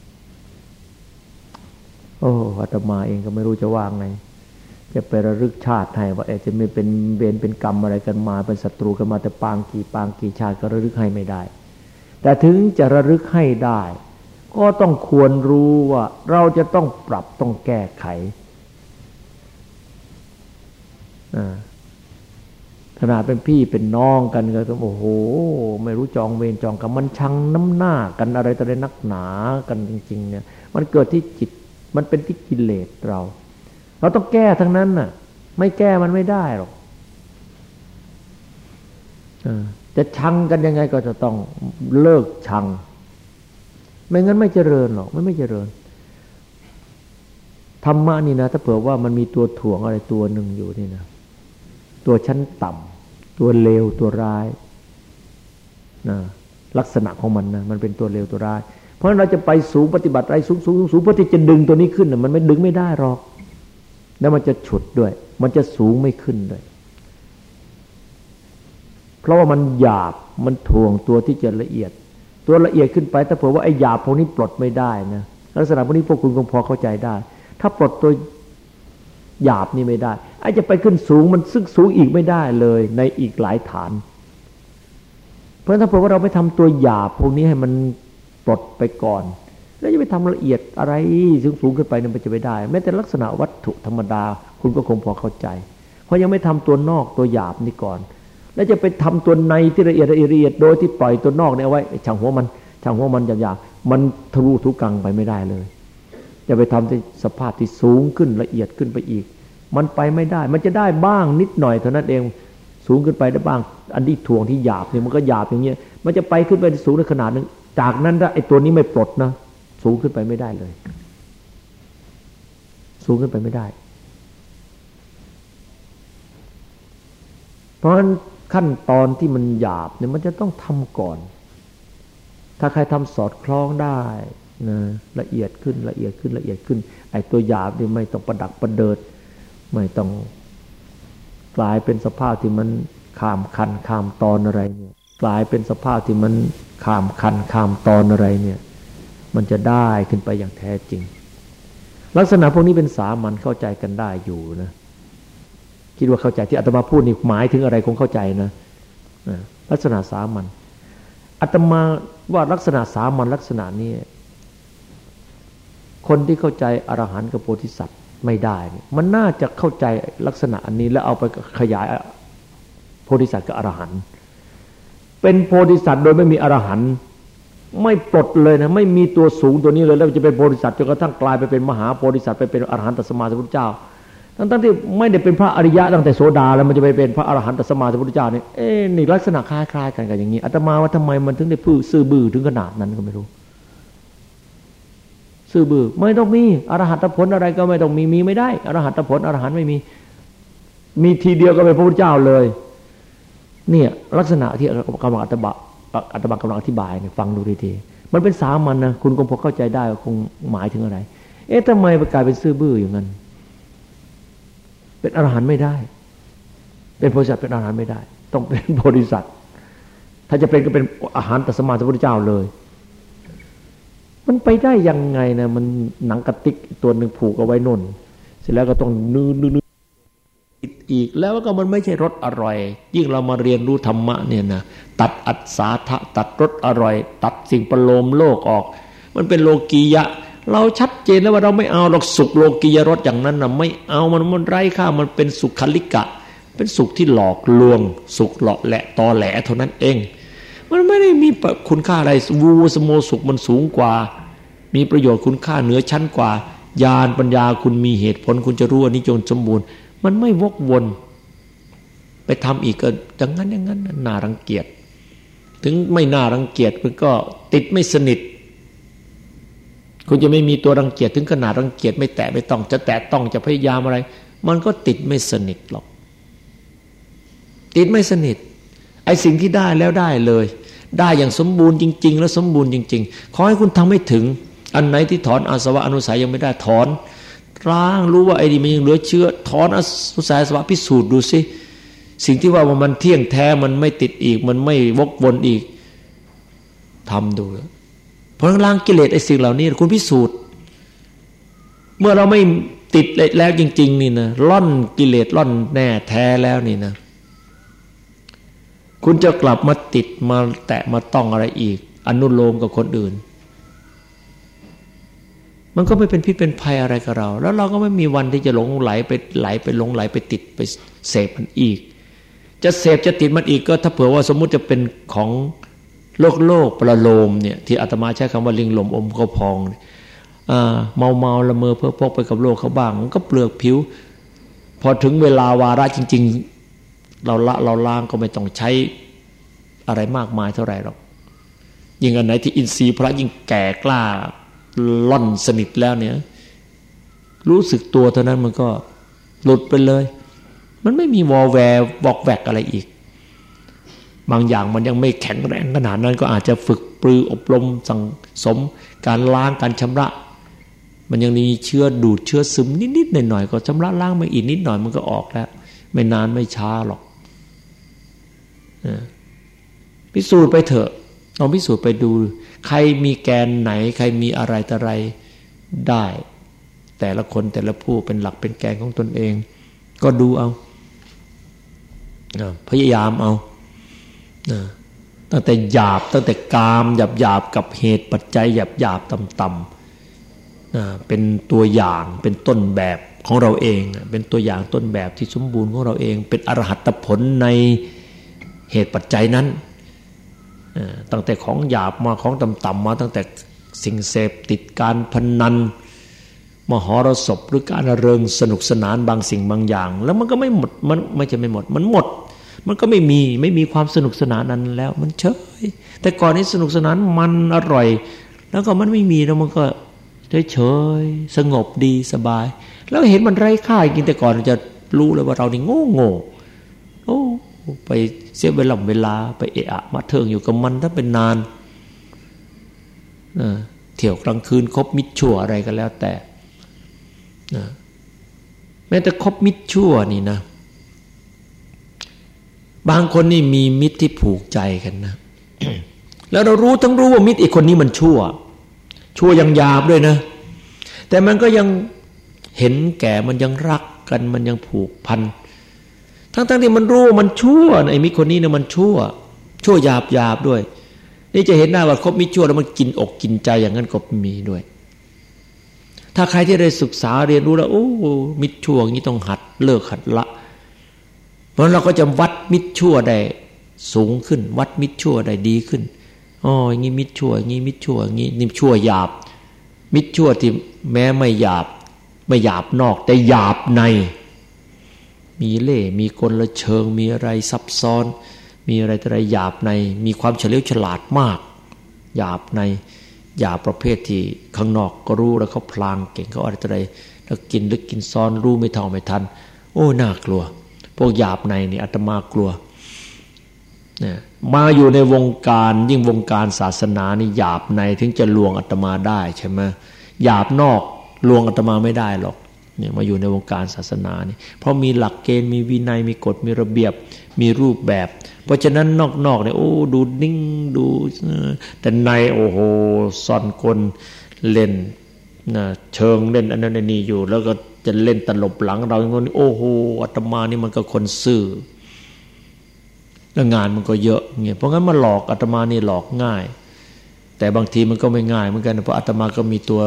โอ้อาตมาเองก็ไม่รู้จะว่าไงจะไประลึกชาติให้ว่าจะไม่เป็นเวรเป็นกรรมอะไรกันมาเป็นศัตรูกันมาแต่ปางกี่ชาติก็ระลึกให้ไม่ได้แต่ถึงจะระลึกให้ได้ก็ต้องควรรู้ว่าเราจะต้องปรับต้องแก้ไขขนาดเป็นพี่เป็นน้องกันก็โอ้โหไม่รู้จองเวรจองกรรมมันชังน้ำหน้ากันอะไรต่ออะไรนักหนากันจริงๆเนี่ยมันเกิดที่จิตมันเป็นที่กิเลสเราต้องแก้ทั้งนั้นน่ะไม่แก้มันไม่ได้หรอกจะชังกันยังไงก็จะต้องเลิกชังไม่งั้นไม่เจริญหรอกไม่เจริญธรรมะนี่นะถ้าเผื่อว่ามันมีตัวถ่วงอะไรตัวหนึ่งอยู่นี่นะตัวชั้นต่ำตัวเลวตัวร้ายนะลักษณะของมันนะมันเป็นตัวเลวตัวร้ายเพราะเราจะไปสูงปฏิบัติอะไรสูงเพื่อที่จะดึงตัวนี้ขึ้นนะมันไม่ดึงไม่ได้หรอกแล้วมันจะฉุดด้วยมันจะสูงไม่ขึ้นด้วยเพราะว่ามันหยาบมันถ่วงตัวที่จะละเอียดตัวละเอียดขึ้นไปถ้าเผื่อว่าไอ้หยาบพวกนี้ปลดไม่ได้นะลักษณะพวกนี้พวกคุณคงพอเข้าใจได้ถ้าปลดตัวหยาบนี่ไม่ได้ไอ้จะไปขึ้นสูงมันซึ่งสูงอีกไม่ได้เลยในอีกหลายฐานเพราะถ้าเผื่อว่าเราไม่ทำตัวหยาบพวกนี้ให้มันปลดไปก่อนแล้วจะไปทำละเอียดอะไรสูงขึ้นไปมันจะไม่ได้แม้แต่ลักษณะวัตถุธรรมดาคุณก็คงพอเข้าใจเพราะยังไม่ทำตัวนอกตัวหยาบนี่ก่อนแล้วจะไปทำตัวในที่ละเอียดโดยที่ปล่อยตัวนอกเนี่ยเอาไว้ช่างหัวมันหยาบๆมันทะลุทุกังไปไม่ได้เลยจะไปทำที่สภาพที่สูงขึ้นละเอียดขึ้นไปอีกมันไปไม่ได้มันจะได้บ้างนิดหน่อยเท่านั้นเองสูงขึ้นไปได้บ้างอันที่ถ่วงที่หยาบเนี่ยมันก็หยาบอย่างเงี้ยมันจะไปขึ้นไปสูงในขนาดนึงจากนั้นถ้าไอ้ตัวนี้ไม่ปลดนะสูงขึ้นไปไม่ได้เลยสูงขึ้นไปไม่ได้เพราะฉะนั้นขั้นตอนที่มันหยาบเนี่ยมันจะต้องทำก่อนถ้าใครทำสอดคล้องได้นะละเอียดขึ้นไอ้ตัวหยาบนี่ไม่ต้องประดักประเดิดไม่ต้องกลายเป็นสภาพที่มันข้ามคันข้ามตอนอะไรเนี่ยกลายเป็นสภาพที่มันข้ามคันข้ามตอนอะไรเนี่ยมันจะได้ขึ้นไปอย่างแท้จริงลักษณะพวกนี้เป็นสามัญเข้าใจกันได้อยู่นะคิดว่าเข้าใจที่อาตมาพูดนี่หมายถึงอะไรคงเข้าใจนะลักษณะสามัญอาตมาว่าลักษณะสามัญลักษณะนี้คนที่เข้าใจอรหันต์กับโพธิสัตว์ไม่ได้มันน่าจะเข้าใจลักษณะอันนี้แล้วเอาไปขยายโพธิสัตว์กับอรหันต์เป็นโพธิสัตว์โดยไม่มีอรหันต์ไม่ปลดเลยนะไม่มีตัวสูงตัวนี้เลยแล้วจะเป็นโพธิสัตว์จนกระทั่งกลายไปเป็นมหาโพธิสัตว์ไปเป็นอรหันตสัมมาสัมพุทธเจ้าทั้งที่ไม่ได้เป็นพระอริยะตั้งแต่โสดาแล้วมันจะไปเป็นพระอรหันตสัมมาสัมพุทธเจ้านี่นี่ลักษณะคล้ายๆกันกับอย่างนี้อาตมาว่าทำไมมันถึงได้ซื่อบื้อถึงขนาดนั้นก็ไม่รู้ซื่อบื้อไม่ต้องมีอรหัตผลอะไรก็ไม่ต้องมีไม่ได้อรหัตผลอรหันต์ไม่มีทีเดียวก็เป็นพระพุทธเจ้าเลยเนี่ยลักษณะที่กำลังอาตมากำลังอธิบายเนี่ยฟังดูดีๆมันเป็นสามัญนะคุณคงพอเข้าใจได้คงหมายถึงอะไรทำไมกลายเป็นซื่อบื้ออย่างนั้นเป็นอรหันต์ไม่ได้เป็นโพธิสัตว์เป็นอรหันต์ไม่ได้ต้องเป็นโพธิสัตว์ถ้าจะเป็นก็เป็นอรหันตสัมมาสัมพุทธเจ้าเลยมันไปได้ยังไงนะมันหนังกระติกตัวหนึ่งผูกเอาไว้น่นเสร็จแล้วก็ต้องนื้ออีกแล้วก็มันไม่ใช่รสอร่อยยิ่งเรามาเรียนรู้ธรรมะเนี่ยนะตัดอัศสาทะตัดรสอร่อยตัดสิ่งประโลมโลกออกมันเป็นโลกียะเราชัดเจนแล้วว่าเราไม่เอาหรอกสุขโลกียรสอย่างนั้นนะไม่เอามันไร้ค่ามันเป็นสุขคลิกะเป็นสุขที่หลอกลวงสุขหลอกแหละตอแหลเท่านั้นเองมันไม่ได้มีคุณค่าอะไรวูสโมสุขมันสูงกว่ามีประโยชน์คุณค่าเหนือชั้นกว่าญาณปัญญาคุณมีเหตุผลคุณจะรู้อนิจจงสมบูรณ์มันไม่วกวนไปทำอีกก็อย่างนั้นน่ารังเกียจถึงไม่น่ารังเกียจมันก็ติดไม่สนิทคุณจะไม่มีตัวรังเกียจถึงขนาดรังเกียจไม่แตะไม่ต้องจะแตะต้องจะพยายามอะไรมันก็ติดไม่สนิทหรอกติดไม่สนิทไอ้สิ่งที่ได้แล้วได้เลยได้อย่างสมบูรณ์จริงๆแล้วสมบูรณ์จริงๆขอให้คุณทำให้ถึงอันไหนที่ถอนอาสวะอนุสัยยังไม่ได้ถอนล้างรู้ว่าไอ้นี่มันยังเหลือเชื้อถอนอนุสัยอาสวะพิสูจน์ดูสิสิ่งที่ว่ามันเที่ยงแท้มันไม่ติดอีกมันไม่วกวนอีกทำดูเพราะล้างกิเลสไอ้สิ่งเหล่านี้คุณพิสูจน์เมื่อเราไม่ติดแล้วจริงๆนี่นะล่อนกิเลสล่อนแน่แท้แล้วนี่นะคุณจะกลับมาติดมาแตะมาต้องอะไรอีกอนุโลมกับคนอื่นมันก็ไม่เป็นพิษเป็นภัยอะไรกับเราแล้วเราก็ไม่มีวันที่จะหลงไหลไปหลงไหลไปติดไปเสพมันอีกจะเสพจะติดมันอีกก็ถ้าเผื่อว่าสมมุติจะเป็นของโลกประโลมเนี่ยที่อาตมาใช้คำว่าลิงหลมอมเขาพองเมาละเมอเพ้อพกไปกับโลกเขาบ้างมันก็เปลือกผิวพอถึงเวลาวาระจริงๆเราล้างก็ไม่ต้องใช้อะไรมากมายเท่าไหร่หรอกยิ่งอันไหนที่อินทรีย์พระยิ่งแก่กล้าล่อนสนิทแล้วเนี่ยรู้สึกตัวเท่านั้นมันก็หลุดไปเลยมันไม่มีวอแวร์บอกแวกอะไรอีกบางอย่างมันยังไม่แข็งแรงขนาดนั้นก็อาจจะฝึกปรืออบรมสั่งสมการล้างการชำระมันยังมีเชื้อดูดเชื้อซึมนิดๆหน่อยๆก็ชำระล้างมาอีกนิดหน่อยมันก็ออกแล้วไม่นานไม่ช้าหรอกพิสูจน์ไปเถอะลองพิสูจน์ไปดูใครมีแกนไหนใครมีอะไรต่ออะไรได้แต่ละคนแต่ละผู้เป็นหลักเป็นแกนของตนเองก็ดูเอาพยายามเอาตั้งแต่หยาบตั้งแต่กามหยาบกับเหตุปัจจัยหยาบต่ำเป็นตัวอย่างเป็นต้นแบบของเราเองเป็นตัวอย่างต้นแบบที่สมบูรณ์ของเราเองเป็นอรหัตผลในเหตุปัจจัยนั้นตั้งแต่ของหยาบมาของต่ำๆมาตั้งแต่สิ่งเสพติดการพนันมหรสพหรือการเริงสนุกสนานบางสิ่งบางอย่างแล้วมันก็ไม่หมดมันไม่ใช่ไม่หมดมันหมดมันก็ไม่มีความสนุกสนานนั้นแล้วมันเฉยแต่ก่อนนี้สนุกสนานมันอร่อยแล้วก็มันไม่มีแล้วมันก็เฉยสงบดีสบายแล้วเห็นมันไร้ค่าจริงแต่ก่อนจะรู้เลยว่าเรานี่โง่โอ้ไปเสียเวลาไปเอะมาเทิงอยู่กับมันถ้าเป็นนานเที่ยวกลางคืนคบมิตรชั่วอะไรก็แล้วแต่แม้แต่คบมิตรชั่วนี่นะบางคนนี่มีมิตรที่ผูกใจกันนะ แล้วเรารู้ว่ามิตรอีกคนนี้มันชั่วยังหยาบด้วยนะแต่มันก็ยังเห็นแก่มันยังรักกันมันยังผูกพันทั้งที่มันรู้ว่ามันชั่วไอ้มิตรคนนี้เนี่ยมันชั่วหยาบด้วยนี่จะเห็นได้ว่าคบมิตรชั่วแล้วมันกินอกกินใจอย่างนั้นก็มีด้วยถ้าใครที่ได้ศึกษาเรียนรู้แล้วโอ้มิตรชั่วอย่างนี้ต้องหัดเลิกหัดละเพราะเราก็จะวัดมิตรชั่วได้สูงขึ้นวัดมิตรชั่วได้ดีขึ้นอ๋ออย่างนี้มิตรชั่วอย่างนี้มิตรชั่วอย่างนี้นี่ชั่วหยาบมิตรชั่วที่แม้ไม่หยาบนอกแต่หยาบในมีเล่ห์มีกลเชิงมีอะไรซับซ้อนมีอะไรแต่อะไรหยาบในมีความเฉลียวฉลาดมากหยาบในหยาบประเภทที่ข้างนอกก็รู้แล้วเขาพลางเก่งเขาอะไรแต่อะไรแล้วกินลึกกินซ้อนรู้ไม่เท่าไม่ทันโอ้น่ากลัวพวกหยาบในนี่อาตมากลัวเนี่ยมาอยู่ในวงการยิ่งวงการศาสนานี่หยาบในถึงจะลวงอาตมาได้ใช่ไหมหยาบนอกลวงอาตมาไม่ได้หรอกเนี่ยมาอยู่ในวงการศาสนานี่เพราะมีหลักเกณฑ์มีวินัยมีกฎมีระเบียบมีรูปแบบเพราะฉะนั้นนอกเนี่ยโอ้ดูนิ่งดูแต่ในโอ้โหซ่อนกลเล่นนะเชิงเล่นอันนั้นอันนี้อยู่แล้วก็จะเล่นตลบหลังเราอย่างนี้โอ้โหอาตมานี่มันก็คนซื่อแล้วงานมันก็เยอะเงี้ยเพราะงั้นมาหลอกอาตมานี่หลอกง่ายแต่บางทีมันก็ไม่ง่ายเหมือนกันเพราะอาตมาก็มีตัว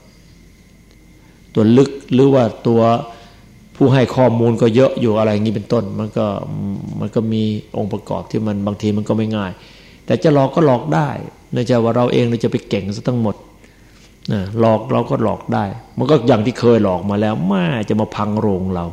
ลึกหรือว่าตัวผู้ให้ข้อมูลก็เยอะอยู่อะไรอย่างนี้เป็นต้นมันก็มีองค์ประกอบที่มันบางทีมันก็ไม่ง่ายแต่จะหลอกก็หลอกได้ไม่ใช่ว่าเราเองเราจะไปเก่งซะทั้งหมดหลอกเราก็หลอกได้มันก็อย่างที่เคยหลอกมาแล้วแม่จะมาพังโรงเรา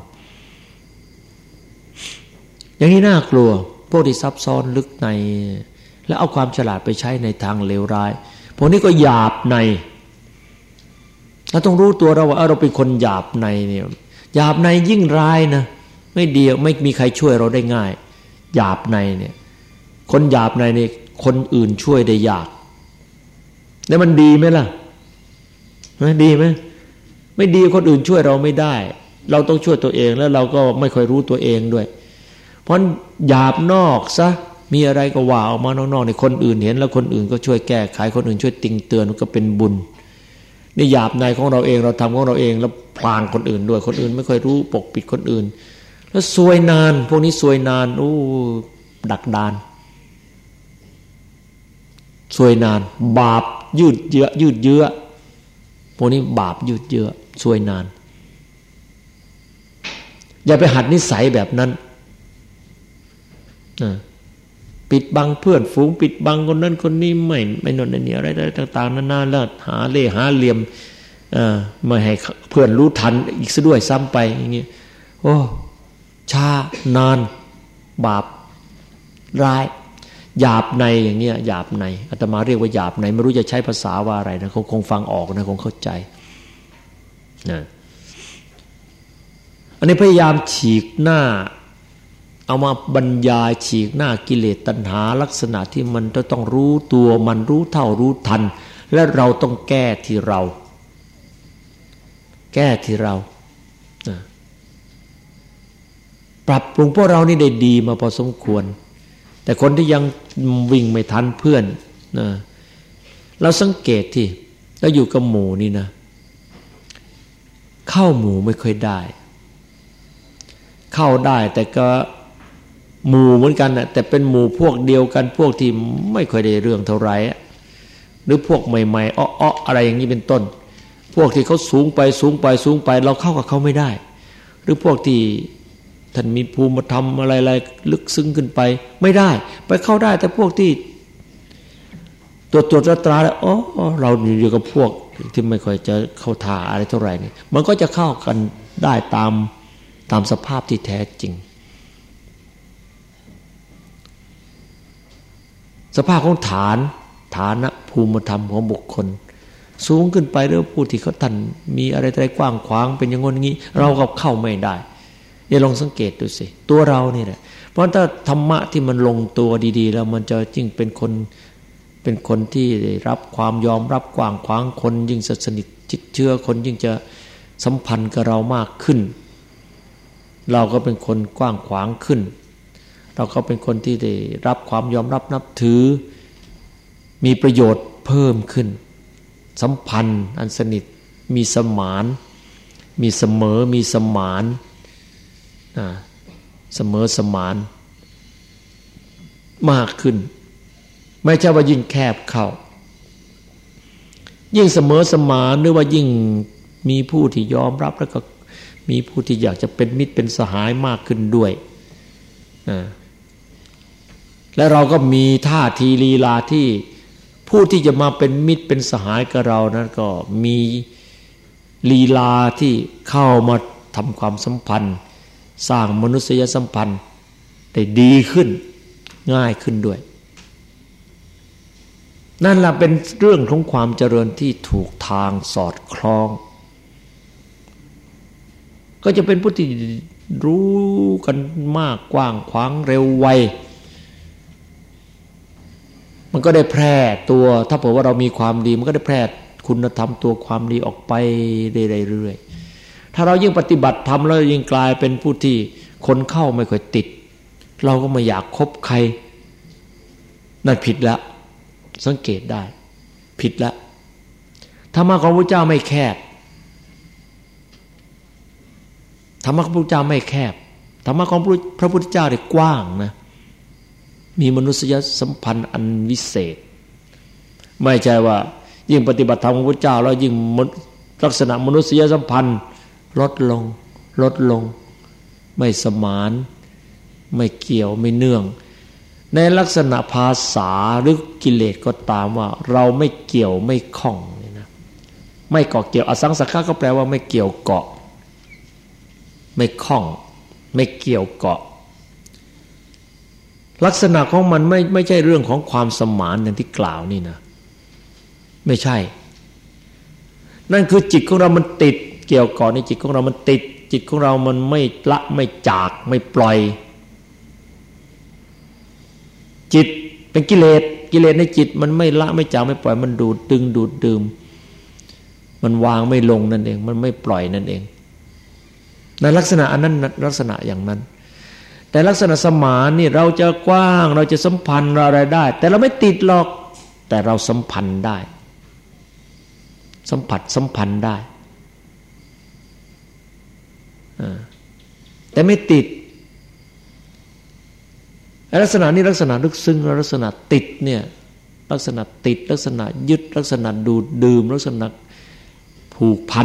อย่างนี้น่ากลัวพวกที่ซับซ้อนลึกในแล้วเอาความฉลาดไปใช้ในทางเลวร้ายพวกนี้ก็หยาบในเราต้องรู้ตัวเราว่าเราเป็นคนหยาบในเนี่ยหยาบในยิ่งร้ายนะไม่ดีไม่มีใครช่วยเราได้ง่ายหยาบในเนี่ยคนหยาบในนี่คนอื่นช่วยได้ยากแล้วมันดีไหมล่ะดีไหมไม่ดีคนอื่นช่วยเราไม่ได้เราต้องช่วยตัวเองแล้วเราก็ไม่ค่อยรู้ตัวเองด้วยเพราะหยาบนอกซะมีอะไรก็ว่าออกมานอกๆในคนอื่นเห็นแล้วคนอื่นก็ช่วยแก้ไขคนอื่นช่วยติงเตือนก็เป็นบุญนี่หยาบในของเราเองเราทำของเราเองแล้วพลางคนอื่นด้วยคนอื่นไม่ค่อยรู้ปกปิดคนอื่นแล้วซวยนานพวกนี้ซวยนานโอ้ดักดานซวยนานบาปยืดเยื้อพวกนี้บาปยืดเยื้อซวยนานอย่าไปหัดนิสัยแบบนั้นปิดบังเพื่อนฝูงปิดบังคนนั้นคนนี้ไม่นนนี่อะไรต่างๆนานาแล้วหาเล่ห์หาเหลี่ยมไม่ให้เพื่อนรู้ทันอีกซะด้วยซ้ำไปอย่างนี้โอ้ช้านานบาปร้ายหยาบในอย่างเนี้ยหยาบในอาตมาเรียกว่าหยาบในไม่รู้จะใช้ภาษาว่าอะไรนะคงฟังออกนะคงเข้าใจนะอันนี้พยายามฉีกหน้าเอามาบรรยายฉีกหน้ากิเลสตัณหาลักษณะที่มันต้องรู้ตัวมันรู้เท่ารู้ทันและเราต้องแก้ที่เราปรับปรุงพวกเรานี่ได้ดีมาพอสมควรแต่คนที่ยังวิ่งไม่ทันเพื่อนนะเราสังเกตที่แล้วอยู่กับหมู่นี่นะเข้าหมู่ไม่ค่อยได้เข้าได้แต่ก็หมู่เหมือนกันนะแต่เป็นหมู่พวกเดียวกันพวกที่ไม่ค่อยได้เรื่องเท่าไหร่หรือพวกใหม่ๆอ้ออะไรอย่างนี้เป็นต้นพวกที่เขาสูงไปเราเข้ากับเขาไม่ได้หรือพวกที่ท่านมีภูมิธรรมอะไรๆลึกซึ้งขึ้นไปไม่ได้ไปเข้าได้แต่พวกที่ตรวจตราแล้วอ๋อเราอยู่กับพวกที่ไม่ค่อยจะเข้าท่าอะไรเท่าไหร่นี่มันก็จะเข้ากันได้ตามสภาพที่แท้จริงสภาพของฐานะภูมิธรรมของบุคคลสูงขึ้นไปหรือผู้ที่เขาท่านมีอะไรกว้างขวางเป็นอย่างงี้เราก็เข้าไม่ได้อย่าลองสังเกตดูสิตัวเรานี่แหละเพราะถ้าธรรมะที่มันลงตัวดีๆแล้วมันจะยิ่งเป็นคนที่รับความยอมรับกว้างขวางคนยิ่งสนิทชิดเชื้อคนยิ่งจะสัมพันธ์กับเรามากขึ้นเราก็เป็นคนกว้างขวางขึ้นเราก็เป็นคนที่ได้รับความยอมรับนับถือมีประโยชน์เพิ่มขึ้นสัมพันธ์อันสนิทมีสมานมีเสมอมีสมานเสมอสมานมากขึ้นไม่ใช่ว่ายิ่งแคบเข้ายิ่งเสมอสมานหรือว่ายิ่งมีผู้ที่ยอมรับแล้วก็มีผู้ที่อยากจะเป็นมิตรเป็นสหายมากขึ้นด้วยและเราก็มีท่าทีลีลาที่ผู้ที่จะมาเป็นมิตรเป็นสหายกับเรานั้นก็มีลีลาที่เข้ามาทำความสัมพันธ์สร้างมนุษยสัมพันธ์ได้ดีขึ้นง่ายขึ้นด้วยนั่นแหละเป็นเรื่องของความเจริญที่ถูกทางสอดคล้องก็จะเป็นผู้ที่รู้กันมากกว้างขวางเร็วไวมันก็ได้แพร่ตัวถ้าเผื่อว่าเรามีความดีมันก็ได้แพร่คุณธรรมตัวความดีออกไปเรื่อยๆถ้าเรายิ่งปฏิบัติธรรมแล้วยิ่งกลายเป็นผู้ที่คนเข้าไม่ค่อยติดเราก็ไม่อยากคบใครนั่นผิดแล้วสังเกตได้ผิดแล้วธรรมะของพระเจ้าไม่แคบธรรมะของพระเจ้าไม่แคบธรรมะของพระพุทธเจ้าได้กว้างนะมีมนุษยสัมพันธ์อันวิเศษไม่ใช่ว่ายิ่งปฏิบัติธรรมของพระเจ้าแล้วยิ่งลักษณะมนุษยสัมพันธ์ลดลงไม่สมานไม่เกี่ยวไม่เนื่องในลักษณะภาษาหรือกิเลสก็ตามว่าเราไม่เกี่ยวไม่ข้องนี่นะไม่เกาะเกี่ยวอสังสักขะก็แปลว่าไม่เกี่ยวเกาะไม่ข้องไม่เกี่ยวเกาะลักษณะของมันไม่ใช่เรื่องของความสมานอย่างที่กล่าวนี่นะไม่ใช่นั่นคือจิตของเรามันติดเกี่ยวเกาะในจิตของเรามันติดจิตของเรามันไม่ละไม่จากไม่ปล่อยจิตเป็นกิเลสในจิตมันไม่ละไม่จากไม่ปล่อยมันดูดดึงดูดดื่มมันวางไม่ลงนั่นเองมันไม่ปล่อยนั่นเองในลักษณะอันนั้นลักษณะอย่างนั้นแต่ลักษณะสมานนี่เราจะกว้างเราจะสัมพันธ์อะไรได้แต่เราไม่ติดหรอกแต่เราสัมพันธ์ได้สัมผัสสัมพันธ์ได้แต่ไม่ติดลักษณะนี้ลักษณะลึกซึ้งลักษณะติดเนี่ยลักษณะติดลักษณะยึดลักษณะดูดดื่มลักษณะผูกพัน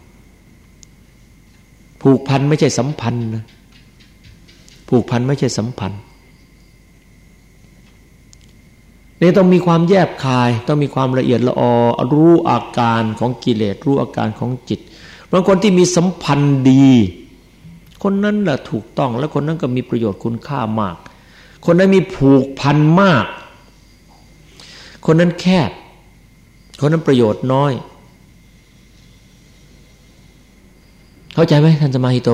ไม่ใช่สัมพันธ์นะผูกพันไม่ใช่สัมพันธ์นี่ต้องมีความแยบคายต้องมีความละเอียดละออรู้อาการของกิเลสรู้อาการของจิตบางคนที่มีสัมพันธ์ดีคนนั้นแหละถูกต้องและคนนั้นก็มีประโยชน์คุณค่ามากคนนั้นมีผูกพันมากคนนั้นแคบคนนั้นประโยชน์น้อยเข้าใจไหมท่านสมาหิโต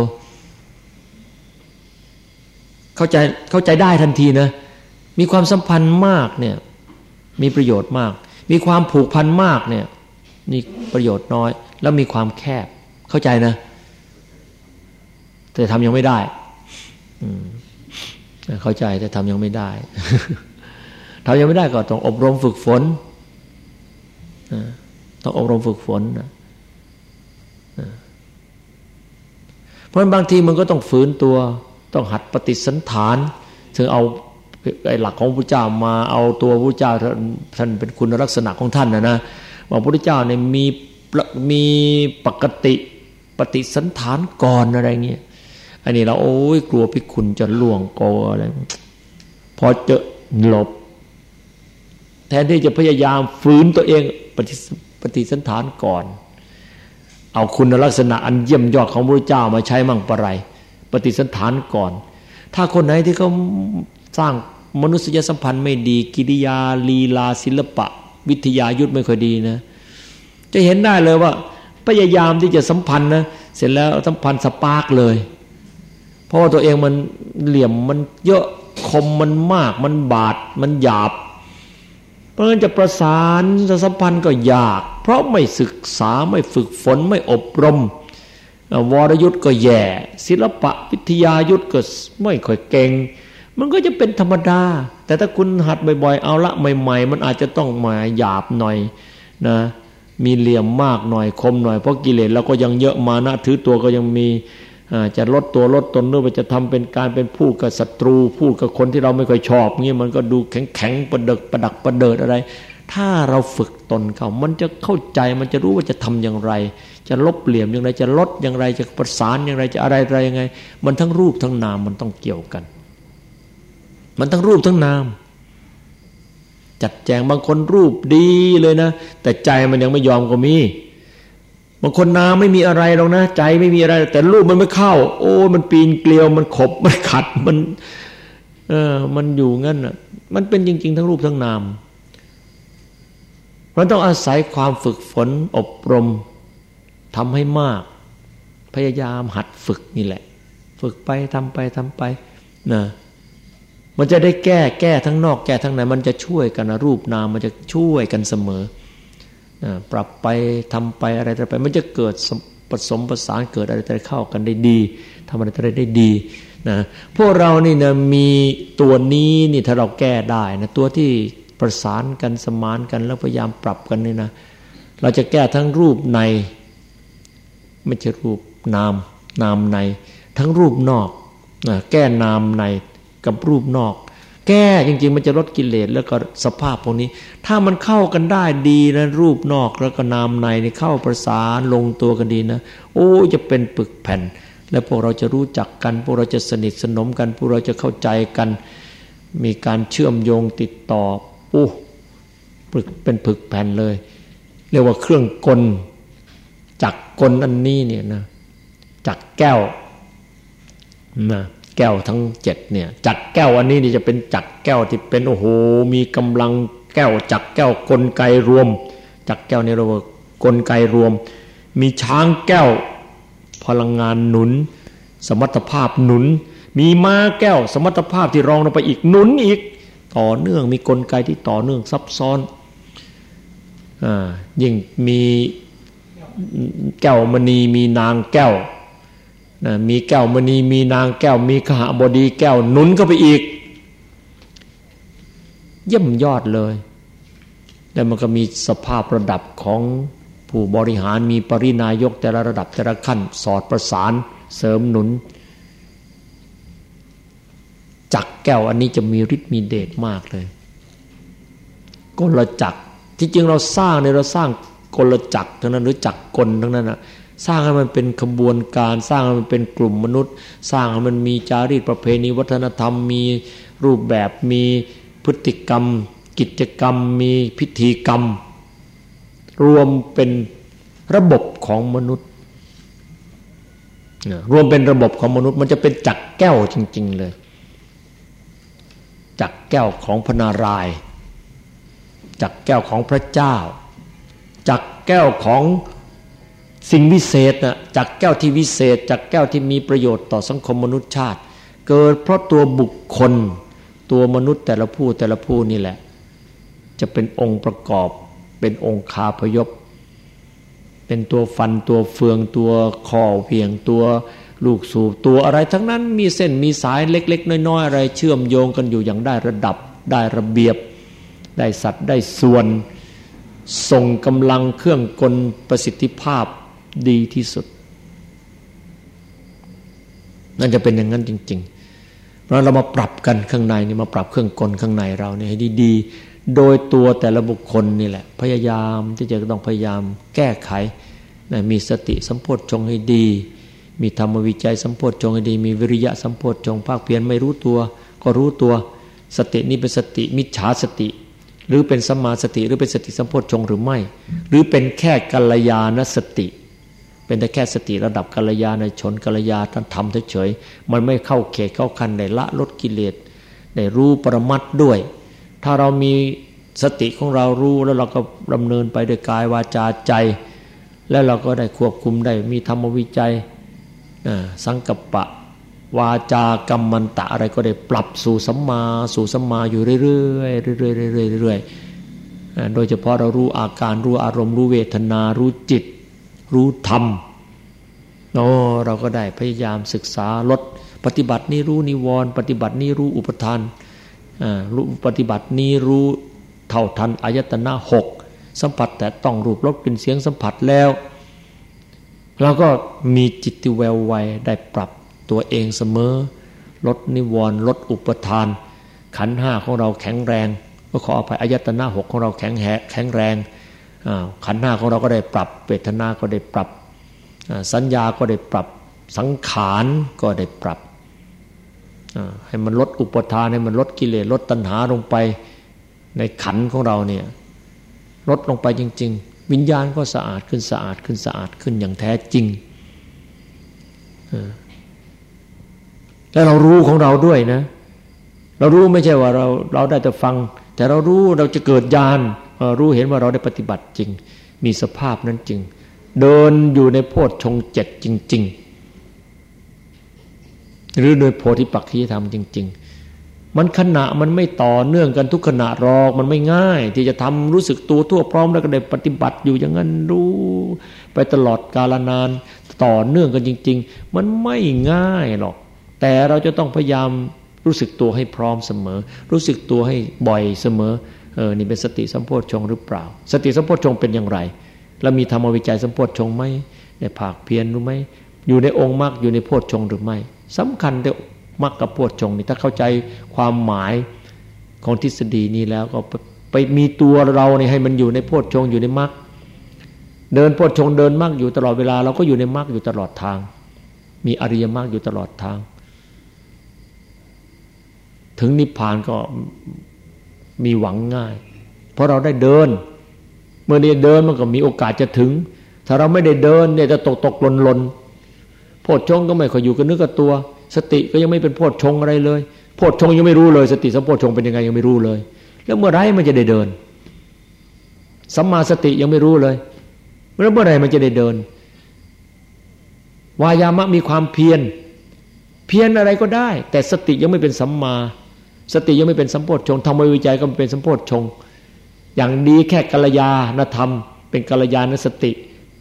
เข้าใจได้ทันทีนะมีความสัมพันธ์มากเนี่ยมีประโยชน์มากมีความผูกพันมากเนี่ยนี่ประโยชน์น้อยแล้วมีความแคบเข้าใจนะแต่ทำยังไม่ได้เข้าใจแต่ทำยังไม่ได้ ทำยังไม่ได้ก็ต้องอบรมฝึกฝนต้องอบรมฝึกฝนเพราะบางทีมันก็ต้องฝืนตัวต้องหัดปฏิสันฐานถึงเอาไอ้หลักของพระพุทธเจ้ามาเอาตัวพระพุทธเจ้าท่านเป็นคุณลักษณะของท่านนะว่าพระพุทธเจ้าเนี่ยมีมีปกติปฏิสันฐานก่อนอะไรเงี้ยอันนี้เราโอ้ยกลัวพิคุณจะล่วงโกอะไรพอเจอหลบแทนที่จะพยายามฝืนตัวเองปฏิสันฐานก่อนเอาคุณลักษณะอันเยี่ยมยอดของพระเจ้ามาใช้มั่งปะไรปฏิสันฐานก่อนถ้าคนไหนที่เขาสร้างมนุษยสัมพันธ์ไม่ดีกิริยาลีลาศิลปะวิทยายุทธไม่ค่อยดีนะจะเห็นได้เลยว่าพยายามที่จะสัมพันธ์นะเสร็จแล้วสัมพันธ์สปาร์กเลยเพราะว่าตัวเองมันเหลี่ยมมันเยอะคมมันมากมันบาดมันหยาบเพราะฉะนั้นจะประสานจะสัมพันธ์ก็ยากเพราะไม่ศึกษาไม่ฝึกฝนไม่อบรมวรยุทธ์ก็แย่ศิลปะวิทยายุทธก็ไม่ค่อยเก่งมันก็จะเป็นธรรมดาแต่ถ้าคุณหัดบ่อยๆเอาละใหม่ๆมันอาจจะต้องมาหยาบหน่อยนะมีเหลี่ยมมากหน่อยคมหน่อยเพราะกิเลสเราก็ยังเยอะมานะถือตัวก็ยังมีจะลดตัวลดตนหรือว่าจะทำเป็นการเป็นพูดกับศัตรูพูดกับคนที่เราไม่ค่อยชอบงี้มันก็ดูแข็งๆประดักประเดิดอะไรถ้าเราฝึกตนเขามันจะเข้าใจมันจะรู้ว่าจะทำอย่างไรจะลบเหลี่ยมอย่างไรจะลดอย่างไรจะประสานอย่างไรจะอะไรยังไงมันทั้งรูปทั้งนามมันต้องเกี่ยวกันมันทั้งรูปทั้งนามจัดแจงบางคนรูปดีเลยนะแต่ใจมันยังไม่ยอมก็มีบางคนนามไม่มีอะไรหรอกนะใจไม่มีอะไรแต่รูปมันไม่เข้าโอ้มันปีนเกลียวมันขบมันขัดมันอยู่งั้นน่ะมันเป็นจริงๆทั้งรูปทั้งนามมันต้องอาศัยความฝึกฝนอบรมทำให้มากพยายามหัดฝึกนี่แหละฝึกไปทำไปนะมันจะได้แก้ทั้งนอกแก้ทั้งในมันจะช่วยกันนะรูปนามมันจะช่วยกันเสมอปรับไปทำไปอะไรไปมันจะเกิดผสมประสานเกิดอะไรเข้ากันได้ดีทำอะไรได้ดีนะพวกเรานี่นะมีตัวนี้นี่ถ้าเราแก้ได้นะตัวที่ประสานกันสมานกันแล้วพยายามปรับกันนี่นะเราจะแก้ทั้งรูปในไม่ใช่รูปนามในทั้งรูปนอกนะแก้นามในกับรูปนอกแก้จริงๆมันจะลดกิเลสแล้วก็สภาพพวกนี้ถ้ามันเข้ากันได้ดีนะรูปนอกแล้วก็นามในนี่เข้าประสานลงตัวกันดีนะโอ้จะเป็นปึกแผ่นแล้วพวกเราจะรู้จักกันพวกเราจะสนิทสนมกันพวกเราจะเข้าใจกันมีการเชื่อมโยงติดต่อเป็นปึกแผ่นเลยเรียกว่าเครื่องกลจักรกลอันนี้เนี่ยนะจักรแก้วนะแก้วทั้ง7เนี่ยจักรแก้วอันนี้นี่จะเป็นจักรแก้วที่เป็นโอ้โหมีกำลังแก้วจักรแก้วกลไกรวมจักรแก้วนี่เราว่ากลไกรวมมีช้างแก้วพลังงานหนุนสมรรถภาพหนุนมีม้าแก้วสมรรถภาพที่รองลงไปอีกหนุนอีกต่อเนื่องมีกลไกที่ต่อเนื่องซับซ้อนยิ่งมีแก้วมณีมีนางแก้วมีแก้วมณีมีนางแก้วมีขหบดีแก้วหนุนเข้าไปอีกเยี่ยมยอดเลยแล้วมันก็มีสภาพระดับของผู้บริหารมีปรินายกแต่ละระดับแต่ละขั้นสอดประสานเสริมหนุนจักรแก้วอันนี้จะมีฤทธิ์มีเดชมากเลยกลจักรที่จริงเราสร้างเนี่ยเราสร้างกลจักรทั้งนั้นหรือจักรกลทั้งนั้นนะสร้างให้มันเป็นขบวนการสร้างให้มันเป็นกลุ่มมนุษย์สร้างให้มันมีจารีตประเพณีวัฒนธรรมมีรูปแบบมีพฤติกรรมกิจกรรมมีพิธีกรรมรวมเป็นระบบของมนุษย์รวมเป็นระบบของมนุษย์มันจะเป็นจักรแก้วจริงๆเลยจักรแก้วของพระนารายณ์จักรแก้วของพระเจ้าจักรแก้วของสิ่งวิเศษนะจักรแก้วที่วิเศษจักรแก้วที่มีประโยชน์ต่อสังคมมนุษยชาติเกิดเพราะตัวบุคคลตัวมนุษย์แต่ละผู้นี่แหละจะเป็นองค์ประกอบเป็นองค์คาพยพเป็นตัวฟันตัวเฟืองตัวคอเพียงตัวลูกสูบตัวอะไรทั้งนั้นมีเส้นมีสายเล็กๆน้อยๆอะไรเชื่อมโยงกันอยู่อย่างได้ระดับได้ระเบียบได้สัดได้ส่วนส่งกำลังเครื่องกลประสิทธิภาพดีที่สุดนั่นจะเป็นอย่างนั้นจริงๆเพราะเรามาปรับกันข้างในนี่มาปรับเครื่องกลข้างในเราเนี่ยให้ดีๆโดยตัวแต่ละบุคคลนี่แหละพยายามที่จะต้องพยายามแก้ไขนะมีสติสัมโพชฌงค์ให้ดีมีธรรมวิจัยสัมโพชฌงค์ให้ดีมีวิริยะสัมโพชฌงค์ภาคเพียรไม่รู้ตัวก็รู้ตัวสตินี้เป็นสติมิจฉาสติหรือเป็นสัมมาสติหรือเป็นสติสัมโพชฌงค์หรือไม่หรือเป็นแค่กัลยาณสติเป็นแต่แค่สติระดับกัลยาณชนกัลยาณธรรมเฉยๆมันไม่เข้าเขตเข้าคันในละลดกิเลสในรู้ปรมัตถ์ด้วยถ้าเรามีสติของเรารู้แล้วเราก็ดำเนินไปด้วยกายวาจาใจแล้วเราก็ได้ควบคุมได้มีธรรมวิจัยสังกัปปะวาจากัมมันตะอะไรก็ได้ปรับสู่สัมมาอยู่เรื่อยๆเรื่อยๆโดยเฉพาะเรารู้อาการรู้อารมณ์รู้เวทนารู้จิตรู้ธรรมเราก็ได้พยายามศึกษาลดปฏิบัตินี้รู้นิวรณ์ปฏิบัตินี้รู้อุปทานรู้ปฏิบัตินี้รู้เท่าทันอายตนะ6สัมผัสแต่ต้องรูปรสกลิ่นเสียงสัมผัสแล้วเราก็มีจิตที่แววไวได้ปรับตัวเองเสมอลดนิวรณ์ลดอุปทานขันธ์5ของเราแข็งแรงก็ขออภัยอายตนะ6ของเราแข็งแรงขันธ์5ของเราก็ได้ปรับเวทนาก็ได้ปรับสัญญาก็ได้ปรับสังขารก็ได้ปรับให้มันลดอุปทานให้มันลดกิเลสลดตัณหาลงไปในขันธ์ของเราเนี่ยลดลงไปจริงๆวิญญาณก็สะอาดขึ้นสะอาดขึ้นสะอาดขึ้นอย่างแท้จริงแล้วเรารู้ของเราด้วยนะเรารู้ไม่ใช่ว่าเราได้แต่ฟังแต่เรารู้เราจะเกิดญาณรู้เห็นว่าเราได้ปฏิบัติจริงมีสภาพนั้นจริงเดินอยู่ในโพชฌงค์7จริงๆหรือโดยโพธิปักขิยธรรมจริงๆมันขณะมันไม่ต่อเนื่องกันทุกขณะหรอกมันไม่ง่ายที่จะทำรู้สึกตัวทั่วพร้อมแล้วก็ได้ปฏิบัติอยู่อย่างนั้นรู้ไปตลอดกาลนานต่อเนื่องกันจริงๆมันไม่ง่ายหรอกแต่เราจะต้องพยายามรู้สึกตัวให้พร้อมเสมอรู้สึกตัวให้บ่อยเสมอนี่เป็นสติสัมโพชฌงค์หรือเปล่าสติสัมโพชฌงค์เป็นอย่างไรแล้วมีธรรมวิจัยสัมโพชฌงค์ไหมได้ภาคเพียรรู้ไหมอยู่ในองค์มรรคอยู่ในโพชฌงค์หรือไม่สำคัญที่มรรคกับโพชฌงค์นี่ถ้าเข้าใจความหมายของทฤษฎีนี้แล้วก็ไปมีตัวเราเนี่ยให้มันอยู่ในโพชฌงค์อยู่ในมรรคเดินโพชฌงค์เดินมรรคอยู่ตลอดเวลาเราก็อยู่ในมรรคอยู่ตลอดทางมีอริยมรรคอยู่ตลอดทางถึงนิพพานก็มีหวังง่ายเพราะเราได้เดินเมื่อได้เดินมันก็มีโอกาสจะถึงถ้าเราไม่ได้เดินเนี่ยจะตกหล่นโพชฌงค์ก็ไม่ค่อยอยู่กับเนื้อกับตัวสติก็ยังไม่เป็นโพชฌงค์อะไรเลยโพชฌงค์ยังไม่รู้เลยสติสัมโพชฌงค์เป็นยังไงยังไม่รู้เลยแล้วเมื่อไรมันจะได้เดินสัมมาสติยังไม่รู้เลยแล้วเมื่อไรมันจะได้เดินวายามะมีความเพียรอะไรก็ได้แต่สติยังไม่เป็นสัมมาสติยังไม่เป็นสัมโพชฌงค์ธรรมวิจัยก็ไม่เป็นสัมโพชฌงค์อย่างดีแค่กัลยาณธรรมเป็นกัลยาณสติ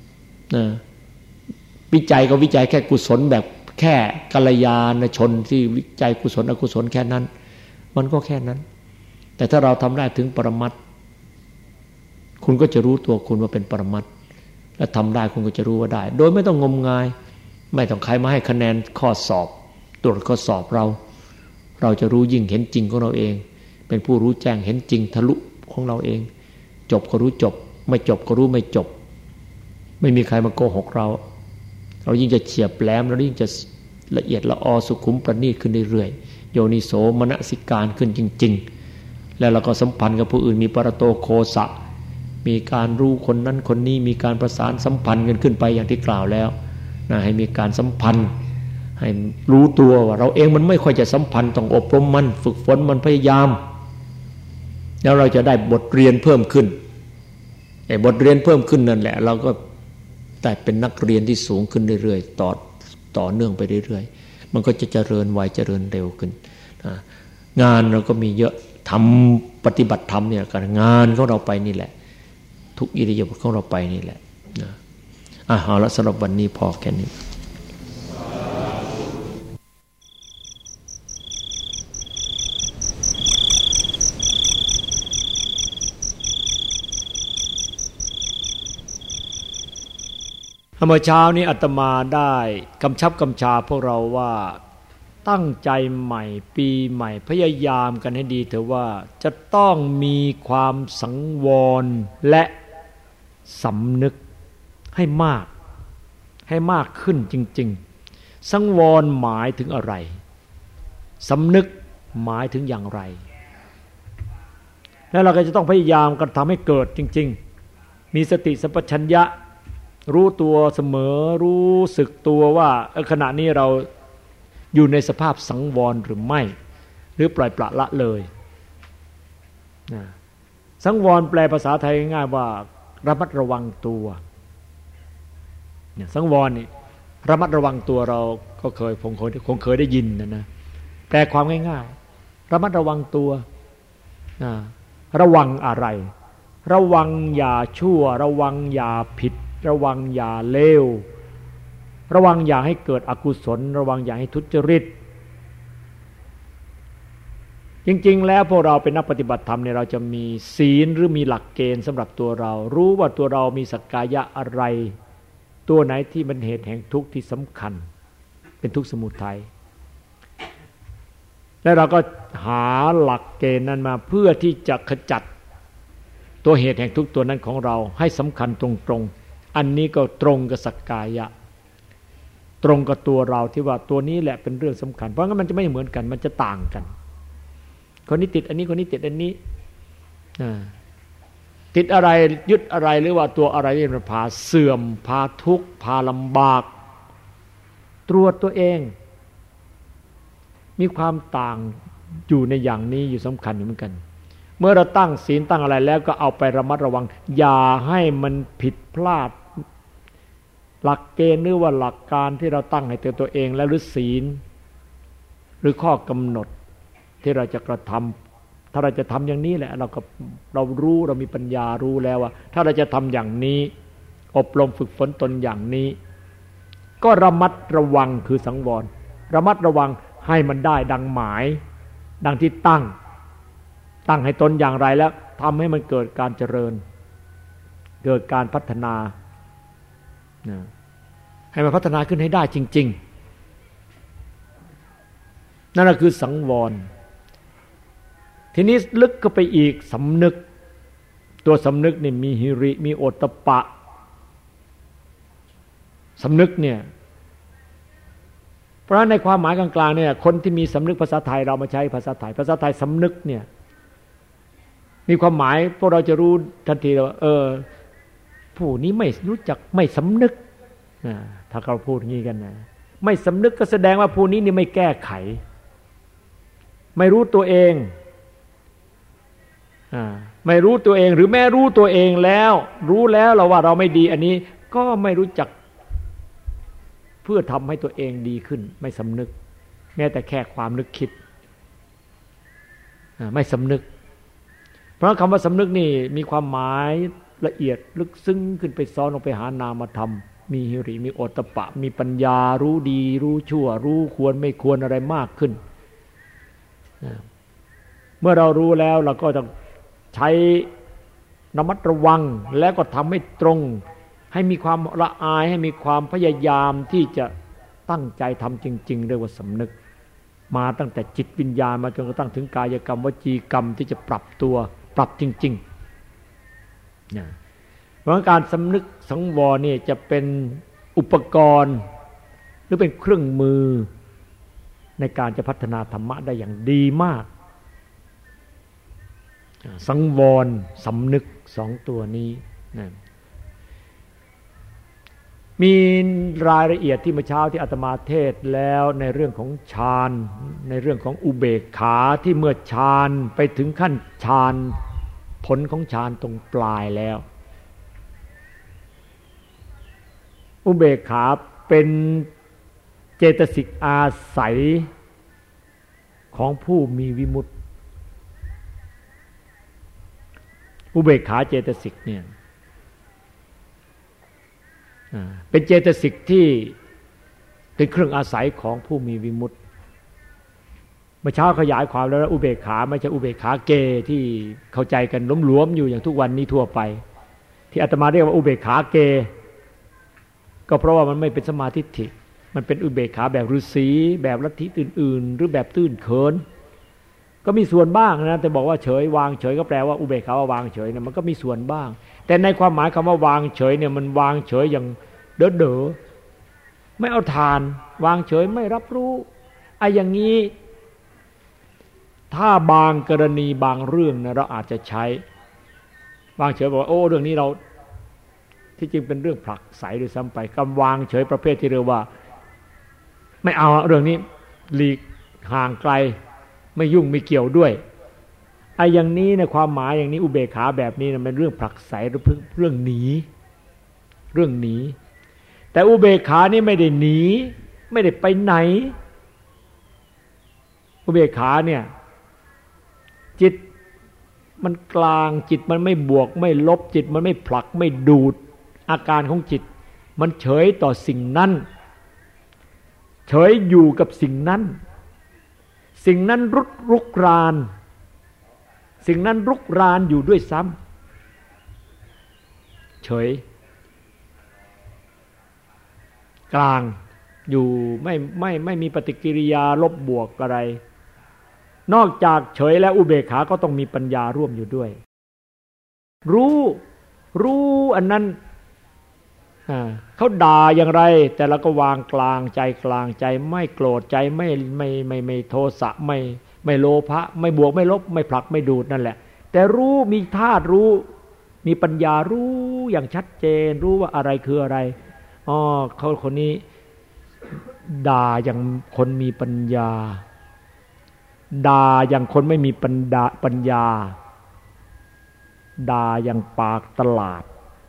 วิจัยก็วิจัยแค่กุศลแบบแค่กัลยาณชนที่วิจัยกุศลอกุศลแค่นั้นมันก็แค่นั้นแต่ถ้าเราทำได้ถึงปรมัตถ์คุณก็จะรู้ตัวคุณว่าเป็นปรมัตถ์และทำได้คุณก็จะรู้ว่าได้โดยไม่ต้องงมงายไม่ต้องใครมาให้คะแนนข้อสอบตรวจข้อสอบเราจะรู้ยิ่งเห็นจริงของเราเองเป็นผู้รู้แจ้งเห็นจริงทะลุของเราเองจบก็รู้จบไม่จบก็รู้ไม่จบไม่มีใครมาโกหกเรายิ่งจะเฉียบแหลมเรายิ่งจะละเอียดละออสุขุมประณีตขึ้นเรื่อยๆโยนิโสมนสิการขึ้นจริงๆแล้วเราก็สัมพันธ์กับผู้อื่นมีปรโตโคสะมีการรู้คนนั้นคนนี้มีการประสานสัมพันธ์กันขึ้นไปอย่างที่กล่าวแล้วนะให้มีการสัมพันธ์ให้รู้ตัวว่าเราเองมันไม่ค่อยจะสัมพันธ์ต้องอบรมมันฝึกฝนมันพยายามแล้วเราจะได้บทเรียนเพิ่มขึ้นไอ้บทเรียนเพิ่มขึ้นนั่นแหละเราก็ได้เป็นนักเรียนที่สูงขึ้นเรื่อยๆต่อเนื่องไปเรื่อยๆมันก็จะเจริญไวเจริญเร็วขึ้นงานเราก็มีเยอะทำปฏิบัติธรรมเนี่ยการงานของเราไปนี่แหละทุกอิริยาบถของเราไปนี่แหละเอาละสำหรับวันนี้พอแค่นี้เมื่อเช้านี้อาตมาได้กำชับกำชาพวกเราว่าตั้งใจใหม่ปีใหม่พยายามกันให้ดีเถอะว่าจะต้องมีความสังวรและสำนึกให้มากขึ้นจริงๆสังวรหมายถึงอะไรสำนึกหมายถึงอย่างไรแล้วเราก็จะต้องพยายามกันทำให้เกิดจริงๆมีสติสัมปชัญญะรู้ตัวเสมอรู้สึกตัวว่าขณะนี้เราอยู่ในสภาพสังวรหรือไม่หรือปล่อยปละละเลยนะสังวรแปลภาษาไทยง่ายๆว่าระมัดระวังตัวเนี่ยสังวรนี่ระมัดระวังตัวเราก็คงเคยได้ยินนะแปลความง่ายๆระมัดระวังตัวนะระวังอะไรระวังอย่าชั่วระวังอย่าผิดระวังอย่าเลวระวังอย่าให้เกิดอกุศลระวังอย่าให้ทุจริตจริงๆแล้วพวกเราเป็นนักปฏิบัติธรรมเนี่ยเราจะมีศีลหรือมีหลักเกณฑ์สำหรับตัวเรารู้ว่าตัวเรามีสักกายะอะไรตัวไหนที่มันเหตุแห่งทุกข์ที่สำคัญเป็นทุกข์สมุทัยและเราก็หาหลักเกณฑ์นั้นมาเพื่อที่จะขจัดตัวเหตุแห่งทุกข์ตัวนั้นของเราให้สำคัญตรงๆอันนี้ก็ตรงกับสักกายะตรงกับตัวเราที่ว่าตัวนี้แหละเป็นเรื่องสำคัญเพราะงั้นมันจะไม่เหมือนกันมันจะต่างกันคนนี้ติดอันนี้คนนี้ติดอันนี้ติดอะไรยึดอะไรหรือว่าตัวอะไรที่มันพาเสื่อมพาทุกข์พาลำบากตรวจตัวเองมีความต่างอยู่ในอย่างนี้อยู่สำคัญอยู่เหมือนกันเมื่อเราตั้งศีลตั้งอะไรแล้วก็เอาไประมัดระวังอย่าให้มันผิดพลาดหลักเกณฑ์หรือว่าหลักการที่เราตั้งให้ตัวเองแล้วหรือศีลหรือข้อกำหนดที่เราจะกระทำถ้าเราจะทำอย่างนี้แหละเรารู้เรามีปัญญารู้แล้วว่าถ้าเราจะทำอย่างนี้อบรมฝึกฝนตนอย่างนี้ก็ระมัดระวังคือสังวรระมัดระวังให้มันได้ดังหมายดังที่ตั้งให้ตนอย่างไรแล้วทำให้มันเกิดการเจริญเกิดการพัฒนาให้มันพัฒนาขึ้นให้ได้จริงๆนั่นแหละคือสังวรทีนี้ลึกเข้าไปอีกสำนึกตัวสำนึกนี่มีหิริมีโอตตัปปะสำนึกเนี่ยเพราะในความหมายกลางๆเนี่ยคนที่มีสำนึกภาษาไทยเรามาใช้ภาษาไทยสำนึกเนี่ยมีความหมายพวกเราจะรู้ทันทีว่าผู้นี้ไม่รู้จักไม่สำนึกถ้าเราพูดงี้กันนะไม่สำนึกก็แสดงว่าผู้นี้นี่ไม่แก้ไขไม่รู้ตัวเองไม่รู้ตัวเองหรือแม้รู้ตัวเองแล้วรู้แล้วเราว่าเราไม่ดีอันนี้ก็ไม่รู้จักเพื่อทำให้ตัวเองดีขึ้นไม่สำนึกแม้แต่แค่ความนึกคิดไม่สำนึกเพราะคำว่าสำนึกนี่มีความหมายละเอียดลึกซึ้งขึ้นไปซ้อนลงไปหานามธรรมมีหิริมีโอตตัปปะมีปัญญารู้ดีรู้ชั่วรู้ควรไม่ควรอะไรมากขึ้นเมื่อเรารู้แล้วเราก็ต้องใช้ระมัดระวังแล้วก็ทำให้ตรงให้มีความละอายให้มีความพยายามที่จะตั้งใจทำจริงๆเรียกว่าสำนึกมาตั้งแต่จิตวิญญาณมาจนกระทั่งถึงกายกรรมวจีกรรมที่จะปรับตัวปรับจริงๆเพราะการสำนึกสังวรนี่จะเป็นอุปกรณ์หรือเป็นเครื่องมือในการจะพัฒนาธรรมะได้อย่างดีมากสังวรสำนึกสองตัวนี้นะมีรายละเอียดที่เมื่อเช้าที่อาตมาเทศแล้วในเรื่องของฌานในเรื่องของอุเบกขาที่เมื่อฌานไปถึงขั้นฌานผลของฌานตรงปลายแล้วอุเบกขาเป็นเจตสิกอาศัยของผู้มีวิมุตติอุเบกขาเจตสิกเนี่ยเป็นเจตสิกที่เป็นเครื่องอาศัยของผู้มีวิมุตติเมื่อเช้าขยายความแล้วอุเบกขาไม่ใช่อุเบกขาเกที่เข้าใจกันหลวมๆอยู่อย่างทุกวันนี้ทั่วไปที่อาตมาเรียกว่าอุเบกขาเกก็เพราะว่ามันไม่เป็นสมาธิทิฏฐิมันเป็นอุเบกขาแบบฤาษีแบบลัทธิอื่นๆหรือแบบตื้นเขินก็มีส่วนบ้างนะแต่บอกว่าเฉยวางเฉยก็แปลว่าอุเบกขาว่าวางเฉยเนี่ยมันก็มีส่วนบ้างแต่ในความหมายคำว่าวางเฉยเนี่ยมันวางเฉยอย่างเด้อๆไม่เอาทานวางเฉยไม่รับรู้ไอ้อย่างนี้ถ้าบางกรณีบางเรื่องนะเราอาจจะใช้วางเฉยบอกว่าโอ้เรื่องนี้เราที่จริงเป็นเรื่องผลักไสด้วยซ้ำไปกำวางเฉยประเภทที่เรียกว่าไม่เอาเรื่องนี้หลีกห่างไกลไม่ยุ่งไม่เกี่ยวด้วยไอ้อย่างนี้ในความหมายอย่างนี้อุเบกขาแบบนี้นะเป็นเรื่องผลักไสหรือเรื่องหนีแต่อุเบกขานี่ไม่ได้หนีไม่ได้ไปไหนอุเบกขาเนี่ยจิตมันกลางจิตมันไม่บวกไม่ลบจิตมันไม่ผลักไม่ดูดอาการของจิตมันเฉยต่อสิ่งนั้นเฉยอยู่กับสิ่งนั้นสิ่งนั้นรุกรานสิ่งนั้นรุกรานอยู่ด้วยซ้ำเฉยกลางอยู่ไม่มีปฏิกิริยาลบบวกอะไรนอกจากเฉยและอุเบกขาก็ต้องมีปัญญาร่วมอยู่ด้วยรู้อันนั้นเขาด่าอย่างไรแต่เราก็วางกลางใจไม่โกรธใจไม่โทสะไม่โลภะไม่บวกไม่ลบไม่ผลักไม่ดูดนั่นแหละแต่รู้มีธาตุรู้มีปัญญารู้อย่างชัดเจนรู้ว่าอะไรคืออะไรเขาคนนี้ด่าอย่างคนมีปัญญาด่าอย่างคนไม่มีปัญญาด่าอย่างปากตลาด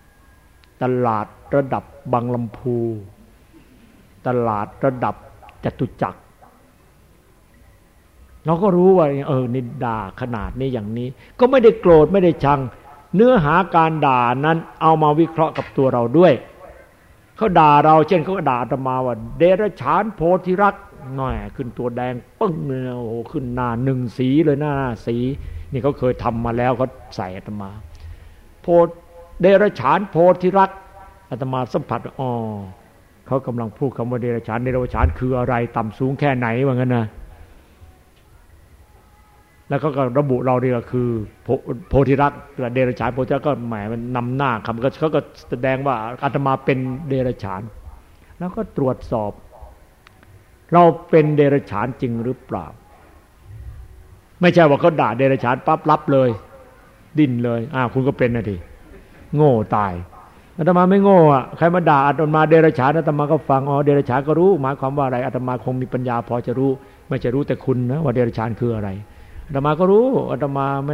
ระดับบางลำพูตลาดระดับจตุจักรเราก็รู้ว่านี่ด่าขนาดนี้อย่างนี้ก็ไม่ได้โกรธไม่ได้ชังเนื้อหาการด่านั้นเอามาวิเคราะห์กับตัวเราด้วยเขาด่าเราเช่นเขาก็ด่าอาตมาว่าเดรัจฉานโพธิรักหน่อยขึ้นตัวแดงปึ้งเลยโอ้โหขึ้นหน้าหนึ่งสีเลยหน้าสีนี่เขาเคยทำมาแล้วเขาใส่อาตมาเดรัจฉานโพธิรักอาตมาสัมผัสเขากำลังพูดคำว่าเดรัจฉานคืออะไรต่ำสูงแค่ไหนว่างั้นนะแล้วเขาก็ระบุเราเนี่ยคือโพธิรักเดรัจฉานโพธิรักก็หมายมันนำหน้าคำเขาก็แสดงว่าอาตมาเป็นเดรัจฉานแล้วก็ตรวจสอบเราเป็นเดรัจฉานจริงหรือเปล่าไม่ใช่ว่าเขาด่าเดรัจฉานปั๊บรับเลยดิ้นเลยคุณก็เป็นนะทีโง่ตายอาตมาไม่โง่ใครมาด่าอาตมาเดรัจฉานอาตมาก็ฟังเดรัจฉานก็รู้หมายความว่าอะไรอาตมาคงมีปัญญาพอจะรู้ไม่ใช่รู้แต่คุณนะว่าเดรัจฉานคืออะไรอาตมาก็รู้อาตมาไม่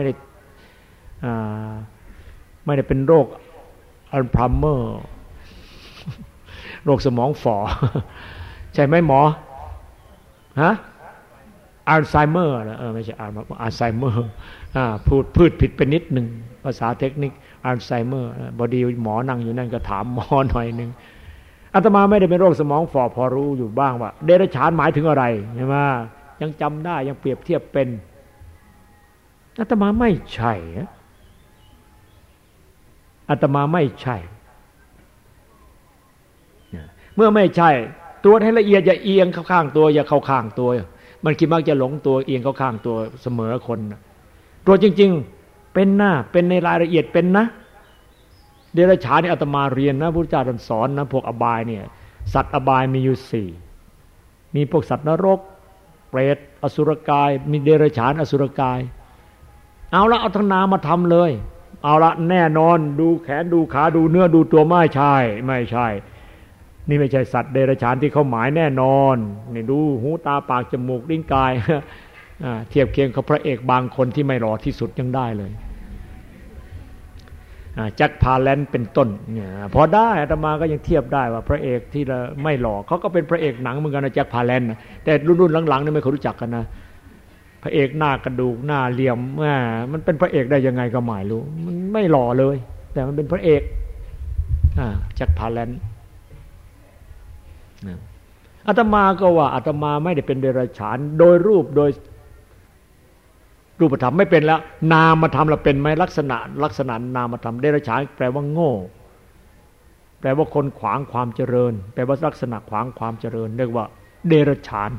ได้เป็นโรคอัลไซเมอร์โรคสมองฝ่อใช่ไหมหมอฮะอัลไซเมอร์นะไม่ใช่อัลไซเมอร์พูดผิดไปนิดหนึ่งภาษาเทคนิคอัลไซเมอร์พอดีหมอนั่งอยู่นั่นก็ถามหมอหน่อยนึงอาตมาไม่ได้เป็นโรคสมองฝ่อพอรู้อยู่บ้างว่าเดรัจฉานหมายถึงอะไรใช่ไหมยังจำได้ยังเปรียบเทียบเป็นอาตมาไม่ใช่อาตมาไม่ใช่เมื่อไม่ใช่ตรวจให้ละเอียดอย่าเอียงเข้าข้างตัวอย่าเข้าข้างตัวมันคิดมักจะหลงตัวเอียงเข้าข้างตัวเสมอคนตรวจจริงๆเป็นหน้าเป็นในรายละเอียดเป็นนะเดรัจฉานนี่อาตมาเรียนนะพุทธเจ้าท่านสอนนะพวกอบายเนี่ยสัตว์อบายมีอยู่4มีพวกสัตว์นรกเปรตอสุรกายมีเดรัจฉานอสุรกายเอาละเอาทั้งนามมาทำเลยเอาละแน่นอนดูแขนดูขาดูเนื้อดูตัวไม่ใช่นี่ไม่ใช่สัตว์เดรัจฉานที่เขาหมายแน่นอนนี่ดูหูตาปากจมูกลิ้นกายเทียบเคียงกับพระเอกบางคนที่ไม่หล่อที่สุดยังได้เลยแจ็คพาแลนด์เป็นต้นเนี่ยพอได้อาตมาก็ยังเทียบได้ว่าพระเอกที่ไม่หล่อเขาก็เป็นพระเอกหนังเหมือนกันนะแจ็คพาแลนด์แต่รุ่นหลังๆนี่ไม่เคยรู้จักกันนะพระเอกหน้ากระดูกหน้าเหลี่ยมมันเป็นพระเอกได้ยังไงก็ไม่รู้มันไม่หล่อเลยแต่มันเป็นพระเอกแจ็คพาแลนด์อาตมาก็ว่าอาตมาไม่ได้เป็นเดรัจฉานโดยรูปโดยรูปธรรมไม่เป็นแล้วนามธรรมเราเป็นไหมลักษณะนามธรรมเดรัจฉานแปลว่าโง่แปลว่าคนขวางความเจริญแปลว่าลักษณะขวางความเจริญเรียกว่าเดรัจฉาน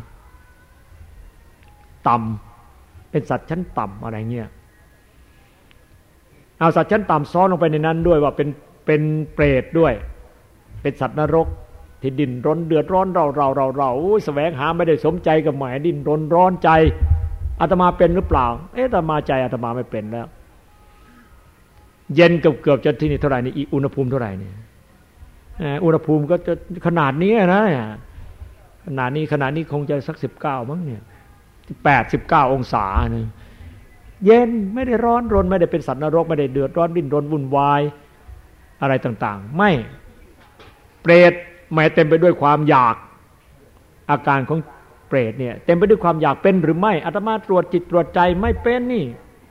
ต่ำเป็นสัตว์ชั้นต่ำอะไรเงี้ยเอาสัตว์ชั้นต่ำซ้อนลงไปในนั้นด้วยว่าเป็นเปรตด้วยเป็นสัตว์นรกที่ดิ้นรนเดือดร้อนเราแสวงหาไม่ได้สมใจกับหมายดิ้นรนร้อนใจอาตมาเป็นหรือเปล่าอาตมาใจอาตมาไม่เป็นแล้วเย็นเกือบจะที่นี่เท่าไหร่นี่อุณหภูมิเท่าไหร่นี่อุณหภูมิก็จะขนาดนี้นะขนาดนี้คงจะสัก19มั้งเนี่ย89องศาเนี่ยเย็นไม่ได้ร้อนรนไม่ได้เป็นสัตว์นรกไม่ได้เดือดร้อนดิ้นรนวุ่นวายอะไรต่างๆไม่เปรตไม่เต็มไปด้วยความอยากอาการของเปรตเนี่ยเต็มไปด้วยความอยากเป็นหรือไม่อาตมาตรวจจิตตรวจใจไม่เป็นนี่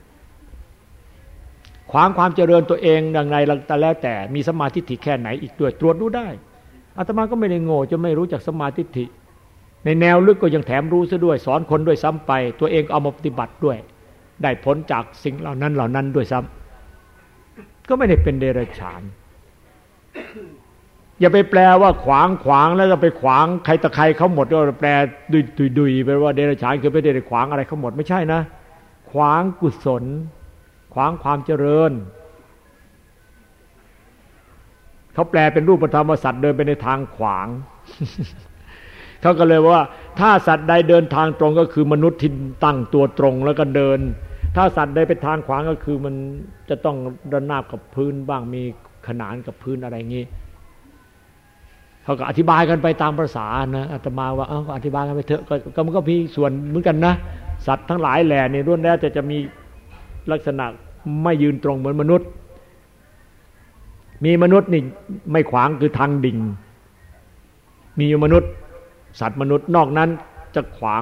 ขวางความเจริญตัวเองอย่างไรแต่แล้วแต่มีสมาธิทิฏฐิแค่ไหนอีกด้วยตรวจดูได้อาตมาก็ไม่ได้โง่จะไม่รู้จักสมาธิทิฏฐิในแนวลึกก็ยังแถมรู้ซะด้วยสอนคนด้วยซ้ำไปตัวเองเอามาปฏิบัติด้วยได้ผลจากสิ่งเหล่านั้นด้วยซ้ำก็ไม่ได้เป็นเดรัจฉานอย่าไปแปลว่าขวางแล้วจะไปขวางใครตะใครเขาหมดก็แปลดุยไปว่าเดรัจฉานคือไม่ได้ขวางอะไรเขาหมดไม่ใช่นะขวางกุศลขวางความเจริญเขาแปลเป็นรูปธรรมว่าสัตว์เดินไปในทางขวาง เขาก็เลยว่าถ้าสัตว์ใดเดินทางตรงก็คือมนุษย์ที่ตั้งตัวตรงแล้วก็เดินถ้าสัตว์ใดเป็นทางขวางก็คือมันจะต้องระนาบกับพื้นบ้างมีขนานกับพื้นอะไรงี้เขาก็อธิบายกันไปตามภาษานะอาตมาว่าก็อธิบายกันไปเถอะก็มันก็มีส่วนเหมือนกันนะสัตว์ทั้งหลายแหล่นี่ล้วนแล้วจะมีลักษณะไม่ยืนตรงเหมือนมนุษย์มีมนุษย์นี่ไม่ขวางคือทางดิ่งมีมนุษย์สัตว์มนุษย์นอกนั้นจะขวาง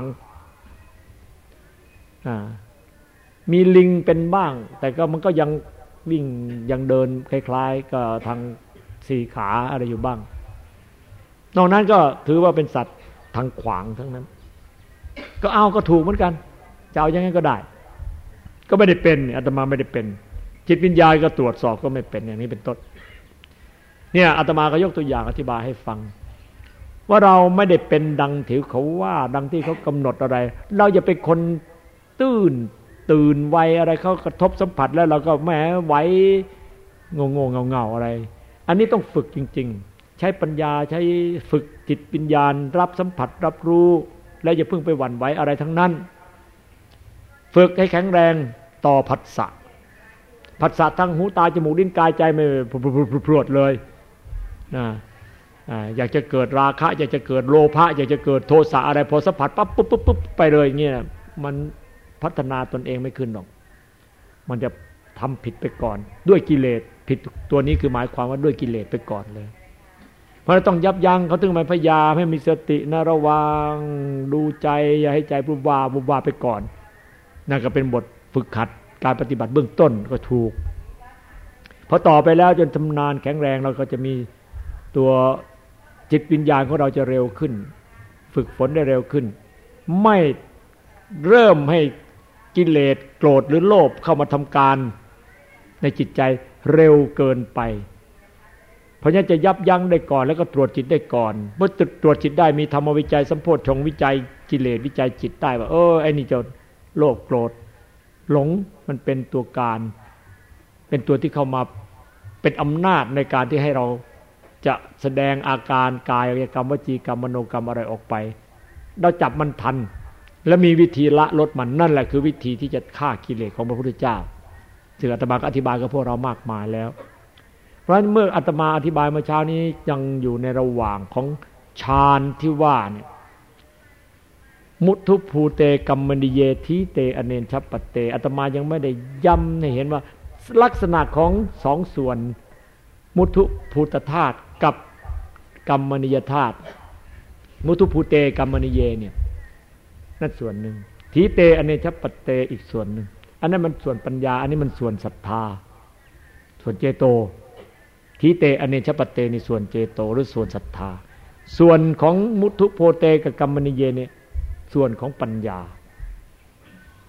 มีลิงเป็นบ้างแต่ก็มันก็ยังวิ่งยังเดินคล้ายๆกับทางสี่ขาอะไรอยู่บ้างนอกนั้นก็ถือว่าเป็นสัตว์ทางขวางทั้งนั้นก็เอาก็ถูกเหมือนกันจะเอายังไงก็ได้ก็ไม่ได้เป็นอาตมาไม่ได้เป็นจิตวิญญาณก็ตรวจสอบก็ไม่เป็นอย่างนี้เป็นต้นเนี่ยอาตมาก็ยกตัวอย่างอธิบายให้ฟังว่าเราไม่ได้เป็นดังที่เขาว่าดังที่เขากำหนดอะไรเราอย่าเป็นคนตื่นไวอะไรเขากระทบสัมผัสแล้วเราก็แหมไหวงงเงาอะไรอันนี้ต้องฝึกจริงๆใช้ปัญญาใช้ฝึกจิตวิญญาณรับสัมผัสรับรู้แล้วอย่าเพิ่งไปหวั่นไหวอะไรทั้งนั้นฝึกให้แข็งแรงต่อผัสสะทั้งหูตาจมูกลิ้นกายใจไม่พรวดเลยนะอยากจะเกิดราคะอยากจะเกิดโลภะอยากจะเกิดโทสะอะไรพอสัมผัสปั๊บปุ๊บไปเลยอย่างเงี้ยมันพัฒนาตนเองไม่ขึ้นหรอกมันจะทำผิดไปก่อนด้วยกิเลสผิดตัวนี้คือหมายความว่าด้วยกิเลสไปก่อนเลยเพราะต้องยับยั้งเขาถึงมาพยายามให้มีสตินะระวังดูใจอย่าให้ใจบุบวาไปก่อนนั่นก็เป็นบทฝึกหัดการปฏิบัติเบื้องต้นก็ถูกพอต่อไปแล้วจนชำนาญแข็งแรงเราก็จะมีตัวจิตวิญญาณของเราจะเร็วขึ้นฝึกฝนได้เร็วขึ้นไม่เริ่มให้กิเลสโกรธหรือโลภเข้ามาทำการในจิตใจเร็วเกินไปเพราะฉะนั้นจะยับยั้งได้ก่อนแล้วก็ตรวจจิตได้ก่อนเมื่อตรวจจิตได้มีธรรมวิจัยสัมโพชฌงค์วิจัยกิเลสวิจัยจิตได้ว่าไอ้นี่จะโลภโกรธหลงมันเป็นตัวการเป็นตัวที่เข้ามาเป็นอำนาจในการที่ให้เราจะแสดงอาการกายกรรมวจีกรรมมโนกรรมอะไรออกไปเราจับมันทันและมีวิธีละลดมันนั่นแหละคือวิธีที่จะฆ่ากิเลสของพระพุทธเจ้าซึ่งอาตมาก็อธิบายกับพวกเรามากมายแล้วเพราะฉะนั้นเมื่ออาตมาอธิบายเมื่อเช้านี้ยังอยู่ในระหว่างของฌานที่ว่าเนี่ยมุทุภูเตกัมมณิเยทิเตอเนนชัปปเตอาตมายังไม่ได้ย้ำให้เห็นว่าลักษณะของสองส่วนมุทุภูตธาตุกับกัมมณิยธาตุมุทุภูเตกัมมณิเยเนี่ยนั่นส่วนหนึ่งทีเตอเนนชัปปเตอีกส่วนหนึ่งอันนั้นมันส่วนปัญญาอันนี้มันส่วนศรัทธาส่วนเจโตทีเตอเนนชัปปเตนี่ส่วนเจโตหรือส่วนศรัทธาส่วนของมุทุโพเตกับกัมมณิเยเนี่ยส่วนของปัญญา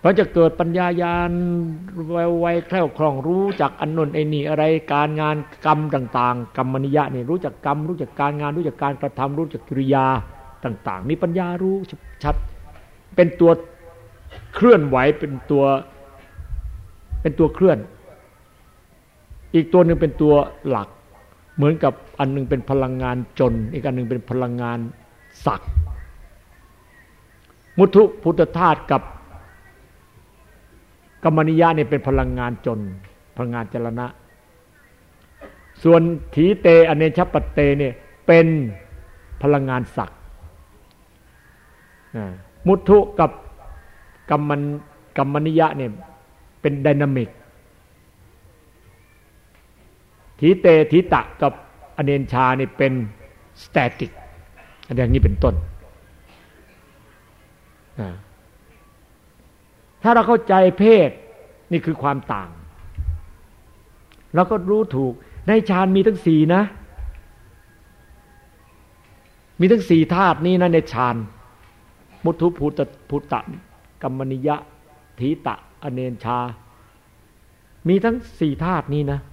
เพราะจะเกิดปัญญาญาณไวๆแคล่วคล่องรู้จักอันนนไอ้นี่อะไรการงานกรรมต่างๆกรรมนิยะนี่รู้จักกรรมรู้จักการงานรู้จักการกระทำรู้จักกิริยาต่างๆมีปัญญารู้ชัดเป็นตัวเคลื่อนไหวเป็นตัวเคลื่อนอีกตัวหนึ่งเป็นตัวหลักเหมือนกับอันนึงเป็นพลังงานจนอีกอันนึงเป็นพลังงานศักดิ์มุทุพุทธธาตุกับกัมมนิยะเนี่ยเป็นพลังงานจนพลังงานจรณะส่วนถีเตอเนชปัตเตเนี่ยเป็นพลังงานศักดิ์มุทุกับกัมมนิยะเนี่ยเป็นไดนามิกถีเตถีตะกับอเนชานี่เป็นสแตติกอย่างนี้เป็นต้นถ้าเราเข้าใจเพศนี่คือความต่างเราก็รู้ถูกในฌานมีทั้งสี่นะมีทั้งสี่ธาตุนี้นะในฌานมุทุพุตตะกัมมนิยะถีตะอเนชามีทั้งสี่ธาตุนี้นะ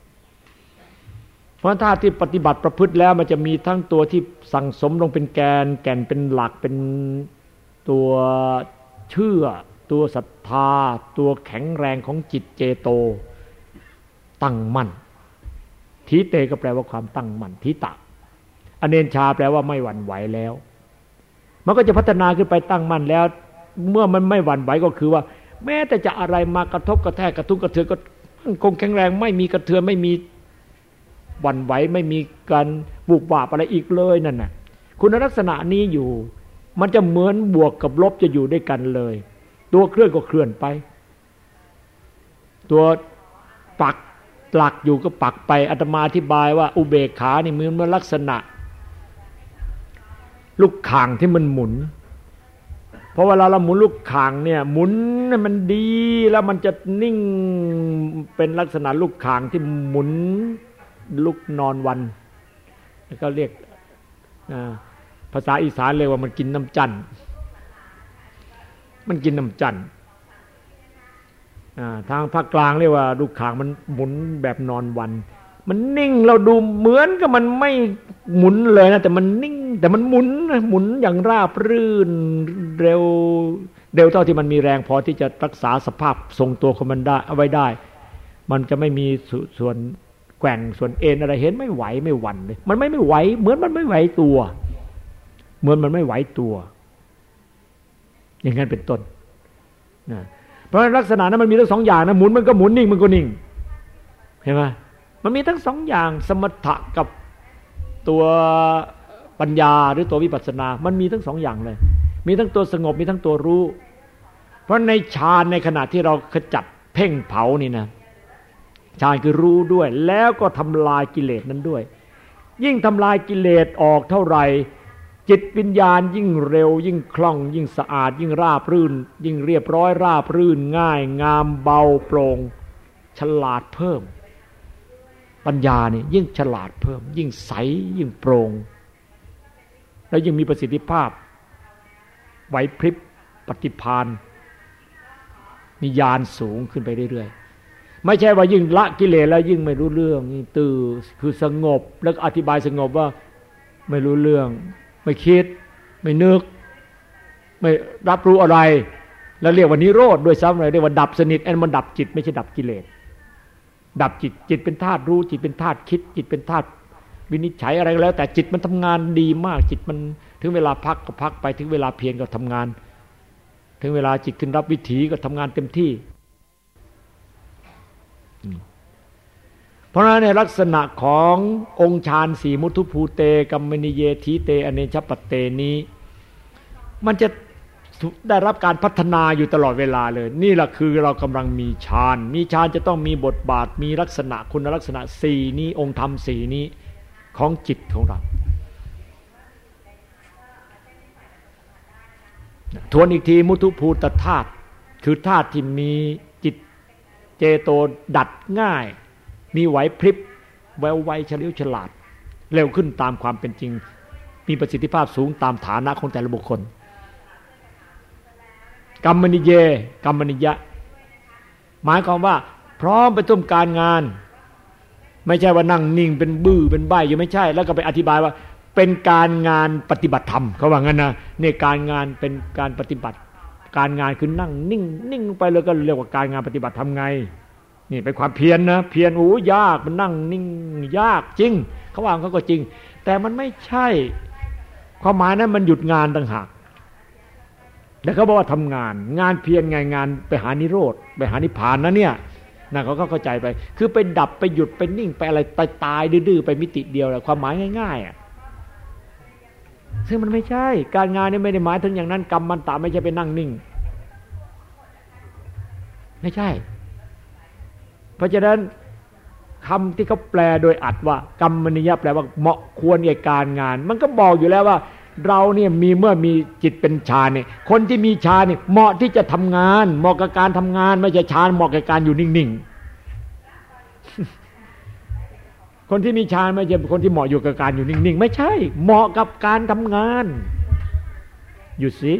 เพราะธาตุที่ปฏิบัติประพฤติแล้วมันจะมีทั้งตัวที่สั่งสมลงเป็นแก่นเป็นหลักเป็นตัวเชื่อตัวศรัทธาตัวแข็งแรงของจิตเจโตตั้งมั่นทีเตก็แปลว่าความตั้งมั่นทีตะอเนชาแปลว่าไม่หวั่นไหวแล้วมันก็จะพัฒนาขึ้นไปตั้งมั่นแล้วเมื่อมันไม่หวั่นไหวก็คือว่าแม้แต่จะอะไรมากระทบกระแทกกระทุ้งกระเทือนก็คงแข็งแรงไม่มีกระเทือนไม่มีหวั่นไหวไม่มีการวูบวาบอะไรอีกเลยนั่นน่ะคุณลักษณะนี้อยู่มันจะเหมือนบวกกับลบจะอยู่ด้วยกันเลยตัวเคลื่อนก็เคลื่อนไปตัวปักหลักอยู่ก็ปักไปอาตมาอธิบายว่าอุเบกขานี่เหมือนลักษณะลูกข่างที่มันหมุนเพราะเวลาเราหมุนลูกข่างเนี่ยหมุนให้มันดีแล้วมันจะนิ่งเป็นลักษณะลูกข่างที่หมุนลูกนอนวันก็เรียกภาษาอีสานเรียกว่ามันกินน้ำจันทร์มันกินน้ำจันทร์ทางภาคกลางเรียกว่าลูกข่างมันหมุนแบบนอนวันมันนิ่งเราดูเหมือนกับมันไม่หมุนเลยนะแต่มันนิ่งแต่มันหมุนอย่างราบรื่นเร็วเท่าที่มันมีแรงพอที่จะรักษาสภาพทรงตัวของมันได้เอาไว้ได้มันจะไม่มีส่วนแกว่งส่วนเอ็นอะไรเห็นไม่ไหวไม่หวั่นเลยมันไม่ไหวเหมือนมันไม่ไหวตัวเหมือนมันไม่ไหวตัวอย่างนั้นเป็นต้นนะเพราะลักษณะนั้นมันมีทั้งสองอย่างนะหมุนมันก็หมุนนิ่งมันก็นิ่งเห็นไหมมันมีทั้งสองอย่างสมถะกับตัวปัญญาหรือตัววิปัสสนามันมีทั้งสองอย่างเลยมีทั้งตัวสงบมีทั้งตัวรู้เพราะในฌานในขณะที่เราขจัดเพ่งเผานี่นะฌานคือรู้ด้วยแล้วก็ทำลายกิเลสนั้นด้วยยิ่งทำลายกิเลสออกเท่าไหร่จิตวิญญาณยิ่งเร็วยิ่งคล่องยิ่งสะอาดยิ่งราบรื่นยิ่งเรียบร้อยราบรื่นง่ายงามเบาโปร่งฉลาดเพิ่มปัญญาเนี่ยยิ่งฉลาดเพิ่มยิ่งใสยิ่งโปร่งแล้วยิ่งมีประสิทธิภาพไหวพริบปฏิภาณมีญาณสูงขึ้นไปเรื่อยๆไม่ใช่ว่ายิ่งละกิเลสแล้วยิ่งไม่รู้เรื่องยิ่งตื่นคือสงบแล้วอธิบายสงบว่าไม่รู้เรื่องไม่คิดไม่นึกไม่รับรู้อะไรแล้วเรียกว่านิโรธด้วยซ้ำเลยเรียกว่าดับสนิทอันมันดับจิตไม่ใช่ดับกิเลสดับจิตเป็นธาตุรู้จิตเป็นธาตุคิดจิตเป็นธาตุวินิจฉัยอะไรแล้วแต่จิตมันทำงานดีมากจิตมันถึงเวลาพักก็พักไปถึงเวลาเพียรก็ทำงานถึงเวลาจิตขึ้นรับวิถีก็ทำงานเต็มที่เพราะฉะนั้นในลักษณะขององค์ฌานสี่มุทุภูเตกัมมนิเยทีเตอเนชปัตเตนี้มันจะได้รับการพัฒนาอยู่ตลอดเวลาเลยนี่แหละคือเรากำลังมีฌานจะต้องมีบทบาทมีลักษณะคุณลักษณะสี่นี้องค์ธรรมสี่นี้ของจิตของเราทวนอีกทีมุทุภูตธาตุคือธาตุที่มีจิตเจโตดัดง่ายมีไหวพริบแววไวเฉลียวฉลาดเร็วขึ้นตามความเป็นจริงมีประสิทธิภาพสูงตามฐานะของแต่ละบุคคลกัมมนิเยกัมมนิยะหมายความว่าพร้อมไปทุ่มการงานไม่ใช่ว่านั่งนิ่งเป็นบื้อเป็นใบ้อยู่ไม่ใช่แล้วก็ไปอธิบายว่าเป็นการงานปฏิบัติธรรมเขาว่างั้นนะนี่การงานเป็นการปฏิบัติการงานคือนั่งนิ่งไปเลยก็เรียกว่าการงานปฏิบัติทำไงนี่เป็นความเพียรนะเพียรโอ้ยากมันนั่งนิ่งยากจริงเขาว่าเขาก็จริงแต่มันไม่ใช่ความหมายนั้นมันหยุดงานต่างหากแล้วเขาบอกว่าทำงานเพียรไงงานไปหานิโรธไปหานิพพานนะเนี่ยนั่นเขาก็เข้าใจไปคือไปดับไปหยุดไปนิ่งไปอะไรตายดื้อไปมิติเดียวแหละความหมายง่ายๆอ่ะซึ่งมันไม่ใช่การงานนี่ไม่ได้หมายถึงอย่างนั้นกรรมมันตาไม่ใช่ไปนั่งนิ่งไม่ใช่เพราะฉะนั้นคำที่เขาแปลโดยอัดว่ากรรมนิยะแปลว่าเหมาะควรแก่การงานมันก็บอกอยู่แล้วว่าเราเนี่ยเมื่อมีจิตเป็นฌานเนี่ยคนที่มีฌานเนี่ยเหมาะที่จะทำงานเหมาะกับการทำงานไม่ใช่ฌานเหมาะกับการอยู่นิ่งๆคนที่มีฌานไม่ใช่คนที่เหมาะอยู่กับการอยู่นิ่งๆไม่ใช่เหมาะกับการทำงานอยู่สิ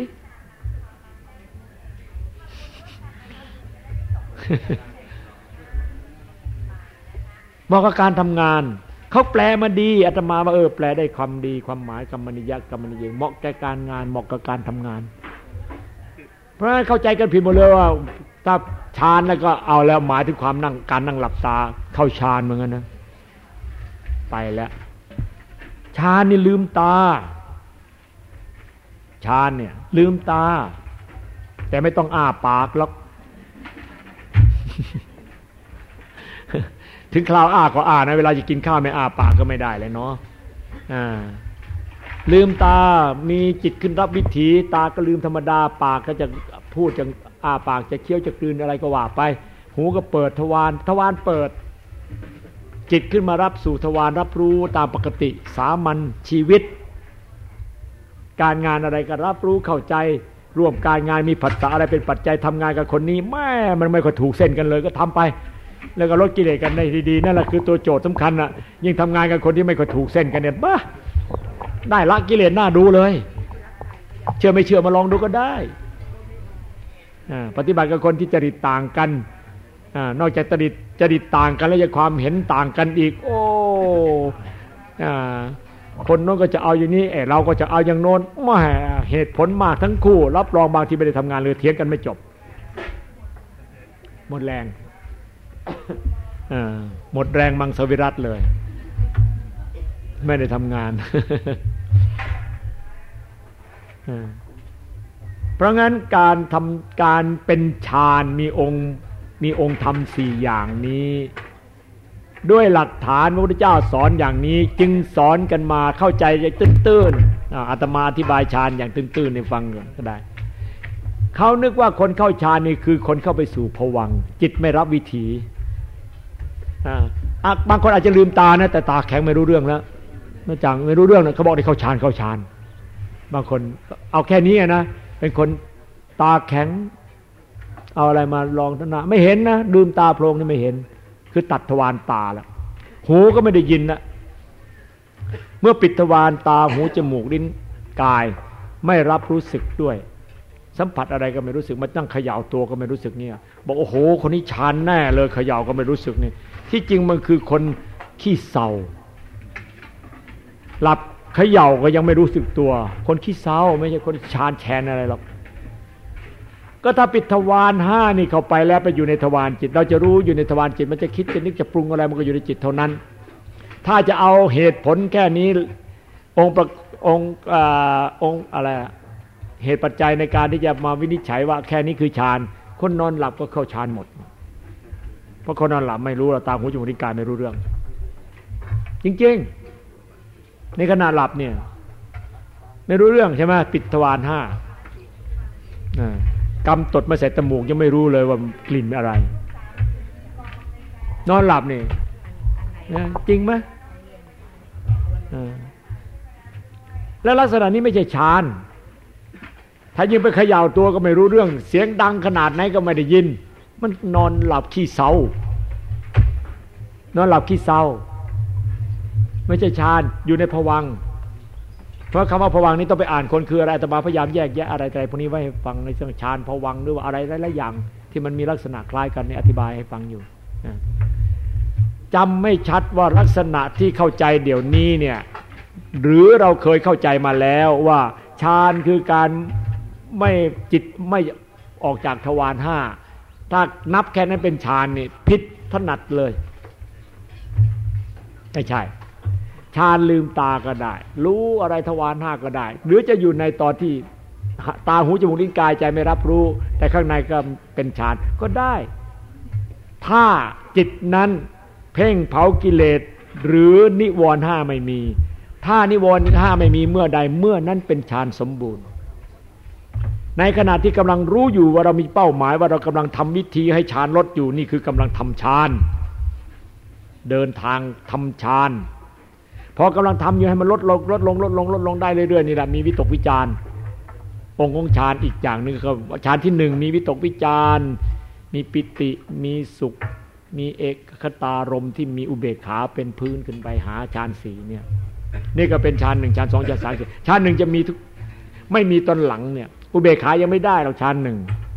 เหมาะกับการทำงานเขาแปลมาดีอาตมาว่าแปลได้ความดีความหมายกัมมนิยะกัมมนิเยเหมาะแก่การงานเหมาะกับการทำงานเพราะฉะนั้นเข้าใจกันผิดหมดเลยว่าถ้าฌานแล้วก็เอาแล้วหมายถึงความนั่งการนั่งหลับตาเข้าฌานเหมือนกันนะไปแล้วฌานนี่ลืมตาฌานเนี่ยลืมตาแต่ไม่ต้องอ้าปากหรอกถึงคราวอ้าก็อ้านะเวลาจะกินข้าวไม่อ้าปากก็ไม่ได้เลยเนาะลืมตามีจิตขึ้นรับวิถีตาก็ลืมธรรมดาปากก็จะพูดจะอ้าปากจะเคี้ยวจะกลืนอะไรก็ว่าไปหูก็เปิดทวารเปิดจิตขึ้นมารับสู่ทวารรับรู้ตามปกติสามัญชีวิตการงานอะไรก็รับรู้เข้าใจร่วมการงานมีผัสสะอะไรเป็นปัจจัยทำงานกับคนนี้แม่มันไม่ค่อยถูกเส้นกันเลยก็ทำไปแล้วก็ลดกิเลสกันได้ดีๆนั่นแหละคือตัวโจทย์สำคัญน่ะยิ่งทำงานกับคนที่ไม่ค่อยถูกเส้นกันเนี่ยบ้าได้ละกิเลสน่าดูเลยเชื่อไม่เชื่อมาลองดูก็ได้ปฏิบัติกับคนที่จริตต่างกันนอกจากจริตต่างกันแล้วยังความเห็นต่างกันอีกโอ้คนโน้นก็จะเอาอย่างนี้เราก็จะเอาอย่างโน้นแม่เหตุผลมากทั้งคู่รับรองบางทีไม่ได้ทำงานเลยเถียงกันไม่จบหมดแรงหมดแรงมังสวิรัติเลยไม่ได้ทำงานเพราะงั้นการเป็นฌานมีองค์ธรรม4อย่างนี้ด้วยหลักฐานพระพุทธเจ้าสอนอย่างนี้จึงสอนกันมาเข้าใจตื้นๆอาตมาอธิบายฌานอย่างตื้นๆให้ฟังก็ได้เขานึกว่าคนเข้าฌานนี่คือคนเข้าไปสู่ภวังค์จิตไม่รับวิถีบางคนอาจจะลืมตานะแต่ตาแข็งไม่รู้เรื่องแล้วนอกจากไม่รู้เรื่องนะเขาบอกได้เข้าฌานบางคนเอาแค่นี้นะเป็นคนตาแข็งเอาอะไรมาลองท่านไม่เห็นนะลืมตาโพลงนี่ไม่เห็นคือตัดทวารตาแล้วหูก็ไม่ได้ยินนะเมื่อปิดทวารตาหูจมูกลิ้นกายไม่รับรู้สึกด้วยสัมผัสอะไรก็ไม่รู้สึกมาตั้งเขย่าตัวก็ไม่รู้สึกเนี่ยบอกโอ้โหคนนี้ฌานแน่เลยเขย่าก็ไม่รู้สึกนี่ที่จริงมันคือคนขี้เศร้าหลับเขย่าก็ยังไม่รู้สึกตัวคนขี้เศร้าไม่ใช่คนฌานแชนอะไรหรอกก็ถ้าปิดทวาร5นี่เข้าไปแล้วไปอยู่ในทวารจิตเราจะรู้อยู่ในทวารจิตมันจะคิดจะนึกจะปรุงอะไรมันก็อยู่ในจิตเท่านั้นถ้าจะเอาเหตุผลแค่นี้องค์อะไรเหตุปัจจัยในการที่จะมาวินิจฉัยว่าแค่นี้คือฌานคนนอนหลับก็เข้าฌานหมดเพราะคนนอนหลับไม่รู้เราตาหูจมูกลิ้นกายไม่รู้เรื่องจริงๆในขณะหลับเนี่ยไม่รู้เรื่องใช่ไหมปิดทวาร5กำตดมาใส่จมูกยังไม่รู้เลยว่ากลิ่นอะไรนอนหลับนี่จริงไหมแล้วลักษณะนี้ไม่ใช่ฌานถ้ายิ่งไปเขย่าตัวก็ไม่รู้เรื่องเสียงดังขนาดไหนก็ไม่ได้ยินมันนอนหลับขี้เศร้านอนหลับขี้เศร้าไม่ใช่ฌานอยู่ในภวังค์เพราะคำว่าภวังค์นี้ต้องไปอ่านคนคืออะไรอาตมาพยายามแยกแยะอะไรพวกนี้ไว้ให้ฟังในเรื่องฌานภวังค์หรือว่าอะไรหลายๆอย่างที่มันมีลักษณะคล้ายกันในอธิบายให้ฟังอยู่นะจำไม่ชัดว่าลักษณะที่เข้าใจเดี๋ยวนี้เนี่ยหรือเราเคยเข้าใจมาแล้วว่าฌานคือการไม่จิตไม่ออกจากทวารห้าถ้านับแค่นั้นเป็นฌานนี่ผิดถนัดเลยไม่ใช่ฌานลืมตาก็ได้รู้อะไรทวารห้าก็ได้หรือจะอยู่ในตอนที่ตาหูจมูกลิ้นกายใจไม่รับรู้แต่ข้างในก็เป็นฌานก็ได้ถ้าจิตนั้นเพ่งเผากิเลสหรือนิวรณ์ห้าไม่มีถ้านิวรณ์ห้าไม่มีเมื่อใดเมื่อนั้นเป็นฌานสมบูรณ์ในขณะที่กำลังรู้อยู่ว่าเรามีเป้าหมายว่าเรากำลังทำวิธีให้ฌานลดอยู่นี่คือกำลังทำฌานเดินทางทำฌานพอกำลังทำอยู่ให้มันลดลงได้เรื่อยๆนี่แหละมีวิตกวิจารองค์ของฌานอีกอย่างหนึ่งคือฌานที่หนึ่งมีวิตกวิจารมีปิติมีสุขมีเอกคตารมณ์ที่มีอุเบกขาเป็นพื้นขึ้นไปหาฌานสี่เนี่ยนี่ก็เป็นฌานหนึ่งฌานสองฌานสามฌานหนึ่งจะมีทุกไม่มีตอนหลังเนี่ยอุเบกขายังไม่ได้หรอกฌานหนึ่ง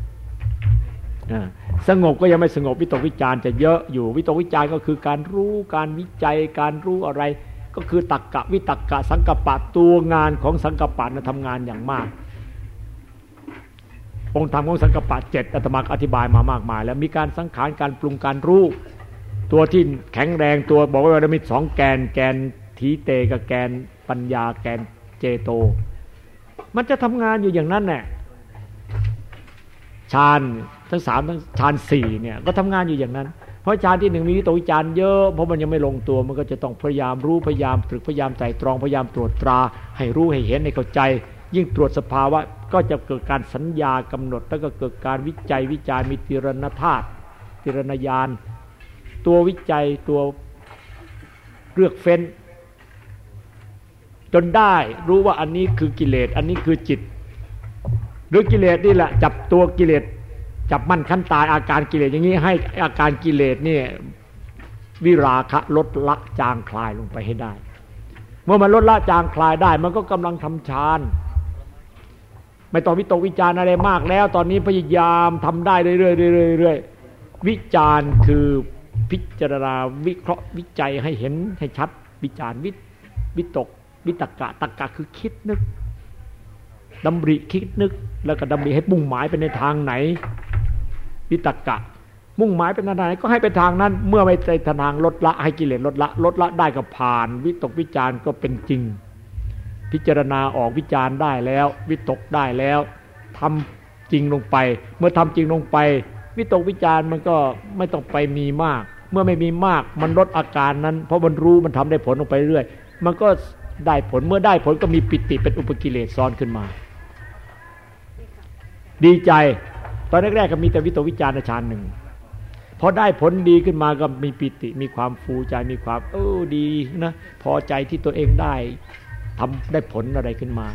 สงบก็ยังไม่สงบวิตกวิจารจะเยอะอยู่วิตกวิจารก็คือการรู้การวิจัยการรู้อะไรก็คือตักกะวิตักกะสังกัปปะตัวงานของสังกัปปะทำงานอย่างมากองค์ธรรมของสังกัปปะ7อาตมาอธิบายมามากมายแล้วมีการสังขารการปรุงการรู้ตัวที่แข็งแรงตัวบอกว่าเรามี2แกนแกนทีเตกับแกนปัญญาแกนเจโตมันจะทำงานอยู่อย่างนั้นแหละฌานทั้ง3ทั้งฌาน4เนี่ยก็ทำงานอยู่อย่างนั้นเพราะฌานที่1มีวิตกวิจารเยอะเพราะมันยังไม่ลงตัวมันก็จะต้องพยายามรู้พยายามตรึกพยายามไตร่ตรองพยายามตรวจตราให้รู้ให้เห็นให้เข้าใจยิ่งตรวจสภาวะก็จะเกิดการสัญญากำหนดแล้วก็เกิดการวิจัยวิจารมีติรณธาตุติรณญาณตัววิจัยตัวเลือกเฟ้นจนได้รู้ว่าอันนี้คือกิเลสอันนี้คือจิตหรือกิเลสนี่แหละจับตัวกิเลสจับมั่นขั้นตายอาการกิเลสอย่างนี้ให้อาการกิเลสนี่วิราคะลดละจางคลายลงไปให้ได้เมื่อมันลดละจางคลายได้มันก็กำลังทำฌานไม่ต้องวิตกวิจารอะไรมากแล้วตอนนี้พยายามทำได้เรื่อยๆวิจารคือพิจารณาวิเคราะห์วิจัยให้เห็นให้ชัดวิจารวิตกวิตกะตักกะคือคิดนึกดำริคิดนึกแล้วก็ดำริให้มุ่งหมายไปในทางไหนวิตกะมุ่งหมายเป็นทางไหนก็ให้ไปทางนั้นเมื่อไปในทางลดละให้กิเลสลดละได้ก็ผ่านวิตกวิจารก็เป็นจริงพิจารณาออกวิจารได้แล้ววิตกได้แล้วทำจริงลงไปเมื่อทำจริงลงไปวิตกวิจารมันก็ไม่ต้องไปมีมากเมื่อไม่มีมากมันลดอาการนั้นเพราะมันรู้มันทำได้ผลลงไปเรื่อยมันก็ได้ผลเมื่อได้ผลก็มีปิติเป็นอุปกิเลสซ้อนขึ้นมาดีใจตอนแรกๆก็มีแต่วิตกวิจารฌานหนึ่งพอได้ผลดีขึ้นมาก็มีปิติมีความฟูใจมีความดีนะพอใจที่ตัวเองได้ทำได้ผลอะไรขึ้นมา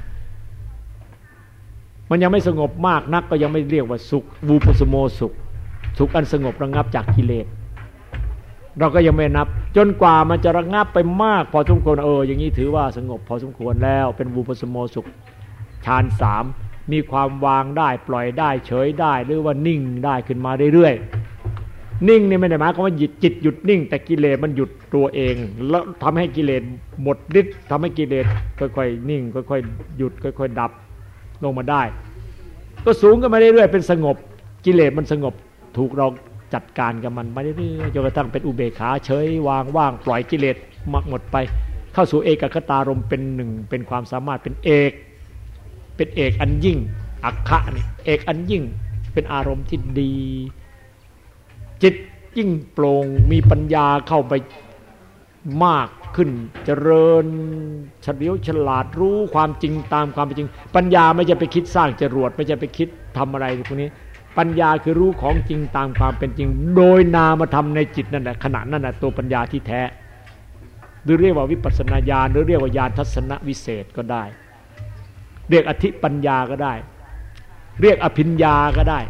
มันยังไม่สงบมากนักก็ยังไม่เรียกว่าสุขวูปสโมสุขอันสงบระงับจากกิเลสเราก็ยังไม่นับจนกว่ามันจะระงับไปมากพอสมควรอย่างนี้ถือว่าสงบพอสมควรแล้วเป็นวูปสโมสุขฌาน3มีความวางได้ปล่อยได้เฉยได้หรือว่านิ่งได้ขึ้นมาเรื่อยๆนิ่งนี่ไม่ได้หมายความว่าจิตหยุดนิ่งแต่กิเลสมันหยุดตัวเองแล้วทำให้กิเลสหมดฤทธิ์ทำให้กิเลสค่อยๆนิ่งค่อยๆหยุดค่อยๆดับลงมาได้ก็สูงขึ้นมาเรื่อยๆเป็นสงบกิเลสมันสงบถูกเราจัดการกับมันมาเรื่อยๆจนกระทั่งเป็นอุเบกขาเฉยวางว่างปล่อยกิเลสหมดไปเข้าสู่เอกคตารมณ์เป็นหนึ่งเป็นความสามารถเป็นเอกอันยิ่งอัคคะนี่เอกอันยิ่งเป็นอารมณ์ที่ดีจิตยิ่งโปร่งมีปัญญาเข้าไปมากขึ้นเจริญเฉลียวฉลาดรู้ความจริงตามความเป็นจริงปัญญาไม่ใช่ไปคิดสร้างจรวดไม่ใช่ไปคิดทำอะไรพวกนี้ปัญญาคือรู้ของจริงตามความเป็นจริงโดยนามธรรมในจิตนั่นแหละขณะนั้นน่ะตัวปัญญาที่แท้หรือเรียกว่าวิปัสสนาญาณหรือเรียกว่าญาณทัศนวิเศษก็ได้เรียกอธิปัญญาก็ได้เรียกอภิญญาก็ได้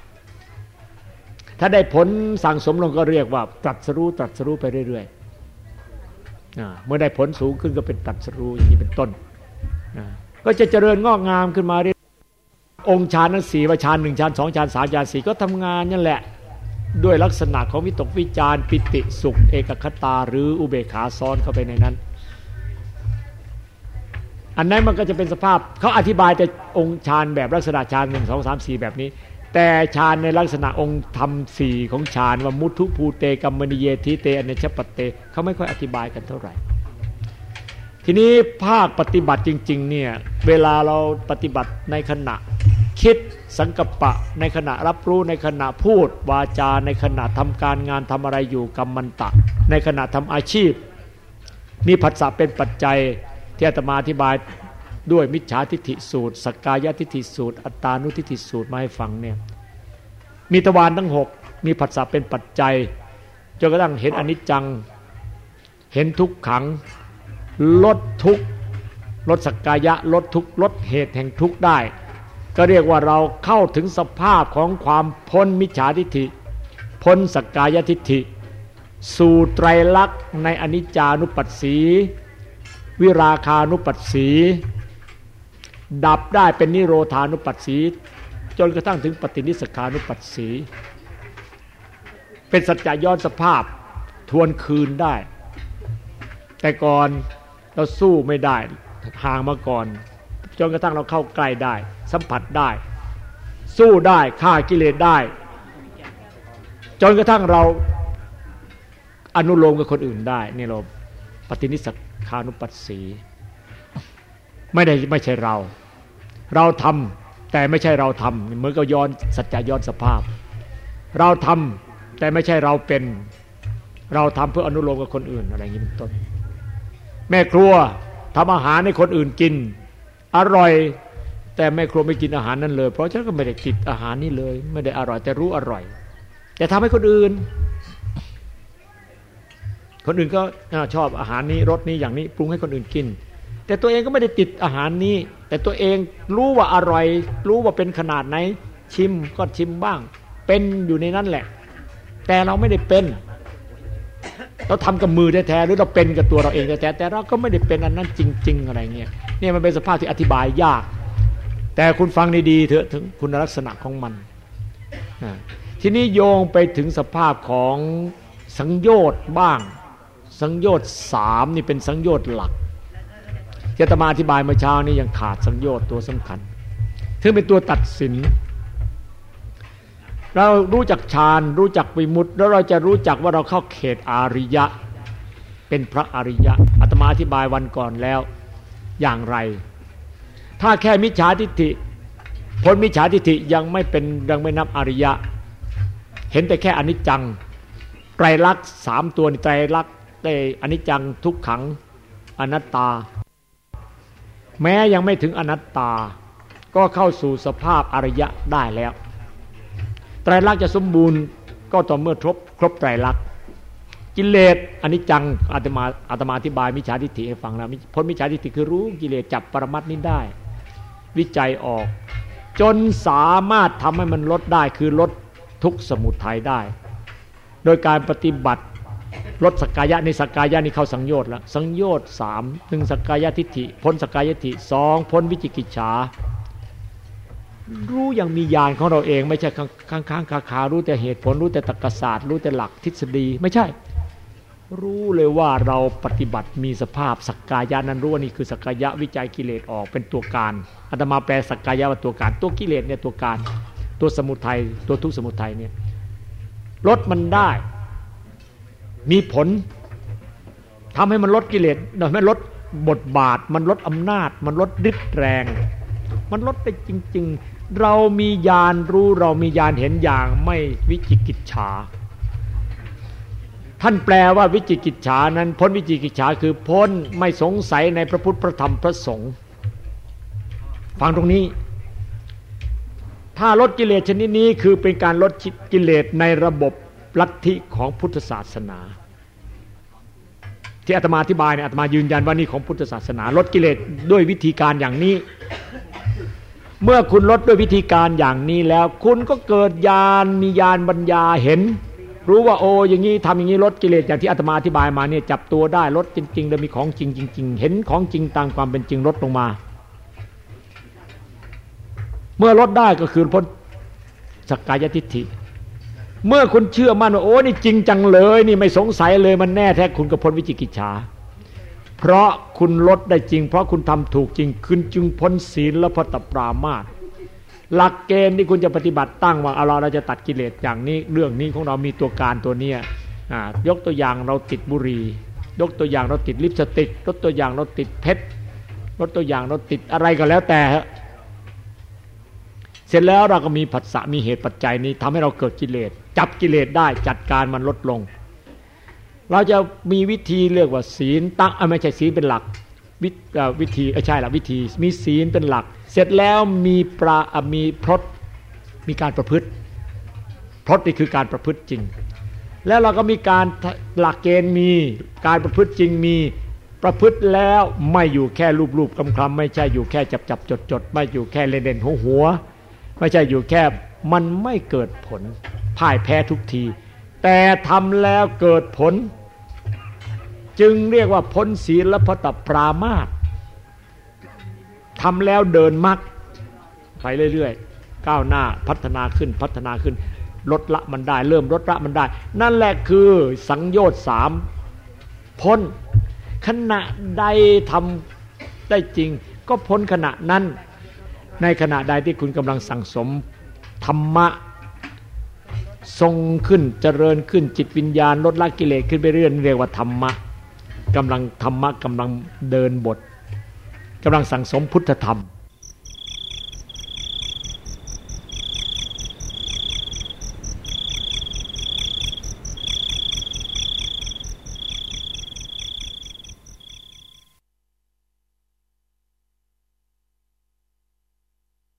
ถ้าได้ผลสั่งสมลงก็เรียกว่าตรัสรู้ไปเรื่อยๆเมื่อได้ผลสูงขึ้นก็เป็นตรัสรู้อย่างนี้เป็นต้นก็จะเจริญงอกงามขึ้นมาเรื่อยองค์ฌานทั้งสี่ว่าฌาน1ฌาน2ฌาน3ฌาน4ก็ทำงานนั่นแหละด้วยลักษณะของวิตกวิจารปิติสุขเอกคตาหรืออุเบกขาซ้อนเข้าไปในนั้นอันนั้นมันก็จะเป็นสภาพเขาอธิบายแต่องค์ฌานแบบลักษณะฌาน1 2 3 4แบบนี้แต่ฌานในลักษณะองค์ธรรม4ของฌานว่ามุทุภูเตกัมมณีเยทิเตอเนชปเตเขาไม่ค่อยอธิบายกันเท่าไหร่ทีนี้ภาคปฏิบัติจริงๆเนี่ยเวลาเราปฏิบัติในขณะคิดสังกัปปะในขณะรับรู้ในขณะพูดวาจาในขณะทำการงานทำอะไรอยู่กัมมันตะในขณะทำอาชีพมีผัสสะเป็นปัจจัยที่อาตมาอธิบายด้วยมิจฉาทิฏฐิสูตรสักกายทิฏฐิสูตรอัตตานุทิฏฐิสูตรมาให้ฟังเนี่ยมีทวารทั้ง6มีผัสสะเป็นปัจจัยจนกระทั่งเห็นอนิจจังเห็นทุกขังลดทุกข์ลดสักกายะลดทุกข์ลดเหตุแห่งทุกข์ได้ก็เรียกว่าเราเข้าถึงสภาพของความพ้นมิจฉาทิฏฐิพ้นสักกายทิฏฐิสู่ไตรลักษณ์ในอนิจจานุปัสสีวิราคานุปัสสีดับได้เป็นนิโรธานุปัสสีจนกระทั่งถึงปฏินิสขานุปัสสีเป็นสัจจะย้อนสภาพทวนคืนได้แต่ก่อนเราสู้ไม่ได้ห่างมาก่อนจนกระทั่งเราเข้าใกล้ได้สัมผัสได้สู้ได้ฆ่ากิเลสได้จนกระทั่งเราอนุโลมกับคนอื่นได้นี่เราปฏินิสขานุปัสสีไม่ใช่เราทำแต่ไม่ใช่เราทำเหมือนกับย้อนสัจจะย้อนสภาพเราทำแต่ไม่ใช่เราเป็นเราทำเพื่ออนุโลมกับคนอื่นอะไรอย่างนี้เป็นต้นแม่ครัวทำอาหารให้คนอื่นกินอร่อยแต่แม่ครัวไม่กินอาหารนั้นเลยเพราะฉันก็ไม่ได้ติดอาหารนี่เลยไม่ได้อร่อยแต่รู้อร่อยแต่ทำให้คนอื่นก็ชอบอาหารนี้รสนี้อย่างนี้ปรุงให้คนอื่นกินแต่ตัวเองก็ไม่ได้ติดอาหารนี้แต่ตัวเองรู้ว่าอร่อยรู้ว่าเป็นขนาดไหนชิมก็ชิมบ้างเป็นอยู่ในนั้นแหละแต่เราไม่ได้เป็นเราทำกับมือแท้ๆหรือเราเป็นกับตัวเราเองแท้ๆแต่เราก็ไม่ได้เป็นอันนั้นจริงๆอะไรเงี้ยเนี่ยมันเป็นสภาพที่อธิบายยากแต่คุณฟังดีๆเถอะถึงคุณลักษณะของมันทีนี้โยงไปถึงสภาพของสังโยชน์บ้างสังโยชน์3นี่เป็นสังโยชน์หลักที่อาตมาอธิบายเมื่อเช้านี้ยังขาดสังโยชน์ตัวสำคัญซึ่งเป็นตัวตัดสินเรารู้จักฌานรู้จักวิมุตติแล้วเราจะรู้จักว่าเราเข้าเขตอาริยะเป็นพระอริยะอาตมาอธิบายวันก่อนแล้วอย่างไรถ้าแค่มิจฉาทิฏฐิพ้นมิจฉาทิฏฐิยังไม่นับอริยะเห็นแต่แค่อนิจจังไตรลักษณ์3ตัวนี่ไตรลักษณ์ได้อนิจจังทุกขังอนัตตาแม้ยังไม่ถึงอนัตตาก็เข้าสู่สภาพอริยะได้แล้วไตรลักษณ์จะสมบูรณ์ก็ต่อเมื่อครบไตรลักษณ์กิเลสอนิจจังอาตมาอธิบายมิจฉาทิฏฐิให้ฟังแล้วพ้นมิจฉาทิฏฐิคือรู้กิเลสจับปรมัตถ์นี้ได้วิจัยออกจนสามารถทำให้มันลดได้คือลดทุกข์สมุทัยได้โดยการปฏิบัติลดสักกายะในสักกายะนี่เข้าสังโยชน์แล้วสังโยชน์3 1สักกายทิฏฐิพ้นสักกายทิฏฐิ2พ้นวิจิกิจฉารู้อย่างมีญาณของเราเองไม่ใช่ค้างคารู้แต่เหตุผลรู้แต่ตรรกศาสตร์รู้แต่หลักทฤษฎีไม่ใช่รู้เลยว่าเราปฏิบัติมีสภาพสักกายะนั้นรู้ว่านี่คือสักกายะวิจัยกิเลสออกเป็นตัวการอาตมาแปลสักกายะว่าตัวการตัวกิเลสเนี่ยตัวการตัวสมุทัยตัวทุกข์สมุทัยเนี่ยลดมันได้มีผลทำให้มันลดกิเลสมันลดบทบาทมันลดอำนาจมันลดฤทธิ์แรงมันลดไปจริงๆเรามีญาณรู้เรามีญาณเห็นอย่างไม่วิจิกิจฉาท่านแปลว่าวิจิกิจฉานั้นพ้นวิจิกิจฉาคือพ้นไม่สงสัยในพระพุทธพระธรรมพระสงฆ์ฟังตรงนี้ถ้าลดกิเลสชนิดนี้คือเป็นการลดกิเลสในระบบลัทธิของพุทธศาสนาที่อาตมาอธิบายเนี่ยอาตมายืนยันว่านี่ของพุทธศาสนาลดกิเลสด้วยวิธีการอย่างนี้เมื่อคุณลดด้วยวิธีการอย่างนี้แล้วคุณก็เกิดญาณมีญาณปัญญาเห็นรู้ว่าโอ้อย่างนี้ทำอย่างนี้ลดกิเลสอย่างที่อาตมาอธิบายมาเนี่ยจับตัวได้ลดจริงๆแล้วมีของจริงจริงๆเห็นของจริงตามความเป็นจริงลดลงมาเมื่อลดได้ก็คือพ้นสักกายทิฏฐิเมื่อคุณเชื่อมั่นว่าโอ้นี่จริงจังเลยนี่ไม่สงสัยเลยมันแน่แท้คุณก็พ้นวิจิกิจฉาเพราะคุณลดได้จริงเพราะคุณทำถูกจริงคุณจึงพ้นศีลและพตปรามาสหลักเกณฑ์ที่คุณจะปฏิบัติตั้งว่าเราจะตัดกิเลสอย่างนี้เรื่องนี้ของเรามีตัวการตัวเนี้ยยกตัวอย่างเราติดบุหรี่ยกตัวอย่างเราติดลิปสติกยกตัวอย่างเราติดเพชรยกตัวอย่างเราติดอะไรก็แล้วแต่เสร็จแล้วเราก็มีผัสสะมีเหตุปัจจัยนี้ทำให้เราเกิดกิเลสจับกิเลสได้จัดการมันลดลงเราจะมีวิธีเรียกว่าศีลตั้งไม่ใช่ศีลเป็นหลักวิธีใช่ละวิธีมีศีลเป็นหลักเสร็จแล้วมีพรตมีการประพฤติพรตนี่คือการประพฤติจริงแล้วเราก็มีการหลักเกณฑ์มีการประพฤติจริงมีประพฤติแล้วไม่อยู่แค่รูปๆคำๆไม่ใช่อยู่แค่จับจดไม่อยู่แค่เล่นๆหัวไม่ใช่อยู่แค่มันไม่เกิดผลพ่ายแพ้ทุกทีแต่ทำแล้วเกิดผลจึงเรียกว่าพ้นศีลและพตปรามาสทำแล้วเดินมรรคไปเรื่อยๆก้าวหน้าพัฒนาขึ้นลดละมันได้เริ่มลดละมันได้นั่นแหละคือสังโยชน์3พ้นขณะใดทำได้จริงก็พ้นขณะนั้นในขณะใดที่คุณกำลังสั่งสมธรรมะทรงขึ้นเจริญขึ้นจิตวิญญาณลดละกิเลสขึ้นไปเรื่อยๆเรียกว่าธรรมะกำลังเดินบทกำลังสั่งสมพุทธธรรม